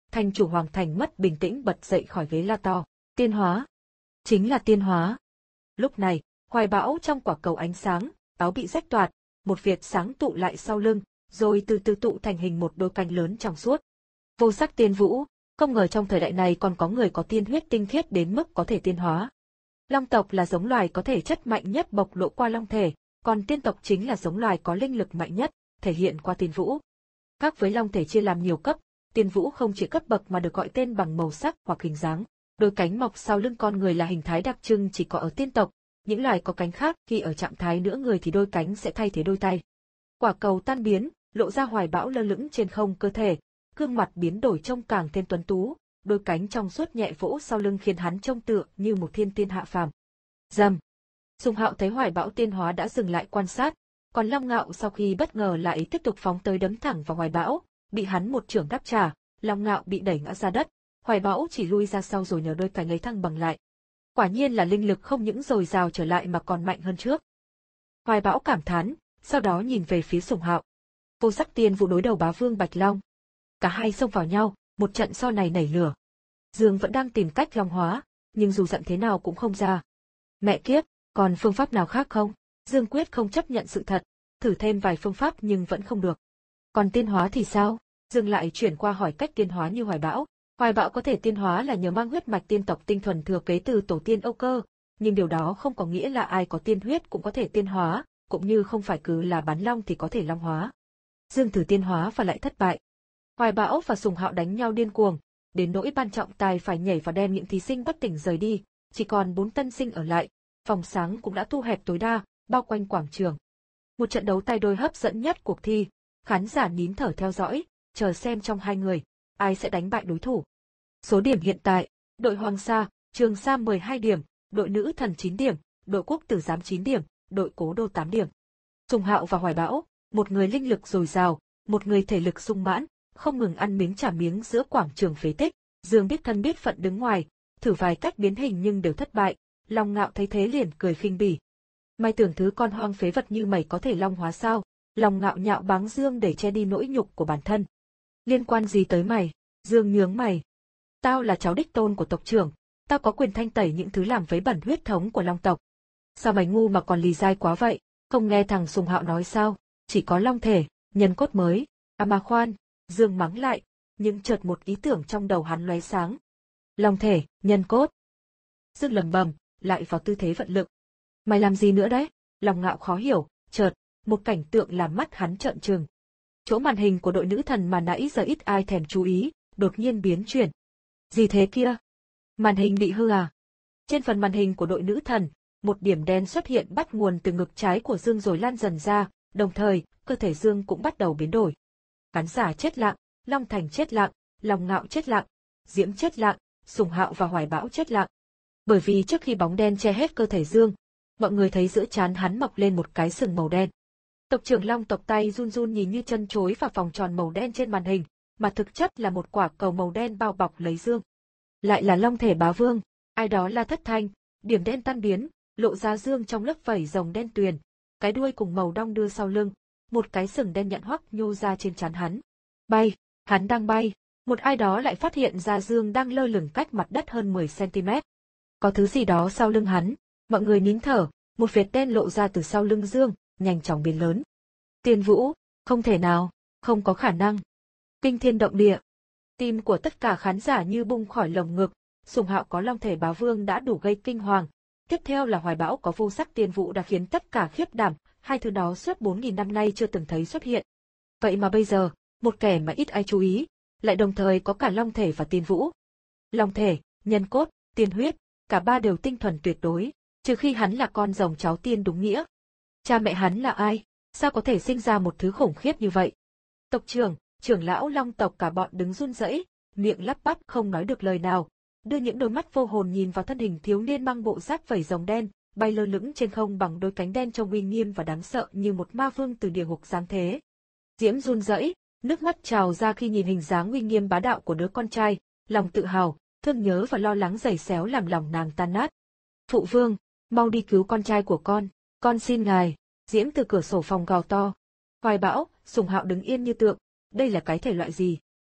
thành chủ hoàng thành mất bình tĩnh bật dậy khỏi ghế la to. Tiên hóa! Chính là tiên hóa! Lúc này, hoài bão trong quả cầu ánh sáng, áo bị rách toạc, một việt sáng tụ lại sau lưng, rồi từ từ tụ thành hình một đôi cánh lớn trong suốt. Vô sắc tiên vũ, không ngờ trong thời đại này còn có người có tiên huyết tinh khiết đến mức có thể tiên hóa. Long tộc là giống loài có thể chất mạnh nhất bộc lộ qua long thể, còn tiên tộc chính là giống loài có linh lực mạnh nhất, thể hiện qua tiên vũ. Khác với long thể chia làm nhiều cấp, tiên vũ không chỉ cấp bậc mà được gọi tên bằng màu sắc hoặc hình dáng. Đôi cánh mọc sau lưng con người là hình thái đặc trưng chỉ có ở tiên tộc, những loài có cánh khác khi ở trạng thái nửa người thì đôi cánh sẽ thay thế đôi tay. Quả cầu tan biến, lộ ra hoài bão lơ lửng trên không cơ thể, gương mặt biến đổi trông càng thêm tuấn tú, đôi cánh trong suốt nhẹ vỗ sau lưng khiến hắn trông tựa như một thiên tiên hạ phàm. Rầm. Sùng Hạo thấy hoài bão tiên hóa đã dừng lại quan sát, còn Long Ngạo sau khi bất ngờ lại tiếp tục phóng tới đấm thẳng vào hoài bão, bị hắn một chưởng đáp trả, Long Ngạo bị đẩy ngã ra đất, hoài bão chỉ lui ra sau rồi nhờ đôi cánh lấy thăng bằng lại. Quả nhiên là linh lực không những dồi dào trở lại mà còn mạnh hơn trước. Hoài bão cảm thán, sau đó nhìn về phía Sùng Hạo. Vô sắc tiên vụ đối đầu bá vương Bạch Long. Cả hai xông vào nhau, một trận so này nảy lửa. Dương vẫn đang tìm cách long hóa, nhưng dù giận thế nào cũng không ra. Mẹ kiếp, còn phương pháp nào khác không? Dương quyết không chấp nhận sự thật, thử thêm vài phương pháp nhưng vẫn không được. Còn tiên hóa thì sao? Dương lại chuyển qua hỏi cách tiên hóa như hoài bão. Hoài bão có thể tiên hóa là nhờ mang huyết mạch tiên tộc tinh thuần thừa kế từ tổ tiên Âu Cơ, nhưng điều đó không có nghĩa là ai có tiên huyết cũng có thể tiên hóa, cũng như không phải cứ là bán long thì có thể long hóa. Dương thử tiên hóa và lại thất bại. Hoài bão và Sùng Hạo đánh nhau điên cuồng, đến nỗi ban trọng tài phải nhảy vào đem những thí sinh bất tỉnh rời đi, chỉ còn bốn tân sinh ở lại, phòng sáng cũng đã thu hẹp tối đa, bao quanh quảng trường. Một trận đấu tay đôi hấp dẫn nhất cuộc thi, khán giả nín thở theo dõi, chờ xem trong hai người, ai sẽ đánh bại đối thủ. Số điểm hiện tại, đội Hoàng Sa, Trường Sa mười hai điểm, đội Nữ Thần chín điểm, đội Quốc Tử Giám chín điểm, đội Cố Đô tám điểm. Sùng Hạo và Hoài Bão, một người linh lực dồi dào, một người thể lực sung mãn, không ngừng ăn miếng trả miếng giữa quảng trường phế tích. Dương biết thân biết phận đứng ngoài, thử vài cách biến hình nhưng đều thất bại. Long Ngạo thấy thế liền cười khinh bỉ. Mày tưởng thứ con hoang phế vật như mày có thể long hóa sao? Long Ngạo nhạo báng Dương để che đi nỗi nhục của bản thân. Liên quan gì tới mày? Dương nhướng mày. Tao là cháu đích tôn của tộc trưởng, tao có quyền thanh tẩy những thứ làm vấy bẩn huyết thống của Long tộc. Sao mày ngu mà còn lì dai quá vậy? Không nghe thằng Sùng Hạo nói sao? Chỉ có long thể, nhân cốt mới. À mà khoan, Dương mắng lại, nhưng chợt một ý tưởng trong đầu hắn lóe sáng. Long thể, nhân cốt. Dương lầm bầm, lại vào tư thế vận lực. Mày làm gì nữa đấy? Long Ngạo khó hiểu, chợt, một cảnh tượng làm mắt hắn trợn trừng. Chỗ màn hình của đội nữ thần mà nãy giờ ít ai thèm chú ý, đột nhiên biến chuyển. Gì thế kia? Màn hình bị hư à? Trên phần màn hình của đội nữ thần, một điểm đen xuất hiện bắt nguồn từ ngực trái của Dương rồi lan dần ra, đồng thời, cơ thể Dương cũng bắt đầu biến đổi. Khán giả chết lặng, Long Thành chết lặng, Long Ngạo chết lặng, Diễm chết lặng, Sùng Hạo và Hoài Bão chết lặng. Bởi vì trước khi bóng đen che hết cơ thể Dương, mọi người thấy giữa trán hắn mọc lên một cái sừng màu đen. Tộc trưởng Long tộc tay run run nhìn như chân chối vào vòng tròn màu đen trên màn hình, mà thực chất là một quả cầu màu đen bao bọc lấy Dương. Lại là long thể bá vương, ai đó là Thất Thanh, điểm đen tan biến, lộ ra Dương trong lớp vảy rồng đen tuyền, cái đuôi cùng màu đong đưa sau lưng, một cái sừng đen nhẵn hoắc nhô ra trên trán hắn. Bay, hắn đang bay, một ai đó lại phát hiện ra Dương đang lơ lửng cách mặt đất hơn mười xăng-ti-mét. Có thứ gì đó sau lưng hắn, mọi người nín thở, một vệt đen lộ ra từ sau lưng Dương, nhanh chóng biến lớn. Tiên Vũ, không thể nào, không có khả năng. Kinh thiên động địa. Tim của tất cả khán giả như bung khỏi lồng ngực, Sùng Hạo có long thể bá vương đã đủ gây kinh hoàng. Tiếp theo là Hoài Bão có vô sắc tiên vụ đã khiến tất cả khiếp đảm, hai thứ đó suốt bốn nghìn năm nay chưa từng thấy xuất hiện. Vậy mà bây giờ, một kẻ mà ít ai chú ý, lại đồng thời có cả long thể và tiên vũ. Long thể, nhân cốt, tiên huyết, cả ba đều tinh thuần tuyệt đối, trừ khi hắn là con rồng cháu tiên đúng nghĩa. Cha mẹ hắn là ai? Sao có thể sinh ra một thứ khủng khiếp như vậy? Tộc trưởng, trưởng lão Long tộc cả bọn đứng run rẩy, miệng lắp bắp không nói được lời nào, đưa những đôi mắt vô hồn nhìn vào thân hình thiếu niên mang bộ giáp vảy rồng đen, bay lơ lửng trên không bằng đôi cánh đen trông uy nghiêm và đáng sợ như một ma vương từ địa ngục giáng thế. Diễm run rẩy, nước mắt trào ra khi nhìn hình dáng uy nghiêm bá đạo của đứa con trai, lòng tự hào, thương nhớ và lo lắng giày xéo làm lòng nàng tan nát. Phụ vương, mau đi cứu con trai của con, con xin ngài. Diễm từ cửa sổ phòng gào to. Hoài Bão, Sùng Hạo đứng yên như tượng, đây là cái thể loại gì?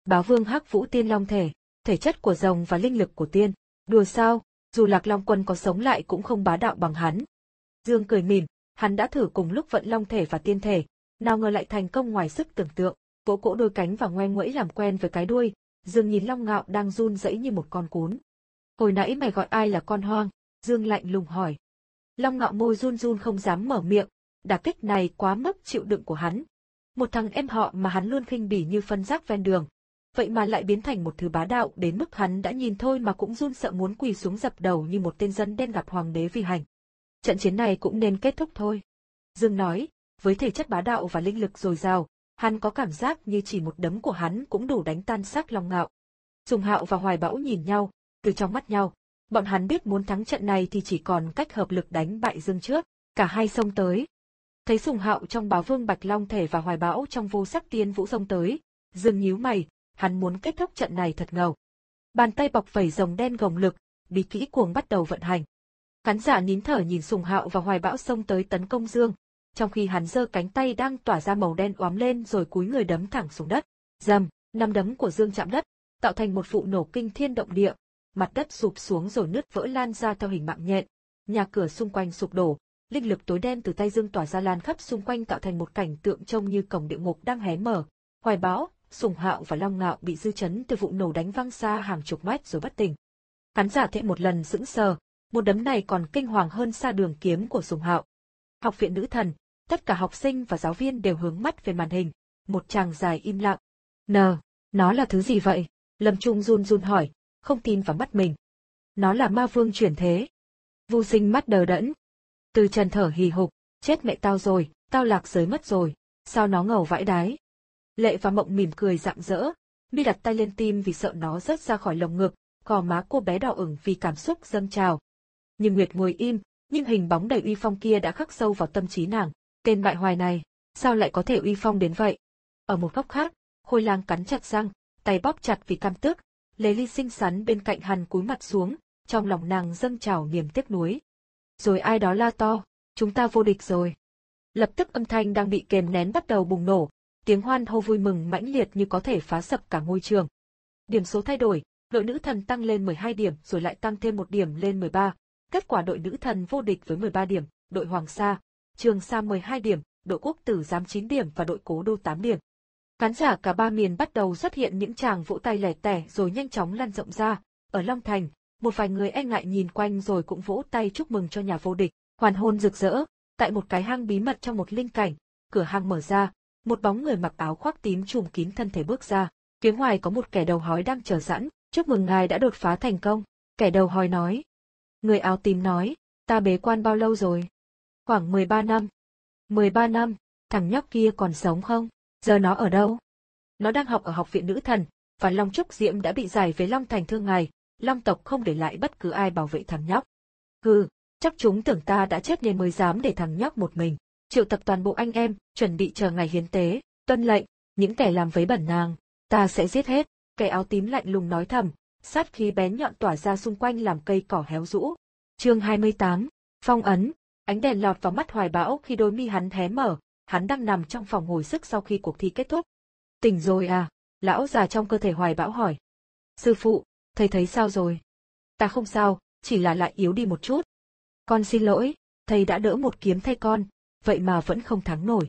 Bá Vương Hắc Vũ Tiên Long thể, thể chất của rồng và linh lực của tiên. Đùa sao, dù Lạc Long Quân có sống lại cũng không bá đạo bằng hắn. Dương cười mỉm, hắn đã thử cùng lúc vận long thể và tiên thể, nào ngờ lại thành công ngoài sức tưởng tượng. Vỗ cỗ đôi cánh và ngoe nguẩy làm quen với cái đuôi, Dương nhìn Long Ngạo đang run rẩy như một con cún. Hồi nãy mày gọi ai là con hoang? Dương lạnh lùng hỏi. Long Ngạo môi run run không dám mở miệng, đả kích này quá mức chịu đựng của hắn. Một thằng em họ mà hắn luôn khinh bỉ như phân rác ven đường, vậy mà lại biến thành một thứ bá đạo đến mức hắn đã nhìn thôi mà cũng run sợ muốn quỳ xuống dập đầu như một tên dân đen gặp hoàng đế vi hành. Trận chiến này cũng nên kết thúc thôi. Dương nói, với thể chất bá đạo và linh lực dồi dào, hắn có cảm giác như chỉ một đấm của hắn cũng đủ đánh tan xác Long Ngạo. Sùng Hạo và Hoài Bão nhìn nhau, từ trong mắt nhau, bọn hắn biết muốn thắng trận này thì chỉ còn cách hợp lực đánh bại Dương trước. Cả hai xông tới. Thấy Sùng Hạo trong Bá Vương Bạch Long thể và Hoài Bão trong Vô Sắc Tiên Vũ xông tới, Dương nhíu mày, hắn muốn kết thúc trận này thật ngầu. Bàn tay bọc vảy rồng đen gồng lực, bí kỹ cuồng bắt đầu vận hành. Khán giả nín thở nhìn Sùng Hạo và Hoài Bão xông tới tấn công Dương, trong khi hắn giơ cánh tay đang tỏa ra màu đen oám lên rồi cúi người đấm thẳng xuống đất. Rầm, năm đấm của Dương chạm đất, tạo thành một vụ nổ kinh thiên động địa, mặt đất sụp xuống rồi nứt vỡ lan ra theo hình mạng nhện, nhà cửa xung quanh sụp đổ, linh lực tối đen từ tay Dương tỏa ra lan khắp xung quanh tạo thành một cảnh tượng trông như cổng địa ngục đang hé mở. Hoài Bão, Sùng Hạo và Long Ngạo bị dư chấn từ vụ nổ đánh văng xa hàng chục mét rồi bất tỉnh. Khán giả thêm một lần sững sờ, một đấm này còn kinh hoàng hơn xa đường kiếm của Sùng Hạo. Học viện Nữ Thần, tất cả học sinh và giáo viên đều hướng mắt về màn hình, một tràng dài im lặng. Nờ, nó là thứ gì vậy? Lâm Trung run run hỏi, không tin vào mắt mình. Nó là ma vương chuyển thế. Vu Sinh mắt đờ đẫn. Từ Trần thở hì hục, chết mẹ tao rồi, tao lạc giới mất rồi, sao nó ngầu vãi đái. Lệ và Mộng mỉm cười rạng rỡ, Mi đặt tay lên tim vì sợ nó rớt ra khỏi lồng ngực, gò má cô bé đỏ ửng vì cảm xúc dâng trào. Nhưng Nguyệt ngồi im, nhưng hình bóng đầy uy phong kia đã khắc sâu vào tâm trí nàng. Tên bại hoài này, sao lại có thể uy phong đến vậy? Ở một góc khác, Khôi Lang cắn chặt răng, tay bóp chặt vì căm tức. Lê Ly xinh xắn bên cạnh hắn cúi mặt xuống, trong lòng nàng dâng trào niềm tiếc nuối. Rồi ai đó la to, chúng ta vô địch rồi. Lập tức âm thanh đang bị kềm nén bắt đầu bùng nổ, tiếng hoan hô vui mừng mãnh liệt như có thể phá sập cả ngôi trường. Điểm số thay đổi, đội nữ thần tăng lên mười hai điểm rồi lại tăng thêm một điểm lên mười ba. Kết quả đội nữ thần vô địch với mười ba điểm, đội Hoàng Sa, Trường Sa mười hai điểm, đội Quốc Tử Giám chín điểm và đội Cố Đô tám điểm. Khán giả cả ba miền bắt đầu xuất hiện những tràng vỗ tay lẻ tẻ rồi nhanh chóng lan rộng ra. Ở Long Thành, một vài người e ngại nhìn quanh rồi cũng vỗ tay chúc mừng cho nhà vô địch. Hoàn hôn rực rỡ, tại một cái hang bí mật trong một linh cảnh, cửa hang mở ra, một bóng người mặc áo khoác tím trùm kín thân thể bước ra. Phía ngoài có một kẻ đầu hói đang chờ sẵn, chúc mừng ngài đã đột phá thành công. Kẻ đầu hói nói. Người áo tím nói, ta bế quan bao lâu rồi? Khoảng mười ba năm. mười ba năm, thằng nhóc kia còn sống không? Giờ nó ở đâu? Nó đang học ở học viện Nữ Thần, và Long Trúc Diễm đã bị giải về Long Thành thương ngài, Long tộc không để lại bất cứ ai bảo vệ thằng nhóc. Hừ, chắc chúng tưởng ta đã chết nên mới dám để thằng nhóc một mình. Triệu tập toàn bộ anh em, chuẩn bị chờ ngày hiến tế, tuân lệnh, những kẻ làm vấy bẩn nàng, ta sẽ giết hết. Kẻ áo tím lạnh lùng nói thầm, sát khí bén nhọn tỏa ra xung quanh làm cây cỏ héo rũ. Chương hai mươi tám, phong ấn. Ánh đèn lọt vào mắt Hoài Bão khi đôi mi hắn hé mở, hắn đang nằm trong phòng hồi sức sau khi cuộc thi kết thúc. Tỉnh rồi à? Lão già trong cơ thể Hoài Bão hỏi. Sư phụ, thầy thấy sao rồi? Ta không sao, chỉ là lại yếu đi một chút. Con xin lỗi, thầy đã đỡ một kiếm thay con, vậy mà vẫn không thắng nổi.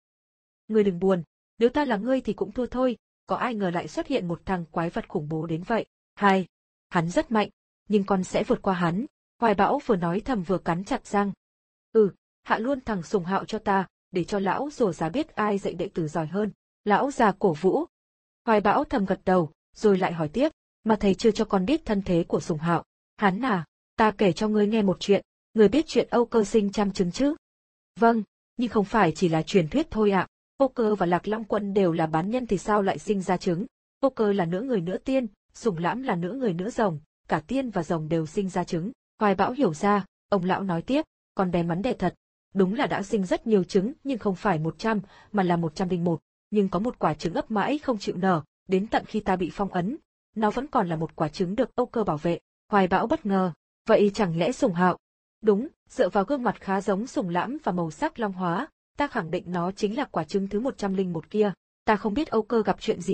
Ngươi đừng buồn, nếu ta là ngươi thì cũng thua thôi, có ai ngờ lại xuất hiện một thằng quái vật khủng bố đến vậy. Hai, hắn rất mạnh, nhưng con sẽ vượt qua hắn. Hoài Bão vừa nói thầm vừa cắn chặt răng. Ừ, hạ luôn thằng Sùng Hạo cho ta, để cho lão rồ giá biết ai dạy đệ tử giỏi hơn. Lão già cổ vũ. Hoài Bão thầm gật đầu, rồi lại hỏi tiếp, mà thầy chưa cho con biết thân thế của Sùng Hạo. Hắn à, ta kể cho ngươi nghe một chuyện, ngươi biết chuyện Âu Cơ sinh trăm trứng chứ? Vâng, nhưng không phải chỉ là truyền thuyết thôi ạ. Âu Cơ và Lạc Long Quân đều là bán nhân thì sao lại sinh ra trứng? Âu Cơ là nửa người nửa tiên, Sùng Lãm là nửa người nửa rồng, cả tiên và rồng đều sinh ra trứng. Hoài Bão hiểu ra, ông lão nói tiếp, con bé mắn đẻ thật, đúng là đã sinh rất nhiều trứng nhưng không phải một trăm mà là một trăm lẻ một, nhưng có một quả trứng ấp mãi không chịu nở, đến tận khi ta bị phong ấn, nó vẫn còn là một quả trứng được Âu Cơ bảo vệ. Hoài Bão bất ngờ, vậy chẳng lẽ Sùng Hạo? Đúng, dựa vào gương mặt khá giống Sùng Lãm và màu sắc long hóa, ta khẳng định nó chính là quả trứng thứ một trăm lẻ một kia. Ta không biết Âu Cơ gặp chuyện gì,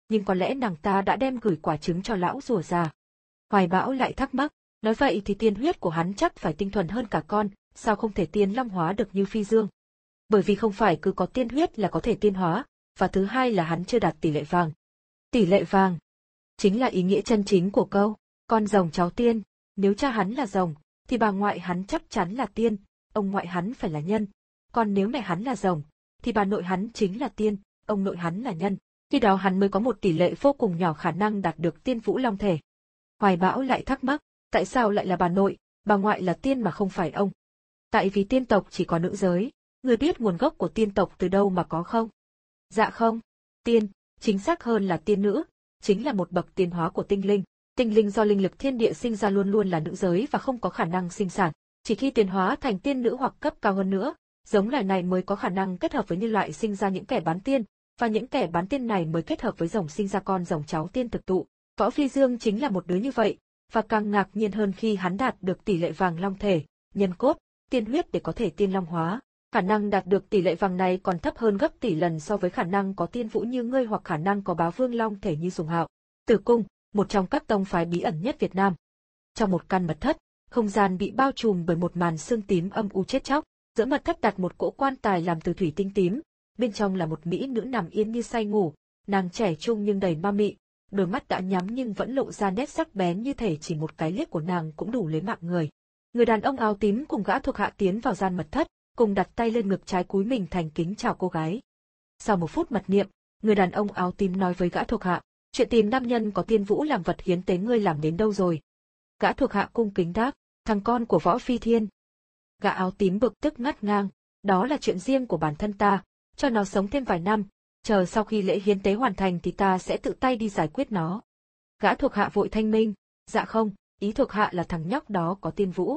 nhưng có lẽ nàng ta đã đem gửi quả trứng cho lão rùa già. Hoài Bão lại thắc mắc, nói vậy thì tiên huyết của hắn chắc phải tinh thuần hơn cả con, sao không thể tiên long hóa được như Phi Dương? Bởi vì không phải cứ có tiên huyết là có thể tiên hóa, và thứ hai là hắn chưa đạt tỷ lệ vàng. Tỷ lệ vàng chính là ý nghĩa chân chính của câu, con rồng cháu tiên, nếu cha hắn là rồng, thì bà ngoại hắn chắc chắn là tiên, ông ngoại hắn phải là nhân. Còn nếu mẹ hắn là rồng, thì bà nội hắn chính là tiên, ông nội hắn là nhân. Khi đó hắn mới có một tỷ lệ vô cùng nhỏ khả năng đạt được tiên vũ long thể. Hoài Bão lại thắc mắc, tại sao lại là bà nội, bà ngoại là tiên mà không phải ông? Tại vì tiên tộc chỉ có nữ giới, người biết nguồn gốc của tiên tộc từ đâu mà có không? Dạ không, tiên, chính xác hơn là tiên nữ, chính là một bậc tiến hóa của tinh linh. Tinh linh do linh lực thiên địa sinh ra luôn luôn là nữ giới và không có khả năng sinh sản, chỉ khi tiến hóa thành tiên nữ hoặc cấp cao hơn nữa, giống loài này mới có khả năng kết hợp với nhân loại sinh ra những kẻ bán tiên, và những kẻ bán tiên này mới kết hợp với rồng sinh ra con rồng cháu tiên thực tụ. Võ Phi Dương chính là một đứa như vậy, và càng ngạc nhiên hơn khi hắn đạt được tỷ lệ vàng long thể, nhân cốt, tiên huyết để có thể tiên long hóa. Khả năng đạt được tỷ lệ vàng này còn thấp hơn gấp tỷ lần so với khả năng có tiên vũ như ngươi hoặc khả năng có bá vương long thể như Sùng Hạo. Tử Cung, một trong các tông phái bí ẩn nhất Việt Nam. Trong một căn mật thất, không gian bị bao trùm bởi một màn sương tím âm u chết chóc, giữa mật thất đặt một cỗ quan tài làm từ thủy tinh tím, bên trong là một mỹ nữ nằm yên như say ngủ, nàng trẻ trung nhưng đầy ma mị, đôi mắt đã nhắm nhưng vẫn lộ ra nét sắc bén như thể chỉ một cái liếc của nàng cũng đủ lấy mạng người. Người đàn ông áo tím cùng gã thuộc hạ tiến vào gian mật thất, cùng đặt tay lên ngực trái cúi mình thành kính chào cô gái. Sau một phút mật niệm, người đàn ông áo tím nói với gã thuộc hạ, chuyện tìm nam nhân có tiên vũ làm vật hiến tế ngươi làm đến đâu rồi? Gã thuộc hạ cung kính đáp, thằng con của Võ Phi Thiên. Gã áo tím bực tức ngắt ngang, đó là chuyện riêng của bản thân ta, cho nó sống thêm vài năm, chờ sau khi lễ hiến tế hoàn thành thì ta sẽ tự tay đi giải quyết nó. Gã thuộc hạ vội thanh minh, dạ không, ý thuộc hạ là thằng nhóc đó có tiên vũ.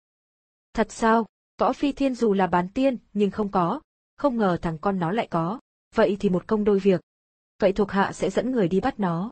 Thật sao? Võ Phi Thiên dù là bán tiên nhưng không có, không ngờ thằng con nó lại có, vậy thì một công đôi việc. Vậy thuộc hạ sẽ dẫn người đi bắt nó.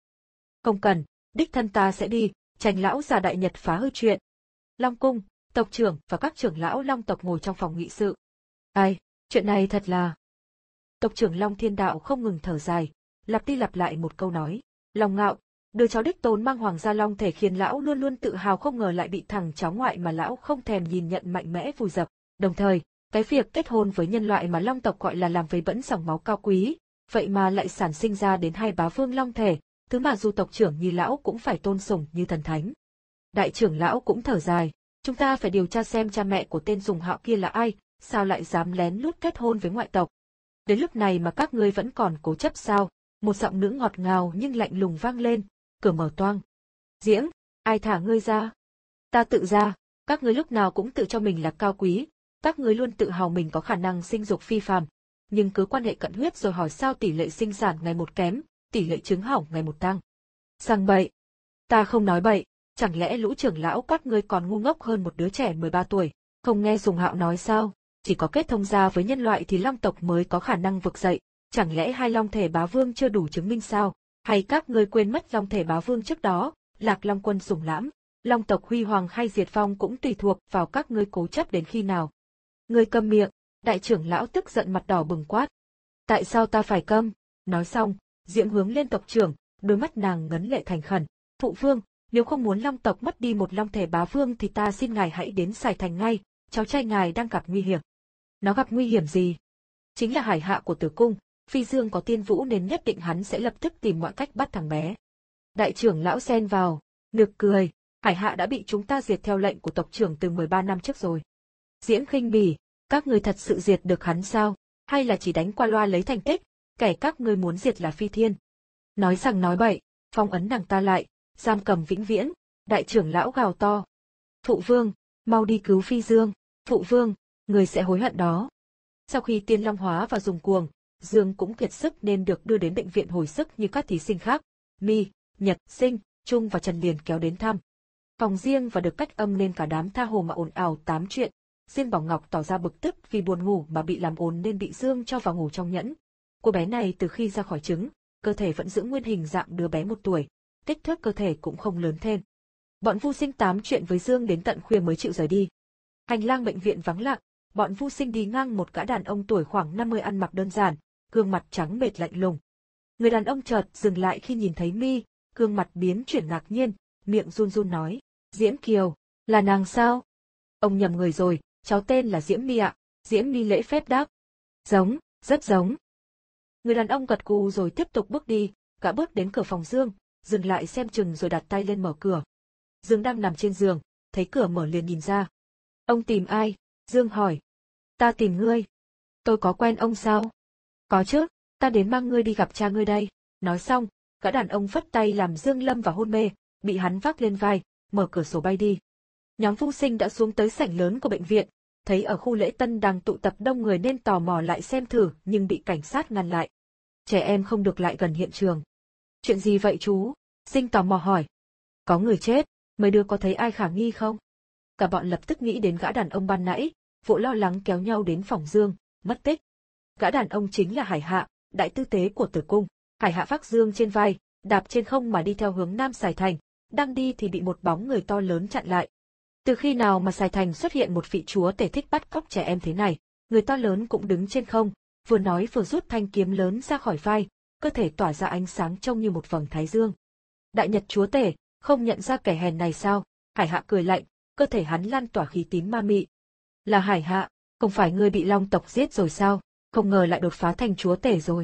Không cần, đích thân ta sẽ đi, tránh lão già đại nhật phá hư chuyện. Long Cung, tộc trưởng và các trưởng lão Long tộc ngồi trong phòng nghị sự. Ai, chuyện này thật là... Tộc trưởng Long Thiên Đạo không ngừng thở dài, lặp đi lặp lại một câu nói. Long Ngạo, đứa cháu đích tôn mang hoàng gia long thể khiến lão luôn luôn tự hào, không ngờ lại bị thằng cháu ngoại mà lão không thèm nhìn nhận mạnh mẽ vùi dập. Đồng thời, cái việc kết hôn với nhân loại mà Long tộc gọi là làm vấy bẫn dòng máu cao quý, vậy mà lại sản sinh ra đến hai bá vương long thể, thứ mà dù tộc trưởng như lão cũng phải tôn sùng như thần thánh. Đại trưởng lão cũng thở dài, chúng ta phải điều tra xem cha mẹ của tên Sùng Hạo kia là ai, sao lại dám lén lút kết hôn với ngoại tộc. Đến lúc này mà các ngươi vẫn còn cố chấp sao? Một giọng nữ ngọt ngào nhưng lạnh lùng vang lên, cửa mở toang. Diễm, ai thả ngươi ra? Ta tự ra, các ngươi lúc nào cũng tự cho mình là cao quý, các ngươi luôn tự hào mình có khả năng sinh dục phi phàm, nhưng cứ quan hệ cận huyết rồi hỏi sao tỷ lệ sinh sản ngày một kém, tỷ lệ trứng hỏng ngày một tăng. Sang bậy. Ta không nói bậy, chẳng lẽ lũ trưởng lão các ngươi còn ngu ngốc hơn một đứa trẻ mười ba tuổi, không nghe Sùng Hạo nói sao? Chỉ có kết thông gia với nhân loại thì long tộc mới có khả năng vực dậy, chẳng lẽ hai long thể bá vương chưa đủ chứng minh sao? Hay các ngươi quên mất long thể bá vương trước đó, Lạc Long quân Sùng Lãm, long tộc huy hoàng hay diệt vong cũng tùy thuộc vào các ngươi cố chấp đến khi nào. Ngươi câm miệng, đại trưởng lão tức giận mặt đỏ bừng quát. Tại sao ta phải câm? Nói xong, Diễm hướng lên tộc trưởng, đôi mắt nàng ngấn lệ thành khẩn. Phụ vương, nếu không muốn long tộc mất đi một long thể bá vương thì ta xin ngài hãy đến Sài Thành ngay, cháu trai ngài đang gặp nguy hiểm. Nó gặp nguy hiểm gì? Chính là hải hạ của Tử Cung, Phi Dương có tiên vũ nên nhất định hắn sẽ lập tức tìm mọi cách bắt thằng bé. Đại trưởng lão xen vào, nực cười, hải hạ đã bị chúng ta diệt theo lệnh của tộc trưởng từ mười ba năm trước rồi. Diễm khinh bỉ, các ngươi thật sự diệt được hắn sao? Hay là chỉ đánh qua loa lấy thành tích, kẻ các ngươi muốn diệt là Phi Thiên? Nói rằng nói bậy, phong ấn nàng ta lại, giam cầm vĩnh viễn, đại trưởng lão gào to. Phụ vương, mau đi cứu Phi Dương, phụ vương, người sẽ hối hận đó. Sau khi tiên long hóa và dùng cuồng, Dương cũng kiệt sức nên được đưa đến bệnh viện hồi sức như các thí sinh khác. Mi, Nhật, Sinh, Trung và Trần liền kéo đến thăm. Phòng riêng và được cách âm nên cả đám tha hồ mà ồn ào tám chuyện. Riêng Bảo Ngọc tỏ ra bực tức vì buồn ngủ mà bị làm ồn nên bị Dương cho vào ngủ trong nhẫn. Cô bé này từ khi ra khỏi trứng, cơ thể vẫn giữ nguyên hình dạng đứa bé một tuổi, kích thước cơ thể cũng không lớn thêm. Bọn Vu Sinh tám chuyện với Dương đến tận khuya mới chịu rời đi. Hành lang bệnh viện vắng lặng, bọn Vu Sinh đi ngang một gã đàn ông tuổi khoảng năm mươi ăn mặc đơn giản, gương mặt trắng bệch lạnh lùng. Người đàn ông chợt dừng lại khi nhìn thấy mi, gương mặt biến chuyển ngạc nhiên, miệng run run nói, Diễm Kiều, là nàng sao? Ông nhầm người rồi, cháu tên là Diễm My ạ. Diễm My lễ phép đáp. Giống, rất giống. Người đàn ông gật gù rồi tiếp tục bước đi, gã bước đến cửa phòng Dương, dừng lại xem chừng rồi đặt tay lên mở cửa. Dương đang nằm trên giường, thấy cửa mở liền nhìn ra. Ông tìm ai? Dương hỏi. Ta tìm ngươi. Tôi có quen ông sao? Có chứ, ta đến mang ngươi đi gặp cha ngươi đây. Nói xong, gã đàn ông phất tay làm Dương lâm vào hôn mê, bị hắn vác lên vai, mở cửa sổ bay đi. Nhóm Phu Sinh đã xuống tới sảnh lớn của bệnh viện, thấy ở khu lễ tân đang tụ tập đông người nên tò mò lại xem thử nhưng bị cảnh sát ngăn lại. Trẻ em không được lại gần hiện trường. Chuyện gì vậy chú? Sinh tò mò hỏi. Có người chết, mấy đứa có thấy ai khả nghi không? Cả bọn lập tức nghĩ đến gã đàn ông ban nãy, vội lo lắng kéo nhau đến phòng Dương, mất tích. Gã đàn ông chính là Hải Hạ, đại tư tế của Tử Cung. Hải Hạ vác Dương trên vai, đạp trên không mà đi theo hướng Nam Sài Thành, đang đi thì bị một bóng người to lớn chặn lại. Từ khi nào mà Sài Thành xuất hiện một vị chúa tể thích bắt cóc trẻ em thế này? Người to lớn cũng đứng trên không, vừa nói vừa rút thanh kiếm lớn ra khỏi vai, cơ thể tỏa ra ánh sáng trông như một vầng thái dương. Đại Nhật chúa tể, không nhận ra kẻ hèn này sao? Hải Hạ cười lạnh, cơ thể hắn lan tỏa khí tím ma mị. Là Hải Hạ, không phải ngươi bị Long tộc giết rồi sao? Không ngờ lại đột phá thành chúa tể rồi.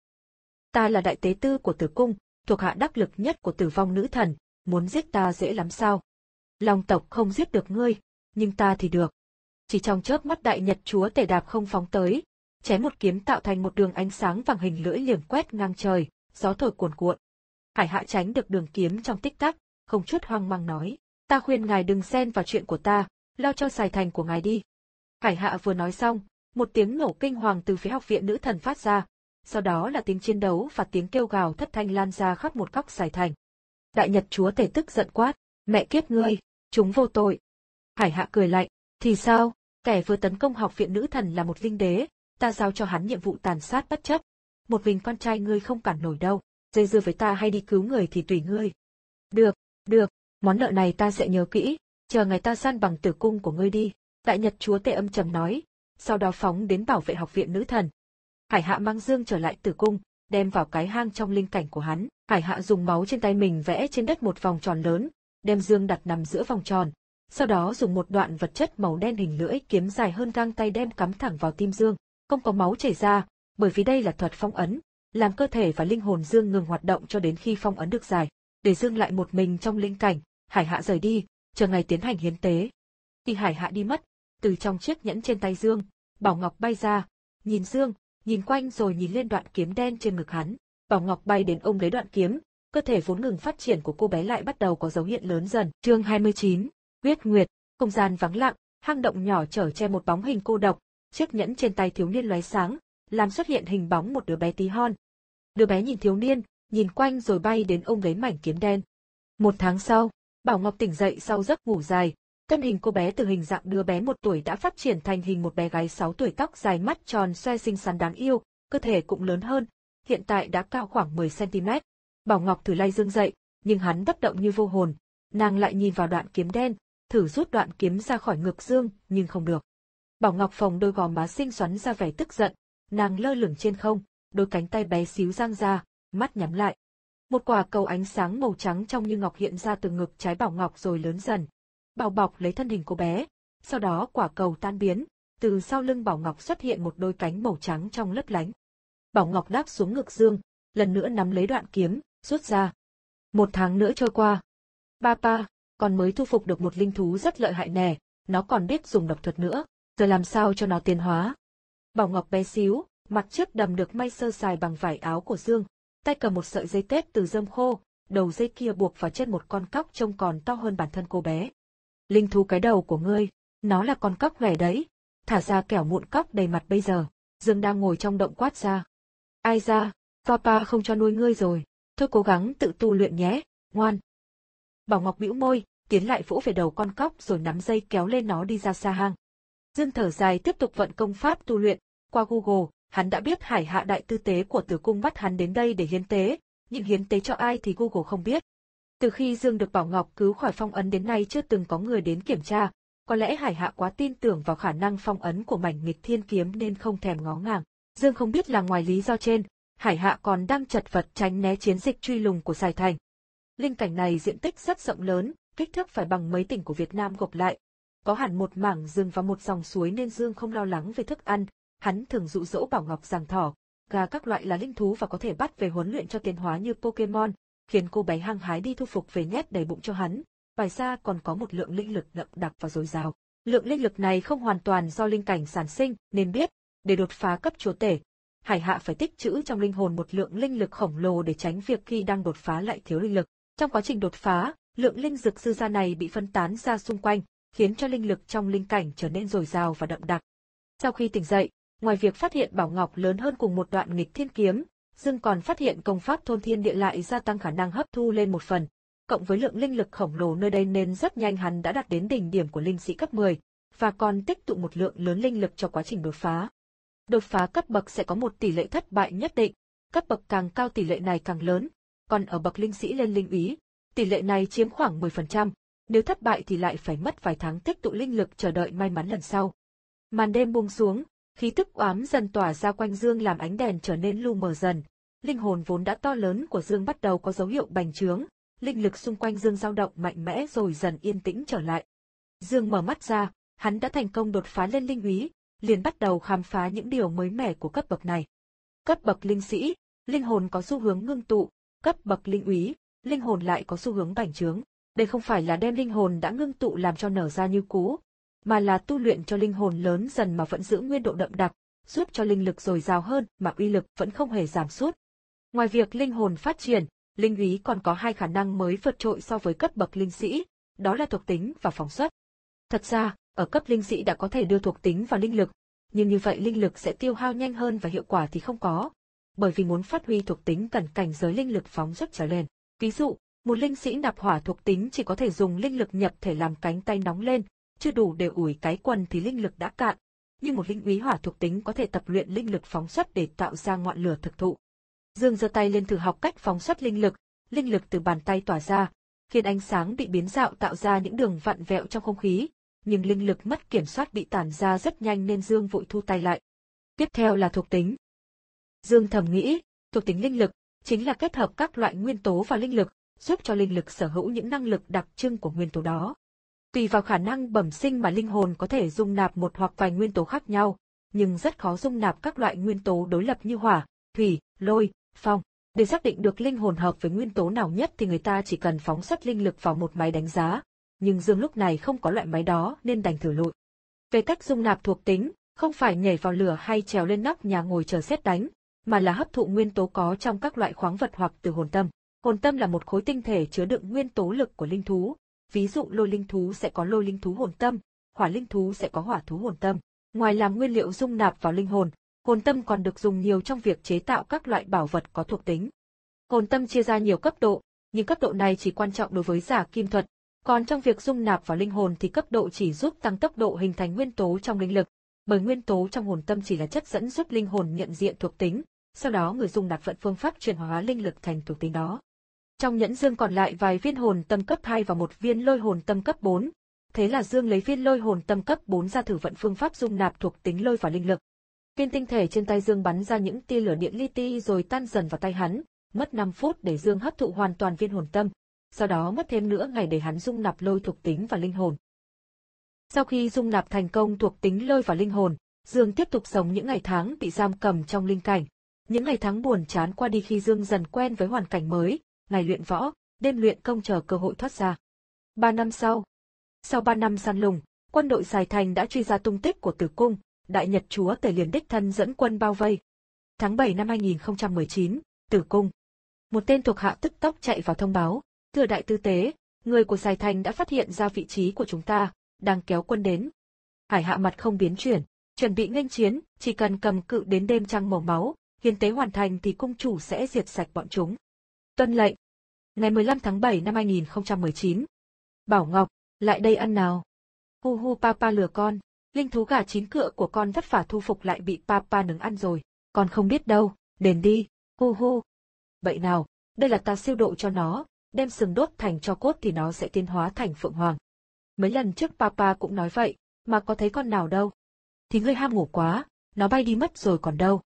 Ta là đại tế tư của Tử Cung, thuộc hạ đắc lực nhất của Tử Vong nữ thần, muốn giết ta dễ lắm sao? Long tộc không giết được ngươi, nhưng ta thì được. Chỉ trong chớp mắt Đại Nhật chúa tể đạp không phóng tới, chém một kiếm tạo thành một đường ánh sáng vàng hình lưỡi liềm quét ngang trời, gió thổi cuồn cuộn. Hải Hạ tránh được đường kiếm trong tích tắc, không chút hoang mang nói, ta khuyên ngài đừng xen vào chuyện của ta, lo cho Sài Thành của ngài đi. Hải Hạ vừa nói xong, một tiếng nổ kinh hoàng từ phía học viện nữ thần phát ra, sau đó là tiếng chiến đấu và tiếng kêu gào thất thanh lan ra khắp một góc Sài Thành. Đại Nhật chúa tể tức giận quát, mẹ kiếp ngươi, chúng vô tội. Hải Hạ cười lạnh, thì sao, kẻ vừa tấn công học viện nữ thần là một linh đế, ta giao cho hắn nhiệm vụ tàn sát bất chấp. Một mình con trai ngươi không cản nổi đâu, dây dưa với ta hay đi cứu người thì tùy ngươi. Được, được, món nợ này ta sẽ nhớ kỹ, chờ ngày ta săn bằng Tử Cung của ngươi đi. Đại Nhật chúa tể âm trầm nói, sau đó phóng đến bảo vệ học viện nữ thần. Hải Hạ mang Dương trở lại Tử Cung, đem vào cái hang trong linh cảnh của hắn. Hải Hạ dùng máu trên tay mình vẽ trên đất một vòng tròn lớn, đem Dương đặt nằm giữa vòng tròn. Sau đó dùng một đoạn vật chất màu đen hình lưỡi kiếm dài hơn gang tay đem cắm thẳng vào tim Dương, không có máu chảy ra, bởi vì đây là thuật phong ấn, làm cơ thể và linh hồn Dương ngừng hoạt động cho đến khi phong ấn được giải. Để Dương lại một mình trong linh cảnh, Hải Hạ rời đi, chờ ngày tiến hành hiến tế. Khi Hải Hạ đi mất, từ trong chiếc nhẫn trên tay Dương, Bảo Ngọc bay ra, nhìn Dương, nhìn quanh rồi nhìn lên đoạn kiếm đen trên ngực hắn. Bảo Ngọc bay đến ôm lấy đoạn kiếm, cơ thể vốn ngừng phát triển của cô bé lại bắt đầu có dấu hiệu lớn dần. Chương hai mươi chín, Huyết Nguyệt, không gian vắng lặng, hang động nhỏ chở che một bóng hình cô độc, chiếc nhẫn trên tay thiếu niên lóe sáng, làm xuất hiện hình bóng một đứa bé tí hon. Đứa bé nhìn thiếu niên, nhìn quanh rồi bay đến ôm lấy mảnh kiếm đen. Một tháng sau, Bảo Ngọc tỉnh dậy sau giấc ngủ dài, thân hình cô bé từ hình dạng đứa bé một tuổi đã phát triển thành hình một bé gái sáu tuổi, tóc dài, mắt tròn xoe xinh xắn đáng yêu, cơ thể cũng lớn hơn, hiện tại đã cao khoảng mười xăng ti mét. Bảo Ngọc thử lay Dương dậy, nhưng hắn bất động như vô hồn, nàng lại nhìn vào đoạn kiếm đen, thử rút đoạn kiếm ra khỏi ngực Dương, nhưng không được. Bảo Ngọc phồng đôi gò má xinh xoắn ra vẻ tức giận, nàng lơ lửng trên không, đôi cánh tay bé xíu dang ra, mắt nhắm lại. Một quả cầu ánh sáng màu trắng trong như ngọc hiện ra từ ngực trái Bảo Ngọc rồi lớn dần, bao bọc lấy thân hình cô bé. Sau đó quả cầu tan biến, từ sau lưng Bảo Ngọc xuất hiện một đôi cánh màu trắng trong lấp lánh. Bảo Ngọc đáp xuống ngực Dương, lần nữa nắm lấy đoạn kiếm, rút ra. Một tháng nữa trôi qua. Papa, con mới thu phục được một linh thú rất lợi hại nè, nó còn biết dùng độc thuật nữa, giờ làm sao cho nó tiến hóa? Bảo Ngọc bé xíu, mặt trước đầm được may sơ sài bằng vải áo của Dương, tay cầm một sợi dây tết từ rơm khô, đầu dây kia buộc vào chân một con cóc trông còn to hơn bản thân cô bé. Linh thú cái đầu của ngươi, nó là con cóc ghẻ đấy, thả ra kẻo mụn cóc đầy mặt bây giờ. Dương đang ngồi trong động quát ra. Ai ra, papa không cho nuôi ngươi rồi, thôi cố gắng tự tu luyện nhé, ngoan. Bảo Ngọc bĩu môi, tiến lại vỗ về đầu con cóc rồi nắm dây kéo lên nó đi ra xa hang. Dương thở dài tiếp tục vận công pháp tu luyện, qua Google, hắn đã biết Hải Hạ đại tư tế của Tử Cung bắt hắn đến đây để hiến tế, nhưng hiến tế cho ai thì Google không biết. Từ khi Dương được Bảo Ngọc cứu khỏi phong ấn đến nay chưa từng có người đến kiểm tra, có lẽ Hải Hạ quá tin tưởng vào khả năng phong ấn của mảnh nghịch thiên kiếm nên không thèm ngó ngàng. Dương không biết là ngoài lý do trên, Hải Hạ còn đang chật vật tránh né chiến dịch truy lùng của Sài Thành. Linh cảnh này diện tích rất rộng lớn, kích thước phải bằng mấy tỉnh của Việt Nam gộp lại. Có hẳn một mảng rừng và một dòng suối nên Dương không lo lắng về thức ăn, hắn thường dụ dỗ Bảo Ngọc giằng thỏ, gà các loại là linh thú và có thể bắt về huấn luyện cho tiến hóa như Pokémon, khiến cô bé hăng hái đi thu phục về nhét đầy bụng cho hắn. Ngoài ra còn có một lượng linh lực đậm đặc và dồi dào. Lượng linh lực này không hoàn toàn do linh cảnh sản sinh, nên biết, để đột phá cấp chúa tể, Hải Hạ phải tích trữ trong linh hồn một lượng linh lực khổng lồ để tránh việc khi đang đột phá lại thiếu linh lực. Trong quá trình đột phá, lượng linh dược dư ra này bị phân tán ra xung quanh, khiến cho linh lực trong linh cảnh trở nên dồi dào và đậm đặc. Sau khi tỉnh dậy, ngoài việc phát hiện Bảo Ngọc lớn hơn cùng một đoạn nghịch thiên kiếm, Dương còn phát hiện công pháp thôn thiên địa lại gia tăng khả năng hấp thu lên một phần. Cộng với lượng linh lực khổng lồ nơi đây nên rất nhanh hắn đã đạt đến đỉnh điểm của linh sĩ cấp mười, và còn tích tụ một lượng lớn linh lực cho quá trình đột phá. Đột phá cấp bậc sẽ có một tỷ lệ thất bại nhất định, cấp bậc càng cao tỷ lệ này càng lớn, còn ở bậc linh sĩ lên linh úy, tỷ lệ này chiếm khoảng mười phần trăm, nếu thất bại thì lại phải mất vài tháng tích tụ linh lực chờ đợi may mắn lần sau. Màn đêm buông xuống, khí tức oám dần tỏa ra quanh Dương làm ánh đèn trở nên lu mờ dần, linh hồn vốn đã to lớn của Dương bắt đầu có dấu hiệu bành trướng, linh lực xung quanh Dương dao động mạnh mẽ rồi dần yên tĩnh trở lại. Dương mở mắt ra, hắn đã thành công đột phá lên linh úy, liền bắt đầu khám phá những điều mới mẻ của cấp bậc này. Cấp bậc linh sĩ, linh hồn có xu hướng ngưng tụ, cấp bậc linh úy, linh hồn lại có xu hướng bành trướng. Đây không phải là đem linh hồn đã ngưng tụ làm cho nở ra như cũ, mà là tu luyện cho linh hồn lớn dần mà vẫn giữ nguyên độ đậm đặc, giúp cho linh lực dồi dào hơn mà uy lực vẫn không hề giảm sút. Ngoài việc linh hồn phát triển, linh úy còn có hai khả năng mới vượt trội so với cấp bậc linh sĩ, đó là thuộc tính và phóng xuất. Thật ra, ở cấp linh sĩ đã có thể đưa thuộc tính vào linh lực, nhưng như vậy linh lực sẽ tiêu hao nhanh hơn và hiệu quả thì không có, bởi vì muốn phát huy thuộc tính cần cảnh giới linh lực phóng xuất trở lên. Ví dụ, một linh sĩ nạp hỏa thuộc tính chỉ có thể dùng linh lực nhập thể làm cánh tay nóng lên, chưa đủ để ủi cái quần thì linh lực đã cạn, nhưng một linh úy hỏa thuộc tính có thể tập luyện linh lực phóng xuất để tạo ra ngọn lửa thực thụ. Dương giơ tay lên thử học cách phóng xuất linh lực, linh lực từ bàn tay tỏa ra, khiến ánh sáng bị biến dạo tạo ra những đường vặn vẹo trong không khí, nhưng linh lực mất kiểm soát bị tản ra rất nhanh nên Dương vội thu tay lại. Tiếp theo là thuộc tính. Dương thầm nghĩ, thuộc tính linh lực chính là kết hợp các loại nguyên tố và linh lực, giúp cho linh lực sở hữu những năng lực đặc trưng của nguyên tố đó. Tùy vào khả năng bẩm sinh mà linh hồn có thể dung nạp một hoặc vài nguyên tố khác nhau, nhưng rất khó dung nạp các loại nguyên tố đối lập như hỏa, thủy, lôi, phong. Để xác định được linh hồn hợp với nguyên tố nào nhất thì người ta chỉ cần phóng xuất linh lực vào một máy đánh giá, nhưng Dương lúc này không có loại máy đó nên đành thử lội. Về cách dung nạp thuộc tính, không phải nhảy vào lửa hay trèo lên nóc nhà ngồi chờ sét đánh, mà là hấp thụ nguyên tố có trong các loại khoáng vật hoặc từ hồn tâm. Hồn tâm là một khối tinh thể chứa đựng nguyên tố lực của linh thú, ví dụ lôi linh thú sẽ có lôi linh thú hồn tâm, hỏa linh thú sẽ có hỏa thú hồn tâm. Ngoài làm nguyên liệu dung nạp vào linh hồn, hồn tâm còn được dùng nhiều trong việc chế tạo các loại bảo vật có thuộc tính. Hồn tâm chia ra nhiều cấp độ, nhưng cấp độ này chỉ quan trọng đối với giả kim thuật, còn trong việc dung nạp vào linh hồn thì cấp độ chỉ giúp tăng tốc độ hình thành nguyên tố trong linh lực, bởi nguyên tố trong hồn tâm chỉ là chất dẫn giúp linh hồn nhận diện thuộc tính, sau đó người dung nạp vận phương pháp chuyển hóa linh lực thành thuộc tính đó. Trong nhẫn Dương còn lại vài viên hồn tâm cấp hai và một viên lôi hồn tâm cấp bốn, thế là Dương lấy viên lôi hồn tâm cấp bốn ra thử vận phương pháp dung nạp thuộc tính lôi vào linh lực. Viên tinh thể trên tay Dương bắn ra những tia lửa điện li ti rồi tan dần vào tay hắn, mất năm phút để Dương hấp thụ hoàn toàn viên hồn tâm, sau đó mất thêm nửa ngày để hắn dung nạp lôi thuộc tính vào linh hồn. Sau khi dung nạp thành công thuộc tính lôi vào linh hồn, Dương tiếp tục sống những ngày tháng bị giam cầm trong linh cảnh. Những ngày tháng buồn chán qua đi khi Dương dần quen với hoàn cảnh mới, ngày luyện võ, đêm luyện công chờ cơ hội thoát ra. Ba năm sau, sau ba năm săn lùng, quân đội Sài Thành đã truy ra tung tích của Tử Cung, Đại Nhật Chúa Tể liền đích thân dẫn quân bao vây. Tháng bảy năm hai nghìn không trăm mười chín, Tử Cung. Một tên thuộc hạ tức tốc chạy vào thông báo, thưa đại tư tế, người của Sài Thành đã phát hiện ra vị trí của chúng ta, đang kéo quân đến. Hải Hạ mặt không biến chuyển, chuẩn bị nghênh chiến, chỉ cần cầm cự đến đêm trăng màu máu, hiến tế hoàn thành thì cung chủ sẽ diệt sạch bọn chúng. Tuân lệnh. Ngày mười lăm tháng bảy năm hai nghìn không trăm mười chín. Bảo Ngọc, lại đây ăn nào. Hu hu papa lừa con, linh thú gà chín cựa của con vất vả thu phục lại bị papa nướng ăn rồi, con không biết đâu, đền đi, hu hu. Vậy nào, đây là ta siêu độ cho nó, đem sừng đốt thành tro cốt thì nó sẽ tiến hóa thành phượng hoàng. Mấy lần trước papa cũng nói vậy, mà có thấy con nào đâu. Thì ngươi ham ngủ quá, nó bay đi mất rồi còn đâu.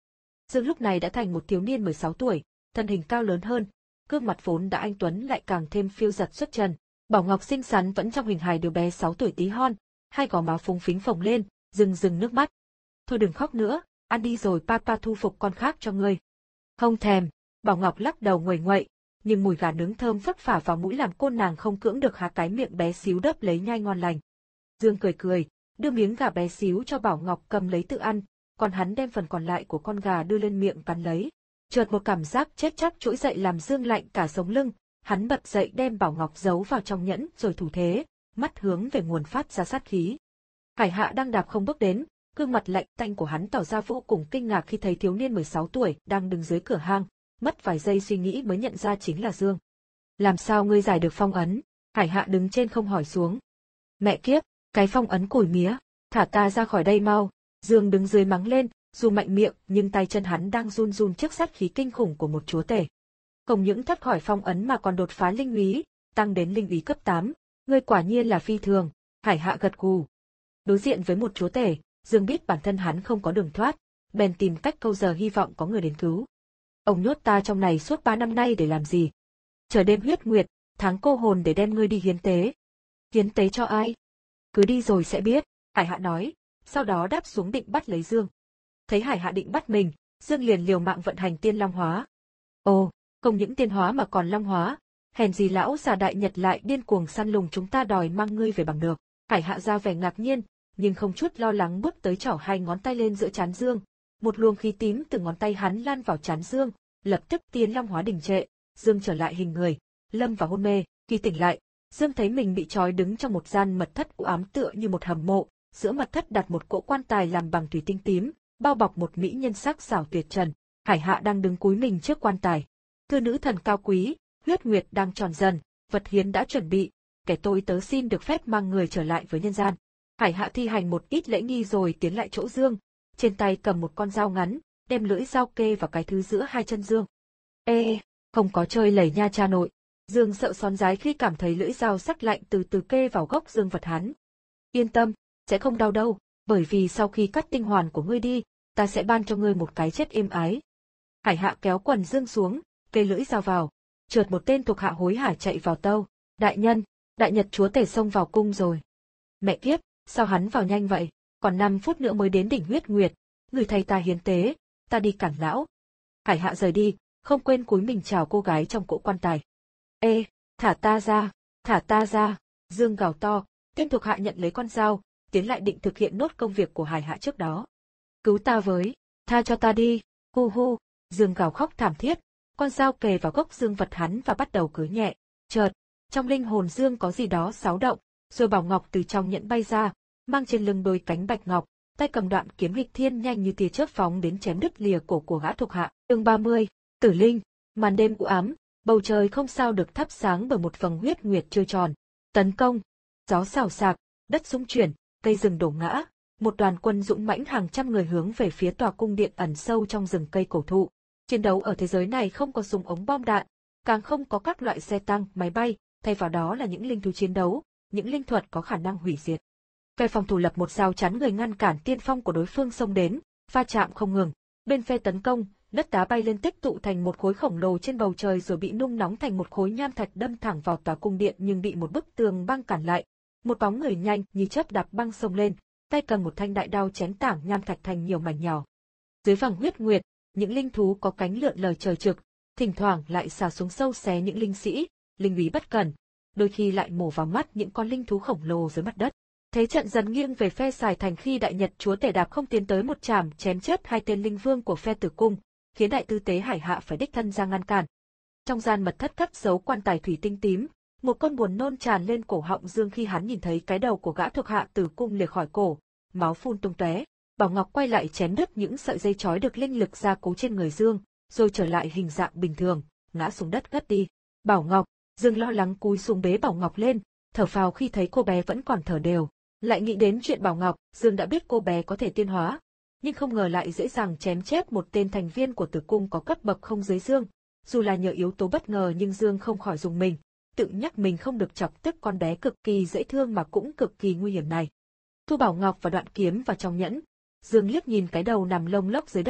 Dương lúc này đã thành một thiếu niên mười sáu tuổi, thân hình cao lớn hơn, gương mặt vốn đã anh tuấn lại càng thêm phiêu giật xuất trần. Bảo Ngọc xinh xắn vẫn trong hình hài đứa bé sáu tuổi tí hon, hai gò má phúng phính phồng lên, rưng rưng nước mắt. Thôi đừng khóc nữa, ăn đi rồi papa thu phục con khác cho ngươi. Không thèm, Bảo Ngọc lắc đầu nguầy nguậy, nhưng mùi gà nướng thơm phất phả vào mũi làm cô nàng không cưỡng được há cái miệng bé xíu đớp lấy nhai ngon lành. Dương cười cười, đưa miếng gà bé xíu cho Bảo Ngọc cầm lấy tự ăn, còn hắn đem phần còn lại của con gà đưa lên miệng cắn lấy. Chợt một cảm giác chết chóc trỗi dậy làm Dương lạnh cả sống lưng, hắn bật dậy đem Bảo Ngọc giấu vào trong nhẫn rồi thủ thế, mắt hướng về nguồn phát ra sát khí. Hải Hạ đang đạp không bước đến, gương mặt lạnh tanh của hắn tỏ ra vô cùng kinh ngạc khi thấy thiếu niên mười sáu tuổi đang đứng dưới cửa hang, mất vài giây suy nghĩ mới nhận ra chính là Dương. Làm sao ngươi giải được phong ấn? Hải Hạ đứng trên không hỏi xuống. Mẹ kiếp, cái phong ấn củi mía, thả ta ra khỏi đây mau. Dương đứng dưới mắng lên, dù mạnh miệng nhưng tay chân hắn đang run run trước sát khí kinh khủng của một chúa tể. Không những thoát khỏi phong ấn mà còn đột phá linh úy, tăng đến linh úy cấp tám, ngươi quả nhiên là phi thường. Hải Hạ gật gù. Đối diện với một chúa tể, Dương biết bản thân hắn không có đường thoát, bèn tìm cách câu giờ hy vọng có người đến cứu. Ông nhốt ta trong này suốt ba năm nay để làm gì? Chờ đêm huyết nguyệt, tháng cô hồn để đem ngươi đi hiến tế. Hiến tế cho ai? Cứ đi rồi sẽ biết, Hải Hạ nói, sau đó đáp xuống định bắt lấy Dương. Thấy Hải Hạ định bắt mình, Dương liền liều mạng vận hành tiên long hóa. Ồ, không những tiên hóa mà còn long hóa, hèn gì lão già đại nhật lại điên cuồng săn lùng chúng ta đòi mang ngươi về bằng được. Hải Hạ ra vẻ ngạc nhiên, nhưng không chút lo lắng bước tới trỏ hai ngón tay lên giữa trán Dương. Một luồng khí tím từ ngón tay hắn lan vào trán Dương, lập tức tiên long hóa đình trệ, Dương trở lại hình người, lâm vào hôn mê. Khi tỉnh lại, Dương thấy mình bị trói đứng trong một gian mật thất u ám tựa như một hầm mộ, giữa mật thất đặt một cỗ quan tài làm bằng thủy tinh tím, bao bọc một mỹ nhân sắc sảo tuyệt trần. Hải Hạ đang đứng cúi mình trước quan tài. Thưa nữ thần cao quý, huyết nguyệt đang tròn dần, vật hiến đã chuẩn bị, kẻ tôi tớ xin được phép mang người trở lại với nhân gian. Hải Hạ thi hành một ít lễ nghi rồi tiến lại chỗ Dương, trên tay cầm một con dao ngắn, đem lưỡi dao kê vào cái thứ giữa hai chân Dương. Ê, không có chơi lẩy nha cha nội. Dương sợ xón rái khi cảm thấy lưỡi dao sắc lạnh từ từ kê vào gốc Dương vật hắn. Yên tâm, sẽ không đau đâu, bởi vì sau khi cắt tinh hoàn của ngươi đi, ta sẽ ban cho ngươi một cái chết êm ái. Hải Hạ kéo quần Dương xuống, kê lưỡi dao vào. Chợt một tên thuộc hạ hối hả chạy vào tâu. Đại nhân, đại nhật chúa tể xông vào cung rồi. Mẹ kiếp, sao hắn vào nhanh vậy? Còn năm phút nữa mới đến đỉnh huyết nguyệt. Người thầy ta hiến tế, ta đi cản lão. Hải Hạ rời đi, không quên cúi mình chào cô gái trong cỗ quan tài. Ê, thả ta ra, thả ta ra. Dương gào to, tên thuộc hạ nhận lấy con dao, tiến lại định thực hiện nốt công việc của Hải Hạ trước đó. Cứu ta với, tha cho ta đi, hu hu. Dương gào khóc thảm thiết, con dao kề vào gốc Dương vật hắn và bắt đầu cưới nhẹ. Chợt, trong linh hồn Dương có gì đó xáo động, rồi Bảo Ngọc từ trong nhẫn bay ra, mang trên lưng đôi cánh bạch ngọc, tay cầm đoạn kiếm nghịch thiên nhanh như tia chớp phóng đến chém đứt lìa cổ của gã thuộc hạ. Chương ba mươi, Tử Linh. Màn đêm u ám, bầu trời không sao được thắp sáng bởi một vầng huyết nguyệt trôi tròn. Tấn công, gió xào xạc, đất rung chuyển, cây rừng đổ ngã, một đoàn quân dũng mãnh hàng trăm người hướng về phía tòa cung điện ẩn sâu trong rừng cây cổ thụ. Chiến đấu ở thế giới này không có súng ống bom đạn, càng không có các loại xe tăng, máy bay, thay vào đó là những linh thú chiến đấu, những linh thuật có khả năng hủy diệt. Phe phòng thủ lập một rào chắn người ngăn cản tiên phong của đối phương xông đến, va chạm không ngừng. Bên phe tấn công, đất đá bay lên tích tụ thành một khối khổng lồ trên bầu trời rồi bị nung nóng thành một khối nham thạch đâm thẳng vào tòa cung điện nhưng bị một bức tường băng cản lại. Một bóng người nhanh như chớp đạp băng xông lên, tay cầm một thanh đại đao chém tảng nham thạch thành nhiều mảnh nhỏ. Dưới vầng huyết nguyệt, những linh thú có cánh lượn lờ trời trực, thỉnh thoảng lại xả xuống sâu xé những linh sĩ, linh úy bất cẩn, đôi khi lại mổ vào mắt những con linh thú khổng lồ dưới mặt đất. Thế trận dần nghiêng về phe Sài Thành khi đại nhật chúa tể đạp không tiến tới một chảm chém chết hai tên linh vương của phe Tử Cung, khiến đại tư tế Hải Hạ phải đích thân ra ngăn cản. Trong gian mật thất cất giấu quan tài thủy tinh tím, một con buồn nôn tràn lên cổ họng Dương khi hắn nhìn thấy cái đầu của gã thuộc hạ Tử Cung liệt khỏi cổ, máu phun tung tóe. Bảo Ngọc quay lại chém đứt những sợi dây trói được linh lực gia cố trên người Dương, rồi trở lại hình dạng bình thường, ngã xuống đất ngất đi. Bảo Ngọc, Dương lo lắng cúi xuống bế Bảo Ngọc lên, thở phào khi thấy cô bé vẫn còn thở đều. Lại nghĩ đến chuyện Bảo Ngọc, Dương đã biết cô bé có thể tiên hóa, nhưng không ngờ lại dễ dàng chém chết một tên thành viên của Tử Cung có cấp bậc không dưới Dương. Dù là nhờ yếu tố bất ngờ nhưng Dương không khỏi dùng mình, tự nhắc mình không được chọc tức con bé cực kỳ dễ thương mà cũng cực kỳ nguy hiểm này. Thu Bảo Ngọc và đoạn kiếm vào trong nhẫn, Dương liếc nhìn cái đầu nằm lông lốc dưới đất,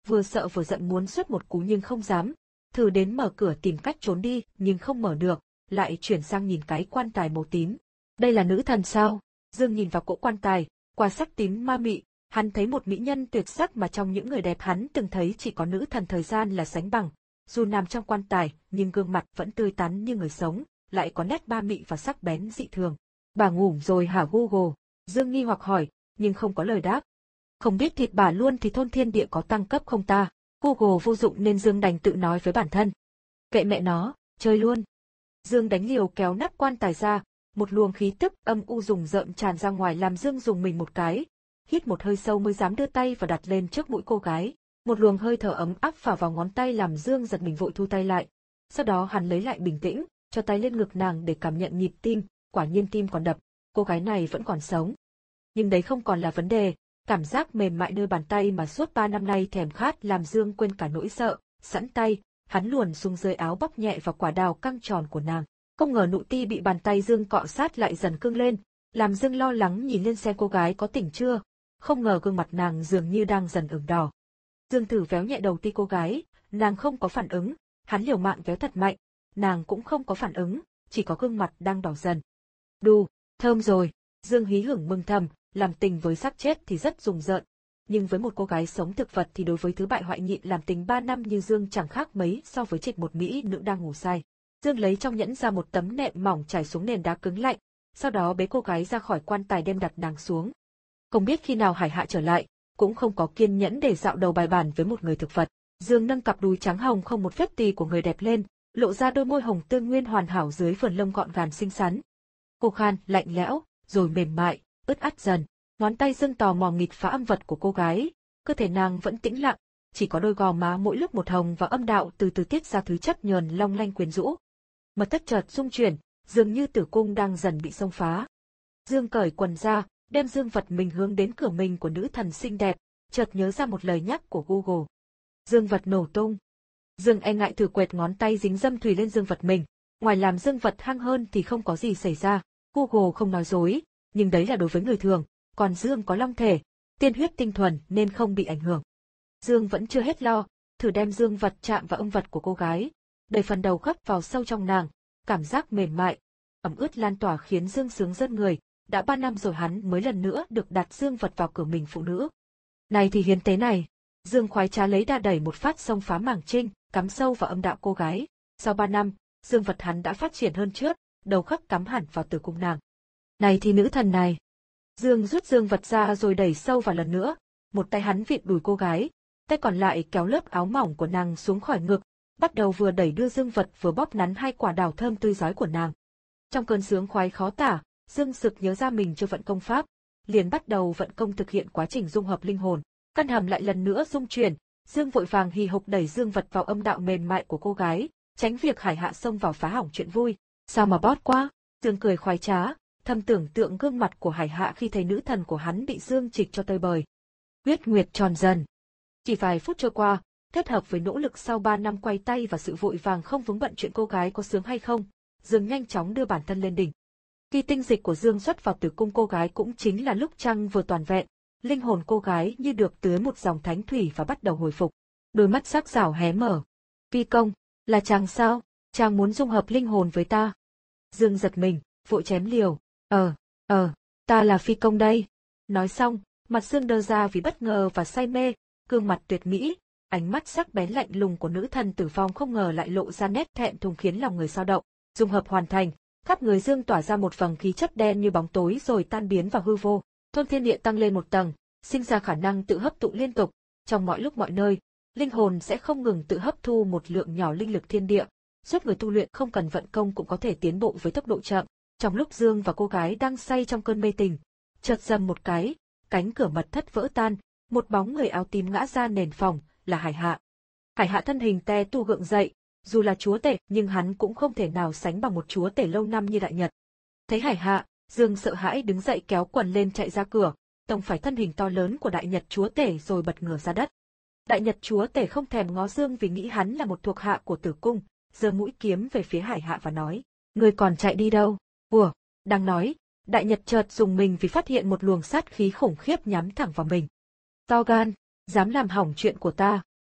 vừa sợ vừa giận muốn xuất một cú nhưng không dám, thử đến mở cửa tìm cách trốn đi nhưng không mở được, lại chuyển sang nhìn cái quan tài màu tím. Đây là nữ thần sao? Dương nhìn vào cỗ quan tài, qua sắc tím ma mị, hắn thấy một mỹ nhân tuyệt sắc mà trong những người đẹp hắn từng thấy chỉ có nữ thần thời gian là sánh bằng. Dù nằm trong quan tài, nhưng gương mặt vẫn tươi tắn như người sống, lại có nét ba mị và sắc bén dị thường. Bà ngủ rồi hả Google? Dương nghi hoặc hỏi, nhưng không có lời đáp. Không biết thịt bà luôn thì thôn thiên địa có tăng cấp không ta? Google vô dụng nên Dương đành tự nói với bản thân. Kệ mẹ nó, chơi luôn. Dương đánh liều kéo nắp quan tài ra, một luồng khí tức âm u rùng rợn tràn ra ngoài làm Dương dùng mình một cái. Hít một hơi sâu mới dám đưa tay và đặt lên trước mũi cô gái. Một luồng hơi thở ấm áp phả vào ngón tay làm Dương giật mình vội thu tay lại. Sau đó hắn lấy lại bình tĩnh, cho tay lên ngực nàng để cảm nhận nhịp tim, quả nhiên tim còn đập, cô gái này vẫn còn sống. Nhưng đấy không còn là vấn đề, cảm giác mềm mại nơi bàn tay mà suốt ba năm nay thèm khát làm Dương quên cả nỗi sợ, sẵn tay, hắn luồn xuống dưới áo bóc nhẹ vào quả đào căng tròn của nàng. Không ngờ nụ ti bị bàn tay Dương cọ sát lại dần cưng lên, làm Dương lo lắng nhìn lên xem cô gái có tỉnh chưa, không ngờ gương mặt nàng dường như đang dần ửng đỏ. Dương thử véo nhẹ đầu ti cô gái, nàng không có phản ứng, hắn liều mạng véo thật mạnh, nàng cũng không có phản ứng, chỉ có gương mặt đang đỏ dần. Đù, thơm rồi, Dương hí hửng mừng thầm, làm tình với xác chết thì rất rùng rợn, nhưng với một cô gái sống thực vật thì đối với thứ bại hoại nhịn làm tình ba năm như Dương chẳng khác mấy so với trịch một mỹ nữ đang ngủ say. Dương lấy trong nhẫn ra một tấm nệm mỏng trải xuống nền đá cứng lạnh, sau đó bế cô gái ra khỏi quan tài đem đặt nàng xuống. Không biết khi nào Hải Hạ trở lại, cũng không có kiên nhẫn để dạo đầu bài bản với một người thực vật. Dương nâng cặp đùi trắng hồng không một vết tì của người đẹp lên, lộ ra đôi môi hồng tươi nguyên hoàn hảo dưới vườn lông gọn gàng xinh xắn. Khô khan, lạnh lẽo, rồi mềm mại, ướt át dần. Ngón tay Dương tò mò nghịch phá âm vật của cô gái, cơ thể nàng vẫn tĩnh lặng, chỉ có đôi gò má mỗi lúc một hồng và âm đạo từ từ tiết ra thứ chất nhờn long lanh quyến rũ. Mật thất chợt rung chuyển, dường như tử cung đang dần bị xông phá. Dương cởi quần ra, đem dương vật mình hướng đến cửa mình của nữ thần xinh đẹp, chợt nhớ ra một lời nhắc của Google. Dương vật nổ tung. Dương e ngại thử quẹt ngón tay dính dâm thủy lên dương vật mình, ngoài làm dương vật hăng hơn thì không có gì xảy ra. Google không nói dối, nhưng đấy là đối với người thường, còn Dương có long thể, tiên huyết tinh thuần nên không bị ảnh hưởng. Dương vẫn chưa hết lo, thử đem dương vật chạm vào âm vật của cô gái, đẩy phần đầu gấp vào sâu trong nàng, cảm giác mềm mại, ẩm ướt lan tỏa khiến Dương sướng rơn người, đã ba năm rồi hắn mới lần nữa được đặt dương vật vào cửa mình phụ nữ. Này thì hiến tế này, Dương khoái trá lấy đà đẩy một phát xông phá màng trinh, cắm sâu vào âm đạo cô gái. Sau ba năm, dương vật hắn đã phát triển hơn trước, đầu khắc cắm hẳn vào tử cung nàng. Này thì nữ thần này. Dương rút dương vật ra rồi đẩy sâu vào lần nữa, một tay hắn vịn đùi cô gái, tay còn lại kéo lớp áo mỏng của nàng xuống khỏi ngực, bắt đầu vừa đẩy đưa dương vật vừa bóp nắn hai quả đào thơm tươi rói của nàng. Trong cơn sướng khoái khó tả, Dương sực nhớ ra mình chưa vận công pháp, liền bắt đầu vận công thực hiện quá trình dung hợp linh hồn. Căn hàm lại lần nữa rung chuyển, Dương vội vàng hì hục đẩy dương vật vào âm đạo mềm mại của cô gái, tránh việc Hải Hạ xông vào phá hỏng chuyện vui. Sao mà bót quá? Dương cười khoái trá, thầm tưởng tượng gương mặt của Hải Hạ khi thấy nữ thần của hắn bị Dương trịch cho tơi bời. Huyết nguyệt tròn dần. Chỉ vài phút trôi qua, kết hợp với nỗ lực sau ba năm quay tay và sự vội vàng không vướng bận chuyện cô gái có sướng hay không, Dương nhanh chóng đưa bản thân lên đỉnh. Khi tinh dịch của Dương xuất vào tử cung cô gái cũng chính là lúc trăng vừa toàn vẹn, linh hồn cô gái như được tưới một dòng thánh thủy và bắt đầu hồi phục. Đôi mắt sắc sảo hé mở. Phi công, là chàng sao? Chàng muốn dung hợp linh hồn với ta? Dương giật mình, vội chém liều. Ờ, ờ, ta là phi công đây. Nói xong, mặt Dương đơ ra vì bất ngờ và say mê, gương mặt tuyệt mỹ, ánh mắt sắc bén lạnh lùng của nữ thần tử vong không ngờ lại lộ ra nét thẹn thùng khiến lòng người dao động. Dung hợp hoàn thành, khắp người Dương tỏa ra một vầng khí chất đen như bóng tối rồi tan biến vào hư vô. Thôn thiên địa tăng lên một tầng, sinh ra khả năng tự hấp thụ liên tục, trong mọi lúc mọi nơi, linh hồn sẽ không ngừng tự hấp thu một lượng nhỏ linh lực thiên địa, giúp người tu luyện không cần vận công cũng có thể tiến bộ với tốc độ chậm. Trong lúc Dương và cô gái đang say trong cơn mê tình, chợt rầm một cái, cánh cửa mật thất vỡ tan, một bóng người áo tím ngã ra nền phòng, là Hải Hạ. Hải Hạ thân hình te tu gượng dậy, dù là chúa tể nhưng hắn cũng không thể nào sánh bằng một chúa tể lâu năm như Đại Nhật. Thấy Hải Hạ, Dương sợ hãi đứng dậy kéo quần lên chạy ra cửa, tông phải thân hình to lớn của Đại Nhật chúa tể rồi bật ngửa ra đất. Đại Nhật chúa tể không thèm ngó Dương vì nghĩ hắn là một thuộc hạ của Tử cung, giơ mũi kiếm về phía Hải Hạ và nói: "Ngươi còn chạy đi đâu?" Ủa, đang nói, Đại Nhật chợt dùng mình vì phát hiện một luồng sát khí khủng khiếp nhắm thẳng vào mình. To gan, dám làm hỏng chuyện của ta,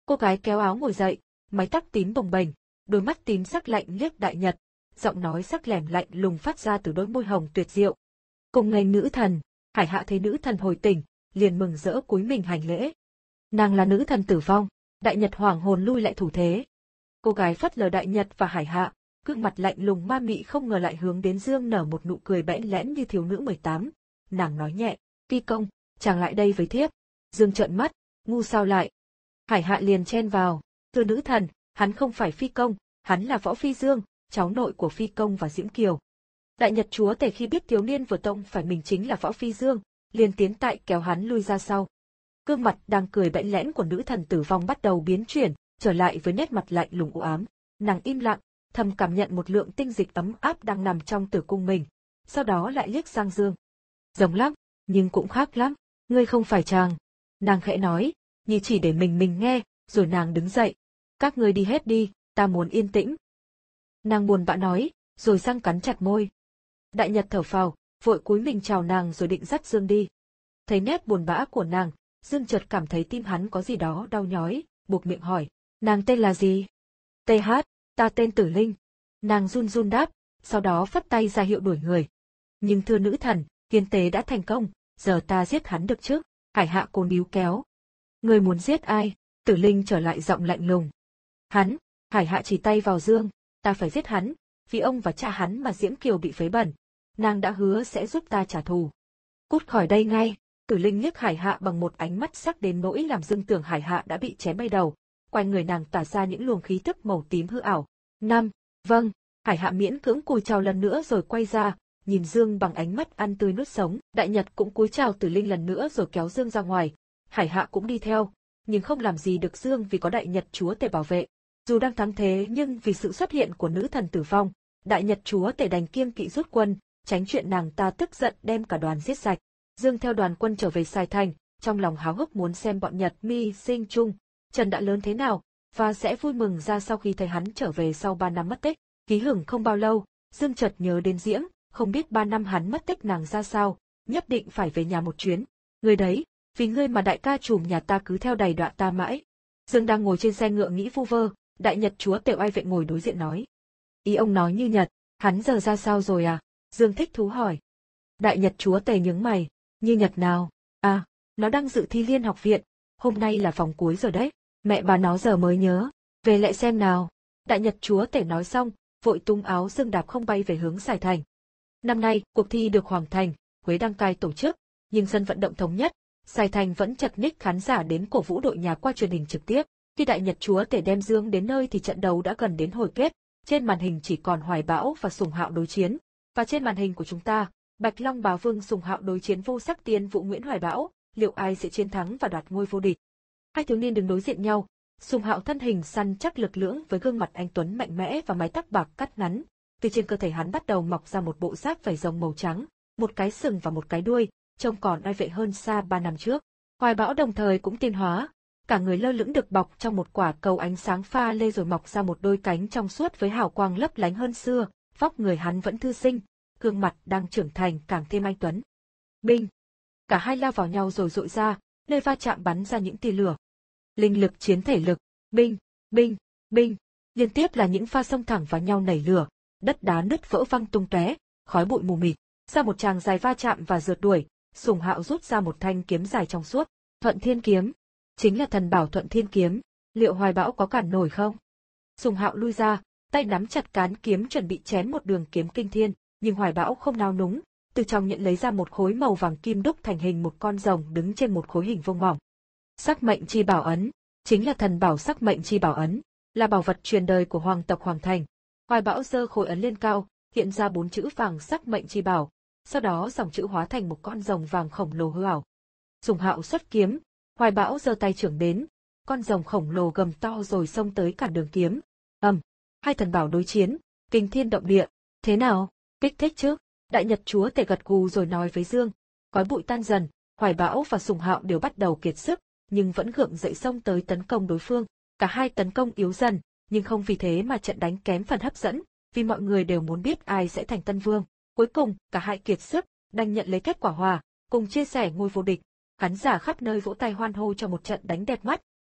Cô gái kéo áo ngồi dậy, mái tóc tím bồng bềnh, đôi mắt tím sắc lạnh liếc Đại Nhật, giọng nói sắc lẻm lạnh lùng phát ra từ đôi môi hồng tuyệt diệu. Cùng ngày nữ thần, Hải Hạ thấy nữ thần hồi tỉnh, liền mừng rỡ cúi mình hành lễ. Nàng là nữ thần tử vong. Đại Nhật hoảng hồn lui lại thủ thế. Cô gái phớt lờ Đại Nhật và Hải Hạ, gương mặt lạnh lùng ma mị không ngờ lại hướng đến Dương nở một nụ cười bẽn lẽn như thiếu nữ mười tám. Nàng nói nhẹ, Phi công, chàng lại đây với thiếp. Dương trợn mắt, ngu sao lại. Hải Hạ liền chen vào, thưa nữ thần, hắn không phải Phi công, hắn là Võ Phi Dương, cháu nội của Phi công và Diễm Kiều. Đại Nhật chúa tể khi biết thiếu niên vừa tông phải mình chính là Võ Phi Dương, liền tiến tại kéo hắn lui ra sau. Gương mặt đang cười bẽn lẽn của nữ thần tử vong bắt đầu biến chuyển, trở lại với nét mặt lạnh lùng u ám. Nàng im lặng, thầm cảm nhận một lượng tinh dịch ấm áp đang nằm trong tử cung mình, sau đó lại liếc sang Dương. Giống lắm, nhưng cũng khác lắm, ngươi không phải chàng. Nàng khẽ nói, như chỉ để mình mình nghe, rồi nàng đứng dậy. Các ngươi đi hết đi, ta muốn yên tĩnh. Nàng buồn bã nói, rồi răng cắn chặt môi. Đại Nhật thở phào, vội cúi mình chào nàng rồi định dắt Dương đi. Thấy nét buồn bã của nàng, Dương chợt cảm thấy tim hắn có gì đó đau nhói, buộc miệng hỏi, nàng tên là gì? Tê hát, ta tên Tử Linh. Nàng run run đáp, sau đó phất tay ra hiệu đuổi người. Nhưng thưa nữ thần, hiến tế đã thành công, giờ ta giết hắn được chứ? Hải Hạ cố níu kéo. Người muốn giết ai? Tử Linh trở lại giọng lạnh lùng. Hắn, Hải Hạ chỉ tay vào Dương, ta phải giết hắn, vì ông và cha hắn mà Diễm Kiều bị phế bẩn. Nàng đã hứa sẽ giúp ta trả thù. Cút khỏi đây ngay. Tử Linh liếc Hải Hạ bằng một ánh mắt sắc đến nỗi làm Dương tưởng Hải Hạ đã bị chém bay đầu, quanh người nàng tỏa ra những luồng khí tức màu tím hư ảo. Năm, vâng, Hải Hạ miễn cưỡng cúi chào lần nữa rồi quay ra, nhìn Dương bằng ánh mắt ăn tươi nuốt sống. Đại Nhật cũng cúi chào Tử Linh lần nữa rồi kéo Dương ra ngoài. Hải Hạ cũng đi theo, nhưng không làm gì được Dương vì có Đại Nhật chúa tể bảo vệ. Dù đang thắng thế nhưng vì sự xuất hiện của nữ thần tử vong, Đại Nhật chúa tể đành kiêng kỵ rút quân, tránh chuyện nàng ta tức giận đem cả đoàn giết sạch. Dương theo đoàn quân trở về Sài Thành, trong lòng háo hức muốn xem bọn Nhật Mi sinh chung, Trần đã lớn thế nào, và sẽ vui mừng ra sau khi thấy hắn trở về sau ba năm mất tích. Ký hửng không bao lâu, Dương chợt nhớ đến Diễm, không biết ba năm hắn mất tích nàng ra sao, nhất định phải về nhà một chuyến. Người đấy, vì ngươi mà đại ca trùm nhà ta cứ theo đày đọa ta mãi. Dương đang ngồi trên xe ngựa nghĩ vu vơ, Đại Nhật chúa tể oai vệ ngồi đối diện nói. Ý ông nói như Nhật, hắn giờ ra sao rồi à? Dương thích thú hỏi. Đại Nhật chúa tể nhướng mày. Như Nhật nào? À, nó đang dự thi liên học viện, hôm nay là vòng cuối rồi đấy, mẹ bà nó giờ mới nhớ, về lại xem nào. Đại Nhật chúa tể nói xong, vội tung áo Dương đạp không bay về hướng Sài Thành. Năm nay, cuộc thi được Hoàng Thành, Quế Đăng Cai tổ chức, nhưng sân vận động thống nhất, Sài Thành vẫn chật ních khán giả đến cổ vũ đội nhà qua truyền hình trực tiếp. Khi Đại Nhật chúa tể đem Dương đến nơi thì trận đấu đã gần đến hồi kết, trên màn hình chỉ còn Hoài Bão và Sùng Hạo đối chiến, và trên màn hình của chúng ta, Bạch Long Bá Vương Sùng Hạo đối chiến Vô Sắc Tiên Vũ Nguyễn Hoài Bão, liệu ai sẽ chiến thắng và đoạt ngôi vô địch? Hai thiếu niên đứng đối diện nhau, Sùng Hạo thân hình săn chắc lực lưỡng với gương mặt anh tuấn mạnh mẽ và mái tóc bạc cắt ngắn, từ trên cơ thể hắn bắt đầu mọc ra một bộ giáp vảy rồng màu trắng, một cái sừng và một cái đuôi, trông còn oai vệ hơn xa ba năm trước. Hoài Bão đồng thời cũng tiến hóa, cả người lơ lửng được bọc trong một quả cầu ánh sáng pha lê rồi mọc ra một đôi cánh trong suốt với hào quang lấp lánh hơn xưa, vóc người hắn vẫn thư sinh, gương mặt đang trưởng thành càng thêm anh tuấn. Binh! Cả hai lao vào nhau rồi dội ra, nơi va chạm bắn ra những tia lửa. Linh lực chiến thể lực, binh, binh, binh, liên tiếp là những pha xông thẳng vào nhau nảy lửa, đất đá nứt vỡ văng tung tóe, khói bụi mù mịt. Sau một tràng dài va chạm và rượt đuổi, Sùng Hạo rút ra một thanh kiếm dài trong suốt, Thuận Thiên kiếm, chính là thần bảo Thuận Thiên kiếm. Liệu Hoài Bão có cản nổi không? Sùng Hạo lui ra, tay nắm chặt cán kiếm chuẩn bị chém một đường kiếm kinh thiên, nhưng Hoài Bão không nao núng, từ trong nhận lấy ra một khối màu vàng kim đúc thành hình một con rồng đứng trên một khối hình vuông mỏng. Sắc mệnh chi bảo ấn, chính là thần bảo sắc mệnh chi bảo ấn, là bảo vật truyền đời của hoàng tộc Hoàng Thành. Hoài Bão giơ khối ấn lên cao, hiện ra bốn chữ vàng sắc mệnh chi bảo, sau đó dòng chữ hóa thành một con rồng vàng khổng lồ hư ảo. Sùng Hạo xuất kiếm, Hoài Bão giơ tay chưởng đến, con rồng khổng lồ gầm to rồi xông tới cản đường kiếm. Ầm, um, hai thần bảo đối chiến, kinh thiên động địa. Thế nào, kích thích chứ? Đại Nhật chúa tể gật gù rồi nói với Dương. Khói bụi tan dần, Hoài Bão và Sùng Hạo đều bắt đầu kiệt sức, nhưng vẫn gượng dậy xông tới tấn công đối phương. Cả hai tấn công yếu dần, nhưng không vì thế mà trận đánh kém phần hấp dẫn, vì mọi người đều muốn biết ai sẽ thành tân vương. Cuối cùng, cả hai kiệt sức, đành nhận lấy kết quả hòa, cùng chia sẻ ngôi vô địch. Khán giả khắp nơi vỗ tay hoan hô cho một trận đánh đẹp mắt.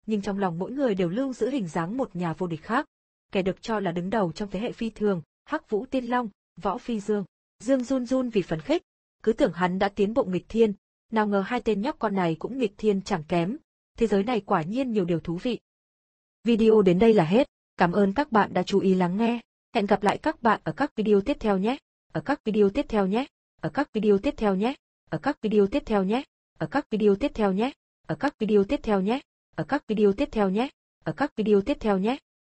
nhưng trong lòng mỗi người đều lưu giữ hình dáng một nhà vô địch khác. Kẻ được cho là đứng đầu trong thế hệ phi thường, Hắc Vũ Tiên Long, Võ Phi Dương. Dương run run vì phấn khích, cứ tưởng hắn đã tiến bộ nghịch thiên, nào ngờ hai tên nhóc con này cũng nghịch thiên chẳng kém. Thế giới này quả nhiên nhiều điều thú vị. Video đến đây là hết. Cảm ơn các bạn đã chú ý lắng nghe. Hẹn gặp lại các bạn ở các video tiếp theo nhé. Ở các video tiếp theo nhé. Ở các video tiếp theo nhé. Ở các video tiếp theo nhé. Ở các video tiếp theo nhé. Ở các video tiếp theo nhé. Ở các video tiếp theo nhé. Ở các video tiếp theo nhé.